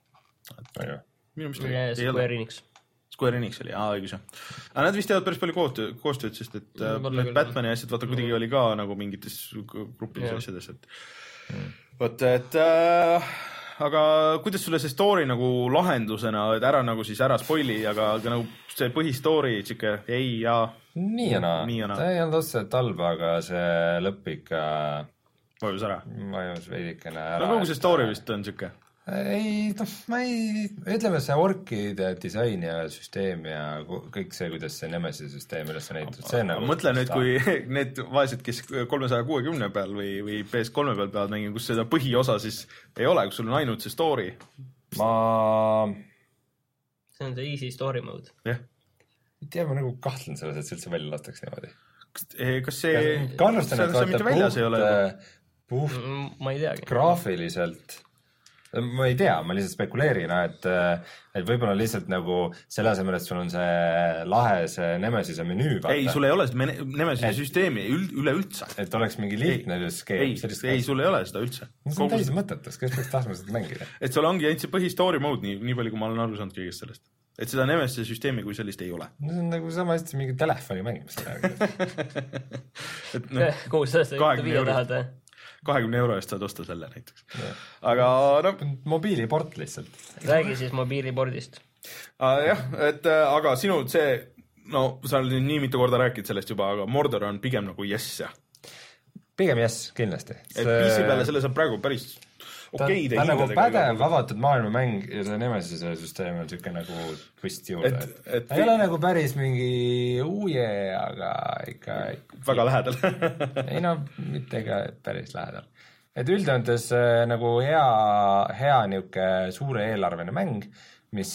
[SPEAKER 2] Square Enix.
[SPEAKER 1] Square Enix oli, aa, õigus jah. Aga nad vist teevad päris palju koostööd, sest et need Batmani asjad, vaata kuidagi oli ka nagu mingites gruppides asjades, et mm. võt, et äh, aga kuidas sulle see story nagu lahendusena, et ära nagu siis ära spoili, aga, aga nagu see põhistory, tšike ei ja
[SPEAKER 3] nii ja naa, ta ei olnud otseselt halb, aga see lõpp ikka
[SPEAKER 1] vajus ära.
[SPEAKER 3] Vajus veidikene ära.
[SPEAKER 1] No kogu see story vist on tšike?
[SPEAKER 3] Ei, noh, ma ei, ütleme see orkide disain ja süsteem ja kõik see, kuidas see Nemesi süsteem üles on ehitatud, see nagu
[SPEAKER 1] mõtle nüüd, kui need vaesed, kes kolmesaja kuuekümne peal või, või P S kolme peal peavad mängima, kus seda põhiosa siis ei ole, kus sul on ainult see story.
[SPEAKER 3] Ma
[SPEAKER 2] see on see easy story mode.
[SPEAKER 1] Jah.
[SPEAKER 3] Ei tea, ma nagu kahtlen selles, et see üldse välja lastaks niimoodi.
[SPEAKER 1] Kas see
[SPEAKER 3] kannustan, et vaata puht, puht
[SPEAKER 2] ma ei teagi.
[SPEAKER 3] Graafiliselt ma ei tea, ma lihtsalt spekuleerin, et, et võib-olla lihtsalt nagu selle asemel, et sul on see lahe, see Nemesise menüü.
[SPEAKER 1] Ei, sul ei ole Nemesise süsteemi üle üldse.
[SPEAKER 3] Et oleks mingi lihtne skeem.
[SPEAKER 1] Ei, ei, sul ei ole seda üldse.
[SPEAKER 3] See on täis mõtetas, kes peaks tahtma seda mängida?
[SPEAKER 1] Et sul ongi ainult see põhistory mode, nii, nii palju, kui ma olen aru saanud kõigest sellest. et seda Nemesise süsteemi kui sellist ei ole.
[SPEAKER 3] No see on nagu sama hästi mingi telefoni mängimist.
[SPEAKER 1] et noh,
[SPEAKER 2] kuhu sa seda viia tahad?
[SPEAKER 1] kahekümne euro eest saad osta selle näiteks. Aga no
[SPEAKER 3] mobiiliport lihtsalt.
[SPEAKER 2] Räägi siis mobiilipordist.
[SPEAKER 1] Jah, et aga sinu see, no sa oled nii mitu korda rääkinud sellest juba, aga Mordor on pigem nagu yes, jah.
[SPEAKER 3] Pigem yes, kindlasti.
[SPEAKER 1] Et P C peale selle saab praegu päris okei
[SPEAKER 3] ta, ta nagu pädev avatud maailmamäng ja see Nemesise süsteem on siuke nagu twist juurde. Et, et, ta ei ole nagu päris mingi uue, aga ikka...
[SPEAKER 1] väga lähedal.
[SPEAKER 3] ei no, mitte ka päris lähedal. Et üldjoontes nagu hea, hea niuke suure eelarvene mäng, mis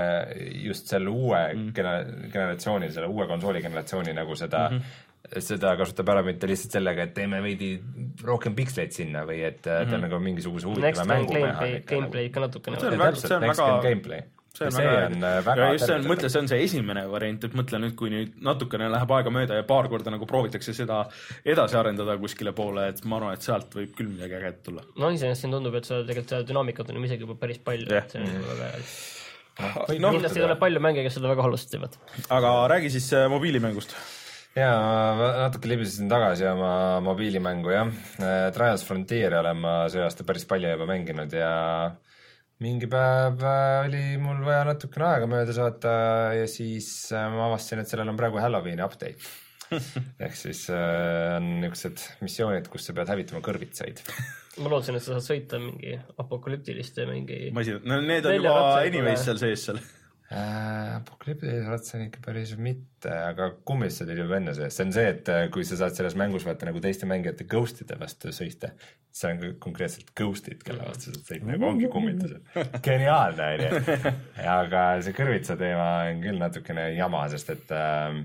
[SPEAKER 3] just selle uue generatsiooni, selle uue konsooli generatsiooni nagu seda mm-hmm. seda kasutab ära mitte lihtsalt sellega, et teeme veidi rohkem piksleid sinna või et mm-hmm. teeme nagu mingisuguse huvitava mängu.
[SPEAKER 2] Gameplay, gameplay ka natukene.
[SPEAKER 1] See on väga, see on väga,
[SPEAKER 3] gameplay.
[SPEAKER 1] see on väga, on väga ja just see on, mõtle, see on see esimene variant, et mõtle nüüd, kui nüüd natukene läheb aega mööda ja paar korda nagu proovitakse seda edasi arendada kuskile poole, et ma arvan, et sealt võib küll midagi äged tulla.
[SPEAKER 2] No iseenesest siin tundub, et seda tegelikult seda dünaamikat on isegi juba päris palju,
[SPEAKER 1] yeah.
[SPEAKER 2] et see on mm-hmm. väga
[SPEAKER 1] no,
[SPEAKER 2] kindlasti ei ole palju mänge, kes seda väga halvasti teevad.
[SPEAKER 1] Aga räägi siis mobiilimängust.
[SPEAKER 3] Jaa, ma natuke libisesin tagasi oma mobiilimängu, jah. Trials Frontier olen ma see aasta päris palju juba mänginud ja mingi päev oli mul vaja natukene aega mööda saata ja siis ma avastasin, et sellel on praegu Halloweeni update. Ehk siis on niisugused missioonid, kus sa pead hävitama kõrvitsaid.
[SPEAKER 2] Ma loodsin, et sa saad sõita mingi apokalüptiliste mingi...
[SPEAKER 1] Masin, no need on juba anyways seal sees seal.
[SPEAKER 3] Äh, apokalüptilise ratsa on ikka päris mitte, aga kummissad oli juba enne sees. See on see, et kui sa saad selles mängus vaata nagu teiste mängijate ghostide vastu sõita, see on konkreetselt ghostid, kelle vastu sa sõita, nagu ongi kummitused. Geniaalne, on. Aga see kõrvitsa teema on küll natukene jama, sest et äh,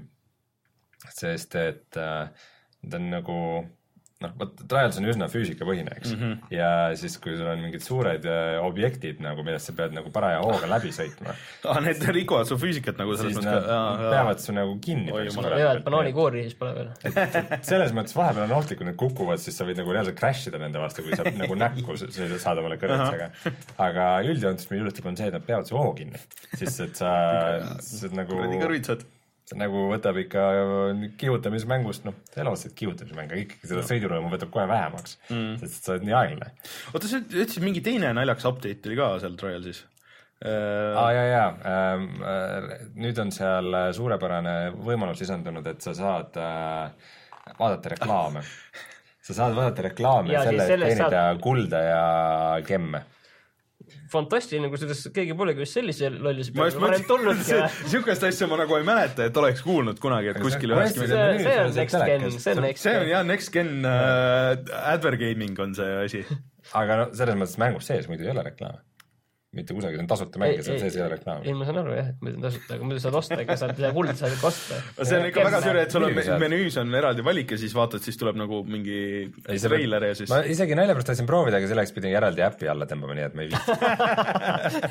[SPEAKER 3] sest et äh, ta on nagu noh, võt, Trials on üsna füüsikapõhine, eks mm-hmm. ja siis kui sul on mingid suured äh, objektid nagu, millest sa pead nagu paraja hooga läbi sõitma
[SPEAKER 1] ah, need rikuvad su füüsikat nagu
[SPEAKER 3] siis nad peavad su nagu kinni
[SPEAKER 2] ja, et banaanikoori siis pole veel
[SPEAKER 3] et, et selles mõttes vahepeal on ohtlik, kui need kukuvad, siis sa võid nagu reaalselt crashida nende vastu, kui sa nagu näkku saad omale kõrvitsaga aga üldjoontes meil üllatab on see, et nad peavad su hoo kinni siis et sa, sa nagu
[SPEAKER 1] kõrvitsad
[SPEAKER 3] see nagu võtab ikka kihutamismängust, noh, elavasid kihutamismäng, aga ikkagi seda sõidurõõmu võtab kohe vähemaks, mm. sest sa oled nii aeglane.
[SPEAKER 1] Oota, sa ütlesid mingi teine naljaks update oli ka seal Trial siis?
[SPEAKER 3] Aa, jaa, jaa. Ähm, nüüd on seal suurepärane võimalus lisandunud, et sa saad äh, vaadata reklaame. Sa saad vaadata reklaame ja selle, et teenida saad... kulda ja gemme.
[SPEAKER 2] Fantastiline, kui sellest keegi polegi vist sellise lollise peale varem tulnudki.
[SPEAKER 1] Siukest asja ma nagu ei mäleta, et oleks kuulnud kunagi, et kuskil üheski
[SPEAKER 2] see, see on next gen, see on next
[SPEAKER 1] gen. See on jah, next gen uh, advergaming on see asi.
[SPEAKER 3] Aga no, selles mõttes mängus sees muidu ei ole reklaame. Mitte kusagil, see on tasuta mäng, see on sees ei ole reklaame.
[SPEAKER 2] Ei, ma saan aru jah, et muidu on tasuta, aga muidu saad osta, ega saad kuld saad kosta.
[SPEAKER 1] See on ikka väga süüre, et sul on menüüs on eraldi valik ja siis vaatad, siis tuleb nagu mingi ei, trailer ja siis...
[SPEAKER 3] Ma isegi naljapärast tahtsin proovida, aga selleks pidi eraldi äppi alla tõmbama, nii et ma ei viitsi.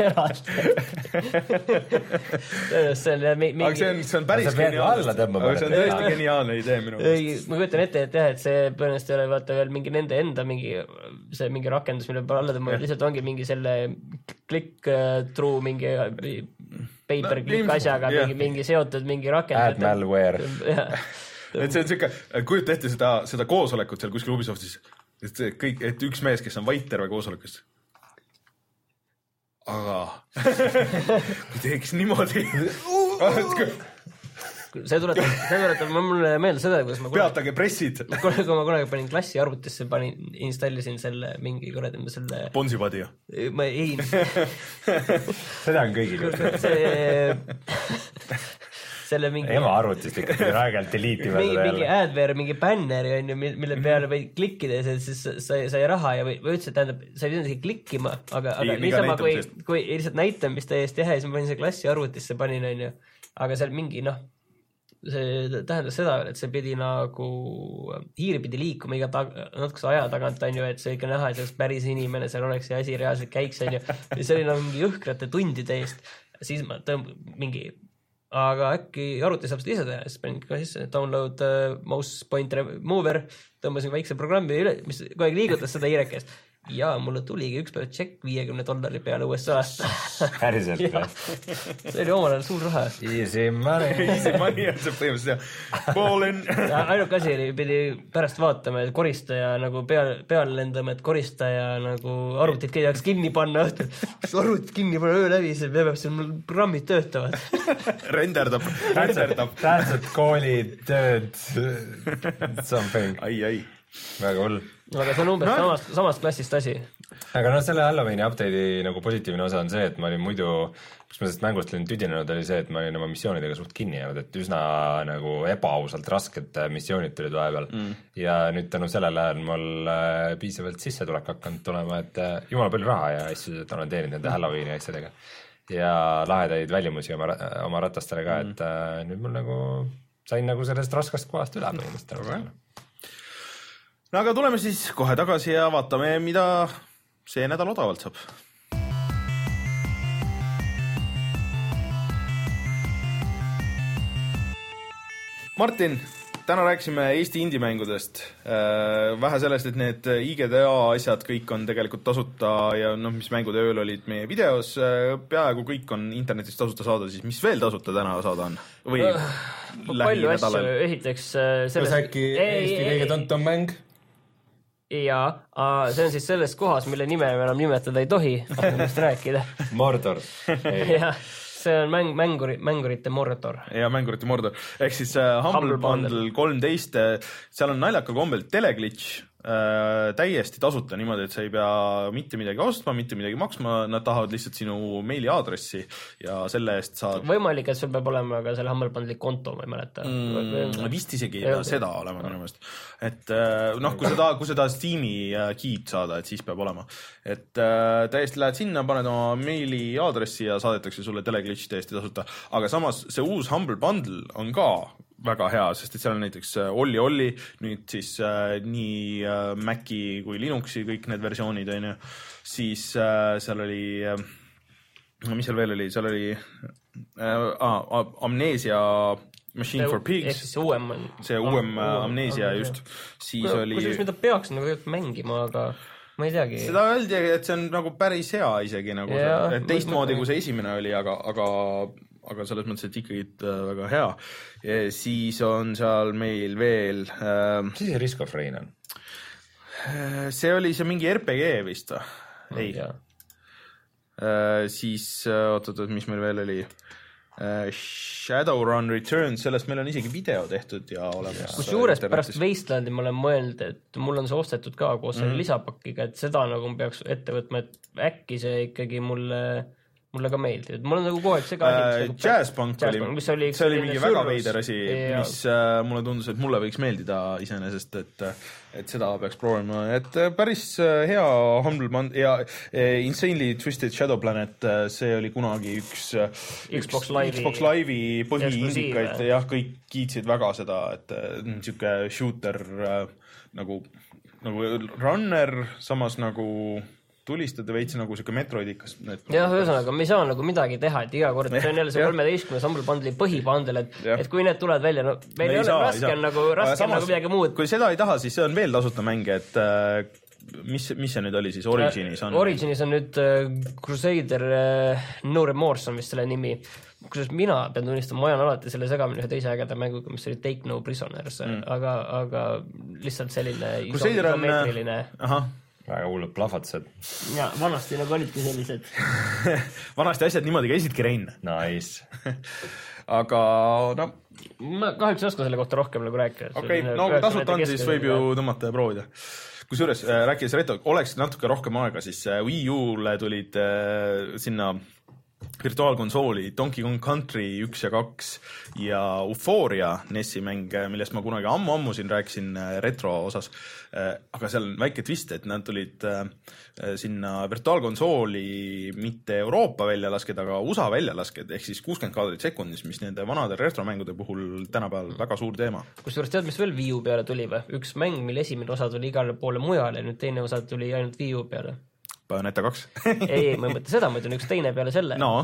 [SPEAKER 2] see on mingi...
[SPEAKER 1] Aga see on, see on päris geniaalne. Aga see on tõesti geniaalne idee minu
[SPEAKER 2] mõttes. Ma kujutan ette, et jah, et see põhimõtteliselt ei ole vaata veel mingi nende enda mingi, see mingi rakendus, mille peale alla tõmbama, lihtsalt ongi mingi selle klikk truu mingi paper klikk asjaga, yeah. mingi, mingi seotud mingi rakendus.
[SPEAKER 3] Add malware.
[SPEAKER 1] et see on siuke, kujuta ette seda, seda koosolekut seal kuskil Ubisoftis, et, kõik, et üks mees, kes on vait terve koosolekust. Aga kui teeks niimoodi
[SPEAKER 2] see tuletab, see tuletab mulle meelde seda, kuidas ma
[SPEAKER 1] peatage pressid.
[SPEAKER 2] Kui ma kunagi panin klassi arvutisse, panin, installisin selle mingi kuradi, selle...
[SPEAKER 1] Bonsipadi ju?
[SPEAKER 2] Ma ei...
[SPEAKER 3] seda on kõigil.
[SPEAKER 2] see... selle mingi...
[SPEAKER 3] Ema arvutist ikka raegelt deleetima
[SPEAKER 2] mingi, mingi adware, mingi banneri on ju, mille peale võid klikkida ja siis sai, sai raha ja või, või üldse, tähendab, sa ei pidanud klikkima, aga, aga niisama, kui, kui lihtsalt näitamist täiesti jah, siis ma panin see klassi arvutisse, panin on ju, aga seal mingi noh, see tähendas seda, et see pidi nagu hiiri pidi liikuma iga tag, natukese aja tagant on ju, et see ikka näha, et see oleks päris inimene, seal oleks see asi reaalselt käiks on ju, ja see oli nagu mingi jõhkrate tundide eest, siis ma tõmb mingi, aga äkki arvuti saab seda ise teha, siis panin ka sisse download uh, mouse pointer mover, tõmbasin väikse programmi üle, mis kogu aeg liigutas seda hiirekest ja mulle tuligi üks päev tšekk viiekümne dollari peale U S A-st.
[SPEAKER 3] Päriselt jah?
[SPEAKER 2] See oli omal ajal suur raha.
[SPEAKER 3] Easy money.
[SPEAKER 1] Easy money on see põhimõtteliselt jah. Ballin.
[SPEAKER 2] Ainuke asi oli, pidi pärast vaatama, et koristaja nagu peal, peal lendama, et koristaja nagu arvutit keegi kinni panna. Kas arvutit kinni panna öö läbi, see peab seal mul programmid töötavad.
[SPEAKER 1] Renderdab, renderdab.
[SPEAKER 3] Tähtsad koolid, tööd, something.
[SPEAKER 1] Ai, ai.
[SPEAKER 3] Väga hull.
[SPEAKER 2] Aga see on umbes no. samast, samast klassist asi.
[SPEAKER 3] Aga no selle Halloweeni update'i nagu positiivne osa on see, et ma olin muidu, kus ma sellest mängust olin tüdinenud, oli see, et ma olin oma missioonidega suht kinni jäänud, et üsna nagu ebaausalt rasked missioonid tulid vahepeal mm. ja nüüd tänu sellele on mul piisavalt sissetulek hakanud tulema, et jumala palju raha ja asju, et olen teeninud nende Halloweeni asjadega ja lahedaid välimusi oma, oma ratastele ka, et mm. nüüd mul nagu sain nagu sellest raskast kohast üle põhimõtteliselt.
[SPEAKER 1] No aga tuleme siis kohe tagasi ja vaatame, mida see nädal odavalt saab. Martin, täna rääkisime Eesti indie-mängudest. Vähe sellest, et need I G D A asjad kõik on tegelikult tasuta ja noh, mis mängude ööl olid meie videos, peaaegu kõik on internetis tasuta saada, siis mis veel tasuta täna saada on? Või uh,
[SPEAKER 2] palju asju, ehiteks selles...
[SPEAKER 3] Kas äkki Eesti kõige tuntum mäng?
[SPEAKER 2] Ja see on siis selles kohas, mille nime me enam nimetada ei tohi, hakkame rääkida.
[SPEAKER 3] Mordor.
[SPEAKER 2] Jah, see on mäng, mänguri, mängurite Mordor.
[SPEAKER 1] Ja mängurite Mordor. Ehk siis uh, Humble, Humble Bundle kolmteist, seal on naljakal kombel teleglitch äh, täiesti tasuta niimoodi, et sa ei pea mitte midagi ostma, mitte midagi maksma, nad tahavad lihtsalt sinu meili aadressi ja selle eest saad...
[SPEAKER 2] Võimalik, et sul peab olema ka selle Humble Bundle'i konto, ma ei mäleta.
[SPEAKER 1] Mm, vist isegi ei pea seda olema minu meelest. Et noh, kui seda, kui seda Steam'i key'd saada, et siis peab olema. Et äh, täiesti lähed sinna, paned oma meili aadressi ja saadetakse sulle teleglitch täiesti tasuta. Aga samas see uus Humble Bundle on ka väga hea, sest et seal on näiteks Olli Olli, nüüd siis äh, nii äh, Maci kui Linuxi kõik need versioonid, on ju. Siis äh, seal oli, äh, mis seal veel oli, seal oli äh, ah, Amnesia Machine
[SPEAKER 2] see,
[SPEAKER 1] for Pigs.
[SPEAKER 2] See uuem,
[SPEAKER 1] see uuem ah, Amnesia ah, just. Siis kui, oli...
[SPEAKER 2] Kusjuures mida peaks nagu mängima, aga ma ei teagi.
[SPEAKER 1] Seda öeldi, et see on nagu päris hea isegi, nagu ja, see, et teistmoodi kui see esimene oli, aga, aga aga selles mõttes, et ikkagi väga hea. Ja siis on seal meil veel... Äh,
[SPEAKER 3] mis see Risk of Rain on?
[SPEAKER 1] See oli see mingi R P G vist või? Ei. Äh, siis, oot-oot, mis meil veel oli? Äh, Shadowrun Returns, sellest meil on isegi video tehtud ja olemas.
[SPEAKER 2] Kus juures pärast Wastelandi ma olen mõelnud, et mul on see ostetud ka koos selle mm. lisapakiga, et seda nagu peaks ette võtma, et äkki see ikkagi mulle... mulle ka meeldib, et mul on nagu kogu aeg see ka
[SPEAKER 1] äh, nagu Jazzpunk oli, oli, see oli mingi väga veider asi, mis äh, mulle tundus, et mulle võiks meeldida iseenesest, et, et seda peaks proovima, et päris hea Humble Bundle ja äh, Insanely Twisted Shadow Planet, see oli kunagi üks
[SPEAKER 2] Xbox Live'i
[SPEAKER 1] Xbox Live'i põhiindikaid, jah, kõik kiitsid väga seda, et niisugune shooter äh, nagu, nagu runner, samas nagu tulistada veits nagu siuke Metroidikas.
[SPEAKER 2] Jah, ühesõnaga, me ei saa nagu midagi teha, et iga kord, see on jälle see kolmeteistkümnes Humble Bundle'i põhipandel, et, et kui need tulevad välja, no meil ei ole raske on nagu, raske on nagu midagi muud.
[SPEAKER 1] Kui seda ei taha, siis see on veel tasuta mänge, et mis, mis see nüüd oli siis, Originis on?
[SPEAKER 2] Originis on nüüd uh, Crusader uh, No Remorse on vist selle nimi. Kusjuures mina pean tunnistama, ma ajan alati selle segamine ühe teise ägeda mänguga, mis oli Take No Prisoners, mm. aga, aga lihtsalt selline isomeetriline...
[SPEAKER 1] Aha.
[SPEAKER 3] Väga hullud plahvatused.
[SPEAKER 2] Ja, vanasti nagu olidki sellised.
[SPEAKER 1] Vanasti asjad niimoodi käisidki, Rein.
[SPEAKER 3] Nice.
[SPEAKER 1] Aga no...
[SPEAKER 2] Ma kahjuks ei oska selle kohta rohkem nagu rääkida.
[SPEAKER 1] Okei, okay, no kui tasut on, siis võib ju tõmmata ja proovida. Kusjuures äh, rääkides retro, oleks natuke rohkem aega, siis äh, Wii U-le tulid äh, sinna virtuaalkonsooli Donkey Kong Country üks ja kaks ja Euphoria N E S-i mäng, millest ma kunagi ammu-ammu siin rääkisin retro osas. Aga seal on väike twist, et nad tulid sinna virtuaalkonsooli mitte Euroopa väljalasked, aga U S A väljalasked, ehk siis kuuskümmend kaadrit sekundis, mis nende vanade retromängude puhul tänapäeval väga suur teema.
[SPEAKER 2] Kusjuures tead, mis veel Wii U peale tuli või? Üks mäng, mille esimene osa tuli igale poole mujale ja nüüd teine osa tuli ainult Wii U peale.
[SPEAKER 1] Bayonetta kaks.
[SPEAKER 2] ei, ei, ma ei mõtle seda, ma ütlen üks teine peale selle.
[SPEAKER 1] No.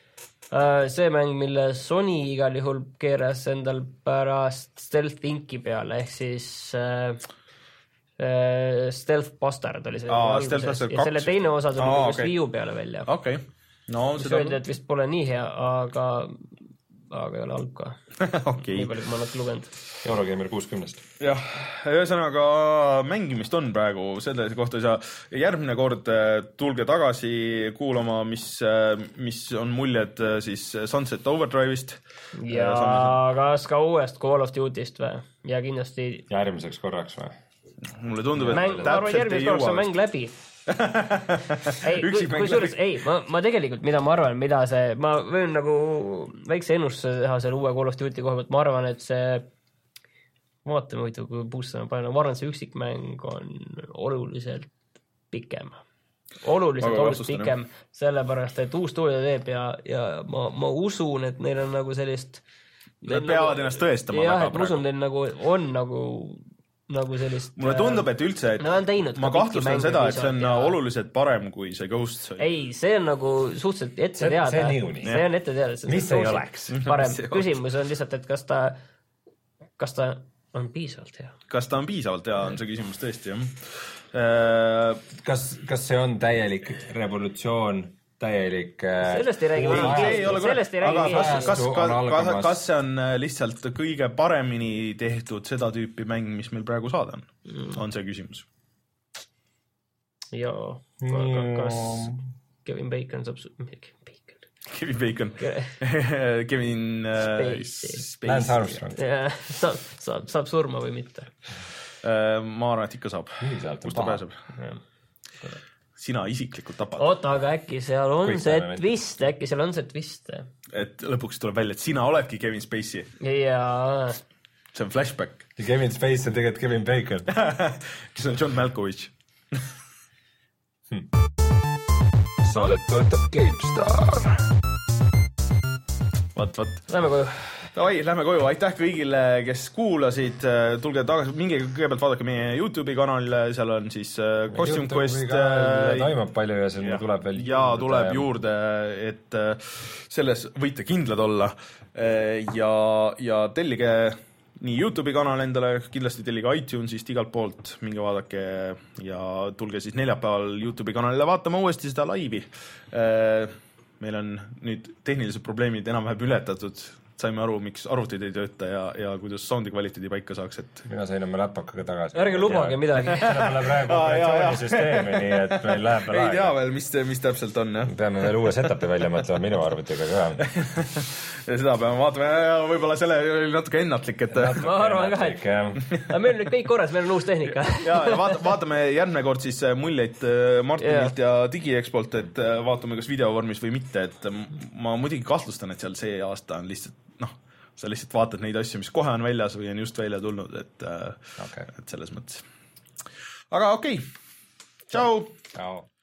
[SPEAKER 2] See mäng, mille Sony igal juhul keeras endal pärast Stealth Inki peale, ehk siis äh, Stealth Bastard oli see
[SPEAKER 1] Aa,
[SPEAKER 2] alguses.
[SPEAKER 1] Stealth Bastard
[SPEAKER 2] ja selle
[SPEAKER 1] kaks.
[SPEAKER 2] teine osa tuli
[SPEAKER 1] Aa,
[SPEAKER 2] just
[SPEAKER 1] okei.
[SPEAKER 2] Wii U peale välja.
[SPEAKER 1] okei okay. no
[SPEAKER 2] mis
[SPEAKER 1] seda
[SPEAKER 2] öeldi, et vist pole nii hea, aga aga ei ole halb ka.
[SPEAKER 1] okei
[SPEAKER 2] nii palju, kui ma natuke lugenud.
[SPEAKER 3] Eurogeimer kuuskümnest.
[SPEAKER 1] jah, ühesõnaga mängimist on praegu, selle kohta ei saa. Järgmine kord tulge tagasi kuulama, mis, mis on muljed siis Sunset Overdrive'ist.
[SPEAKER 2] ja Samas... kas ka uuest Call of Duty'st või? Ja kindlasti
[SPEAKER 3] järgmiseks korraks või?
[SPEAKER 1] mulle tundub, et
[SPEAKER 2] mäng, täpselt ei jõua. Mäng läbi. ei, kui, kui suures, ei, ma, ma tegelikult, mida ma arvan, mida see, ma võin nagu väikse ennustuse teha selle uue Call of Duty koha pealt, ma arvan, et see vaatame võitu, kui boostame palju, ma arvan, et see üksikmäng on oluliselt pikem. Oluliselt, oluliselt pikem, sellepärast, et uus stuudio teeb ja, ja ma, ma usun, et neil on nagu sellist
[SPEAKER 1] Nad peavad nagu, ennast tõestama
[SPEAKER 2] jah, et ma usun, neil nagu on nagu nagu sellist
[SPEAKER 1] mulle tundub, et üldse, et
[SPEAKER 2] no teinud,
[SPEAKER 1] ma kahtlustan seda, et see on ja... oluliselt parem kui see Ghost.
[SPEAKER 2] Ei, see on nagu suhteliselt ette see, teada.
[SPEAKER 3] See on niikuinii.
[SPEAKER 2] See on ette teada.
[SPEAKER 3] Mis ei oleks?
[SPEAKER 2] Parem. Küsimus on lihtsalt, et kas ta, kas ta on piisavalt hea.
[SPEAKER 1] Kas ta on piisavalt hea, on see küsimus tõesti, jah.
[SPEAKER 3] Kas, kas see on täielik revolutsioon? Täielik
[SPEAKER 2] sellest ei räägi
[SPEAKER 1] ei, ei
[SPEAKER 2] sellest ei räägi
[SPEAKER 1] kas, kas, kas, kas see on lihtsalt kõige paremini tehtud seda tüüpi mäng, mis meil praegu saada on? Mm. On see küsimus?
[SPEAKER 2] Jaa, kas Kevin Bacon saab Bacon.
[SPEAKER 1] Kevin Bacon Kevin
[SPEAKER 3] Spacey Lance Armstrong
[SPEAKER 2] saab, saab, saab surma või mitte?
[SPEAKER 1] Ma arvan, et ikka saab. Kus ta pääseb? Sina isiklikult tapad.
[SPEAKER 2] oota, aga äkki seal on Kõik see twist, äkki seal on see twist.
[SPEAKER 1] Et lõpuks tuleb välja, et sina oledki Kevin Spacey.
[SPEAKER 2] Jaa.
[SPEAKER 1] See on flashback.
[SPEAKER 3] Ja Kevin Spacey on tegelikult Kevin Bacon.
[SPEAKER 1] kes on John Malkovich.
[SPEAKER 3] hmm. Saadet võtab GameStar.
[SPEAKER 1] Vaat, vaat.
[SPEAKER 2] Lähme koju.
[SPEAKER 1] Davai, lähme koju, aitäh kõigile, kes kuulasid, tulge tagasi, mingi kõigepealt vaadake meie YouTube'i kanal, seal on siis Costume Quest
[SPEAKER 3] toimub palju ja sinna tuleb veel
[SPEAKER 1] ja juurde. tuleb juurde, et selles võite kindlad olla ja, ja tellige nii YouTube'i kanal endale, kindlasti tellige iTunesist igalt poolt, minge vaadake ja tulge siis neljapäeval YouTube'i kanalile vaatama uuesti seda laivi. Meil on nüüd tehnilised probleemid enam-vähem ületatud, saime aru, miks arvutid ei tööta ja, ja kuidas soundi kvaliteedi paika saaks, et
[SPEAKER 3] mina sain oma läpakaga tagasi.
[SPEAKER 2] Ärge lubage midagi.
[SPEAKER 3] Seda pole praegu operatsioonisüsteemi, nii et meil läheb veel
[SPEAKER 1] aega. Ei tea veel, mis, mis täpselt on, jah.
[SPEAKER 3] Peame veel uue setupi välja mõtlema minu arvutiga ka.
[SPEAKER 1] ja seda peame vaatama ja võib-olla selle oli natuke ennatlik, et
[SPEAKER 2] ma arvan ka, et aga meil on nüüd kõik korras, meil on uus tehnika.
[SPEAKER 1] ja, ja vaat, vaatame järgmine kord siis muljeid Martinilt ja Digiexpolt, et vaatame kas videovormis või mitte, et ma muidugi kahtlustan, et seal see aasta on lihtsalt noh, sa lihtsalt vaatad neid asju, mis kohe on väljas või on just välja tulnud, et, okay. et selles mõttes. Aga okei, okay. Tšau!
[SPEAKER 3] Tšau!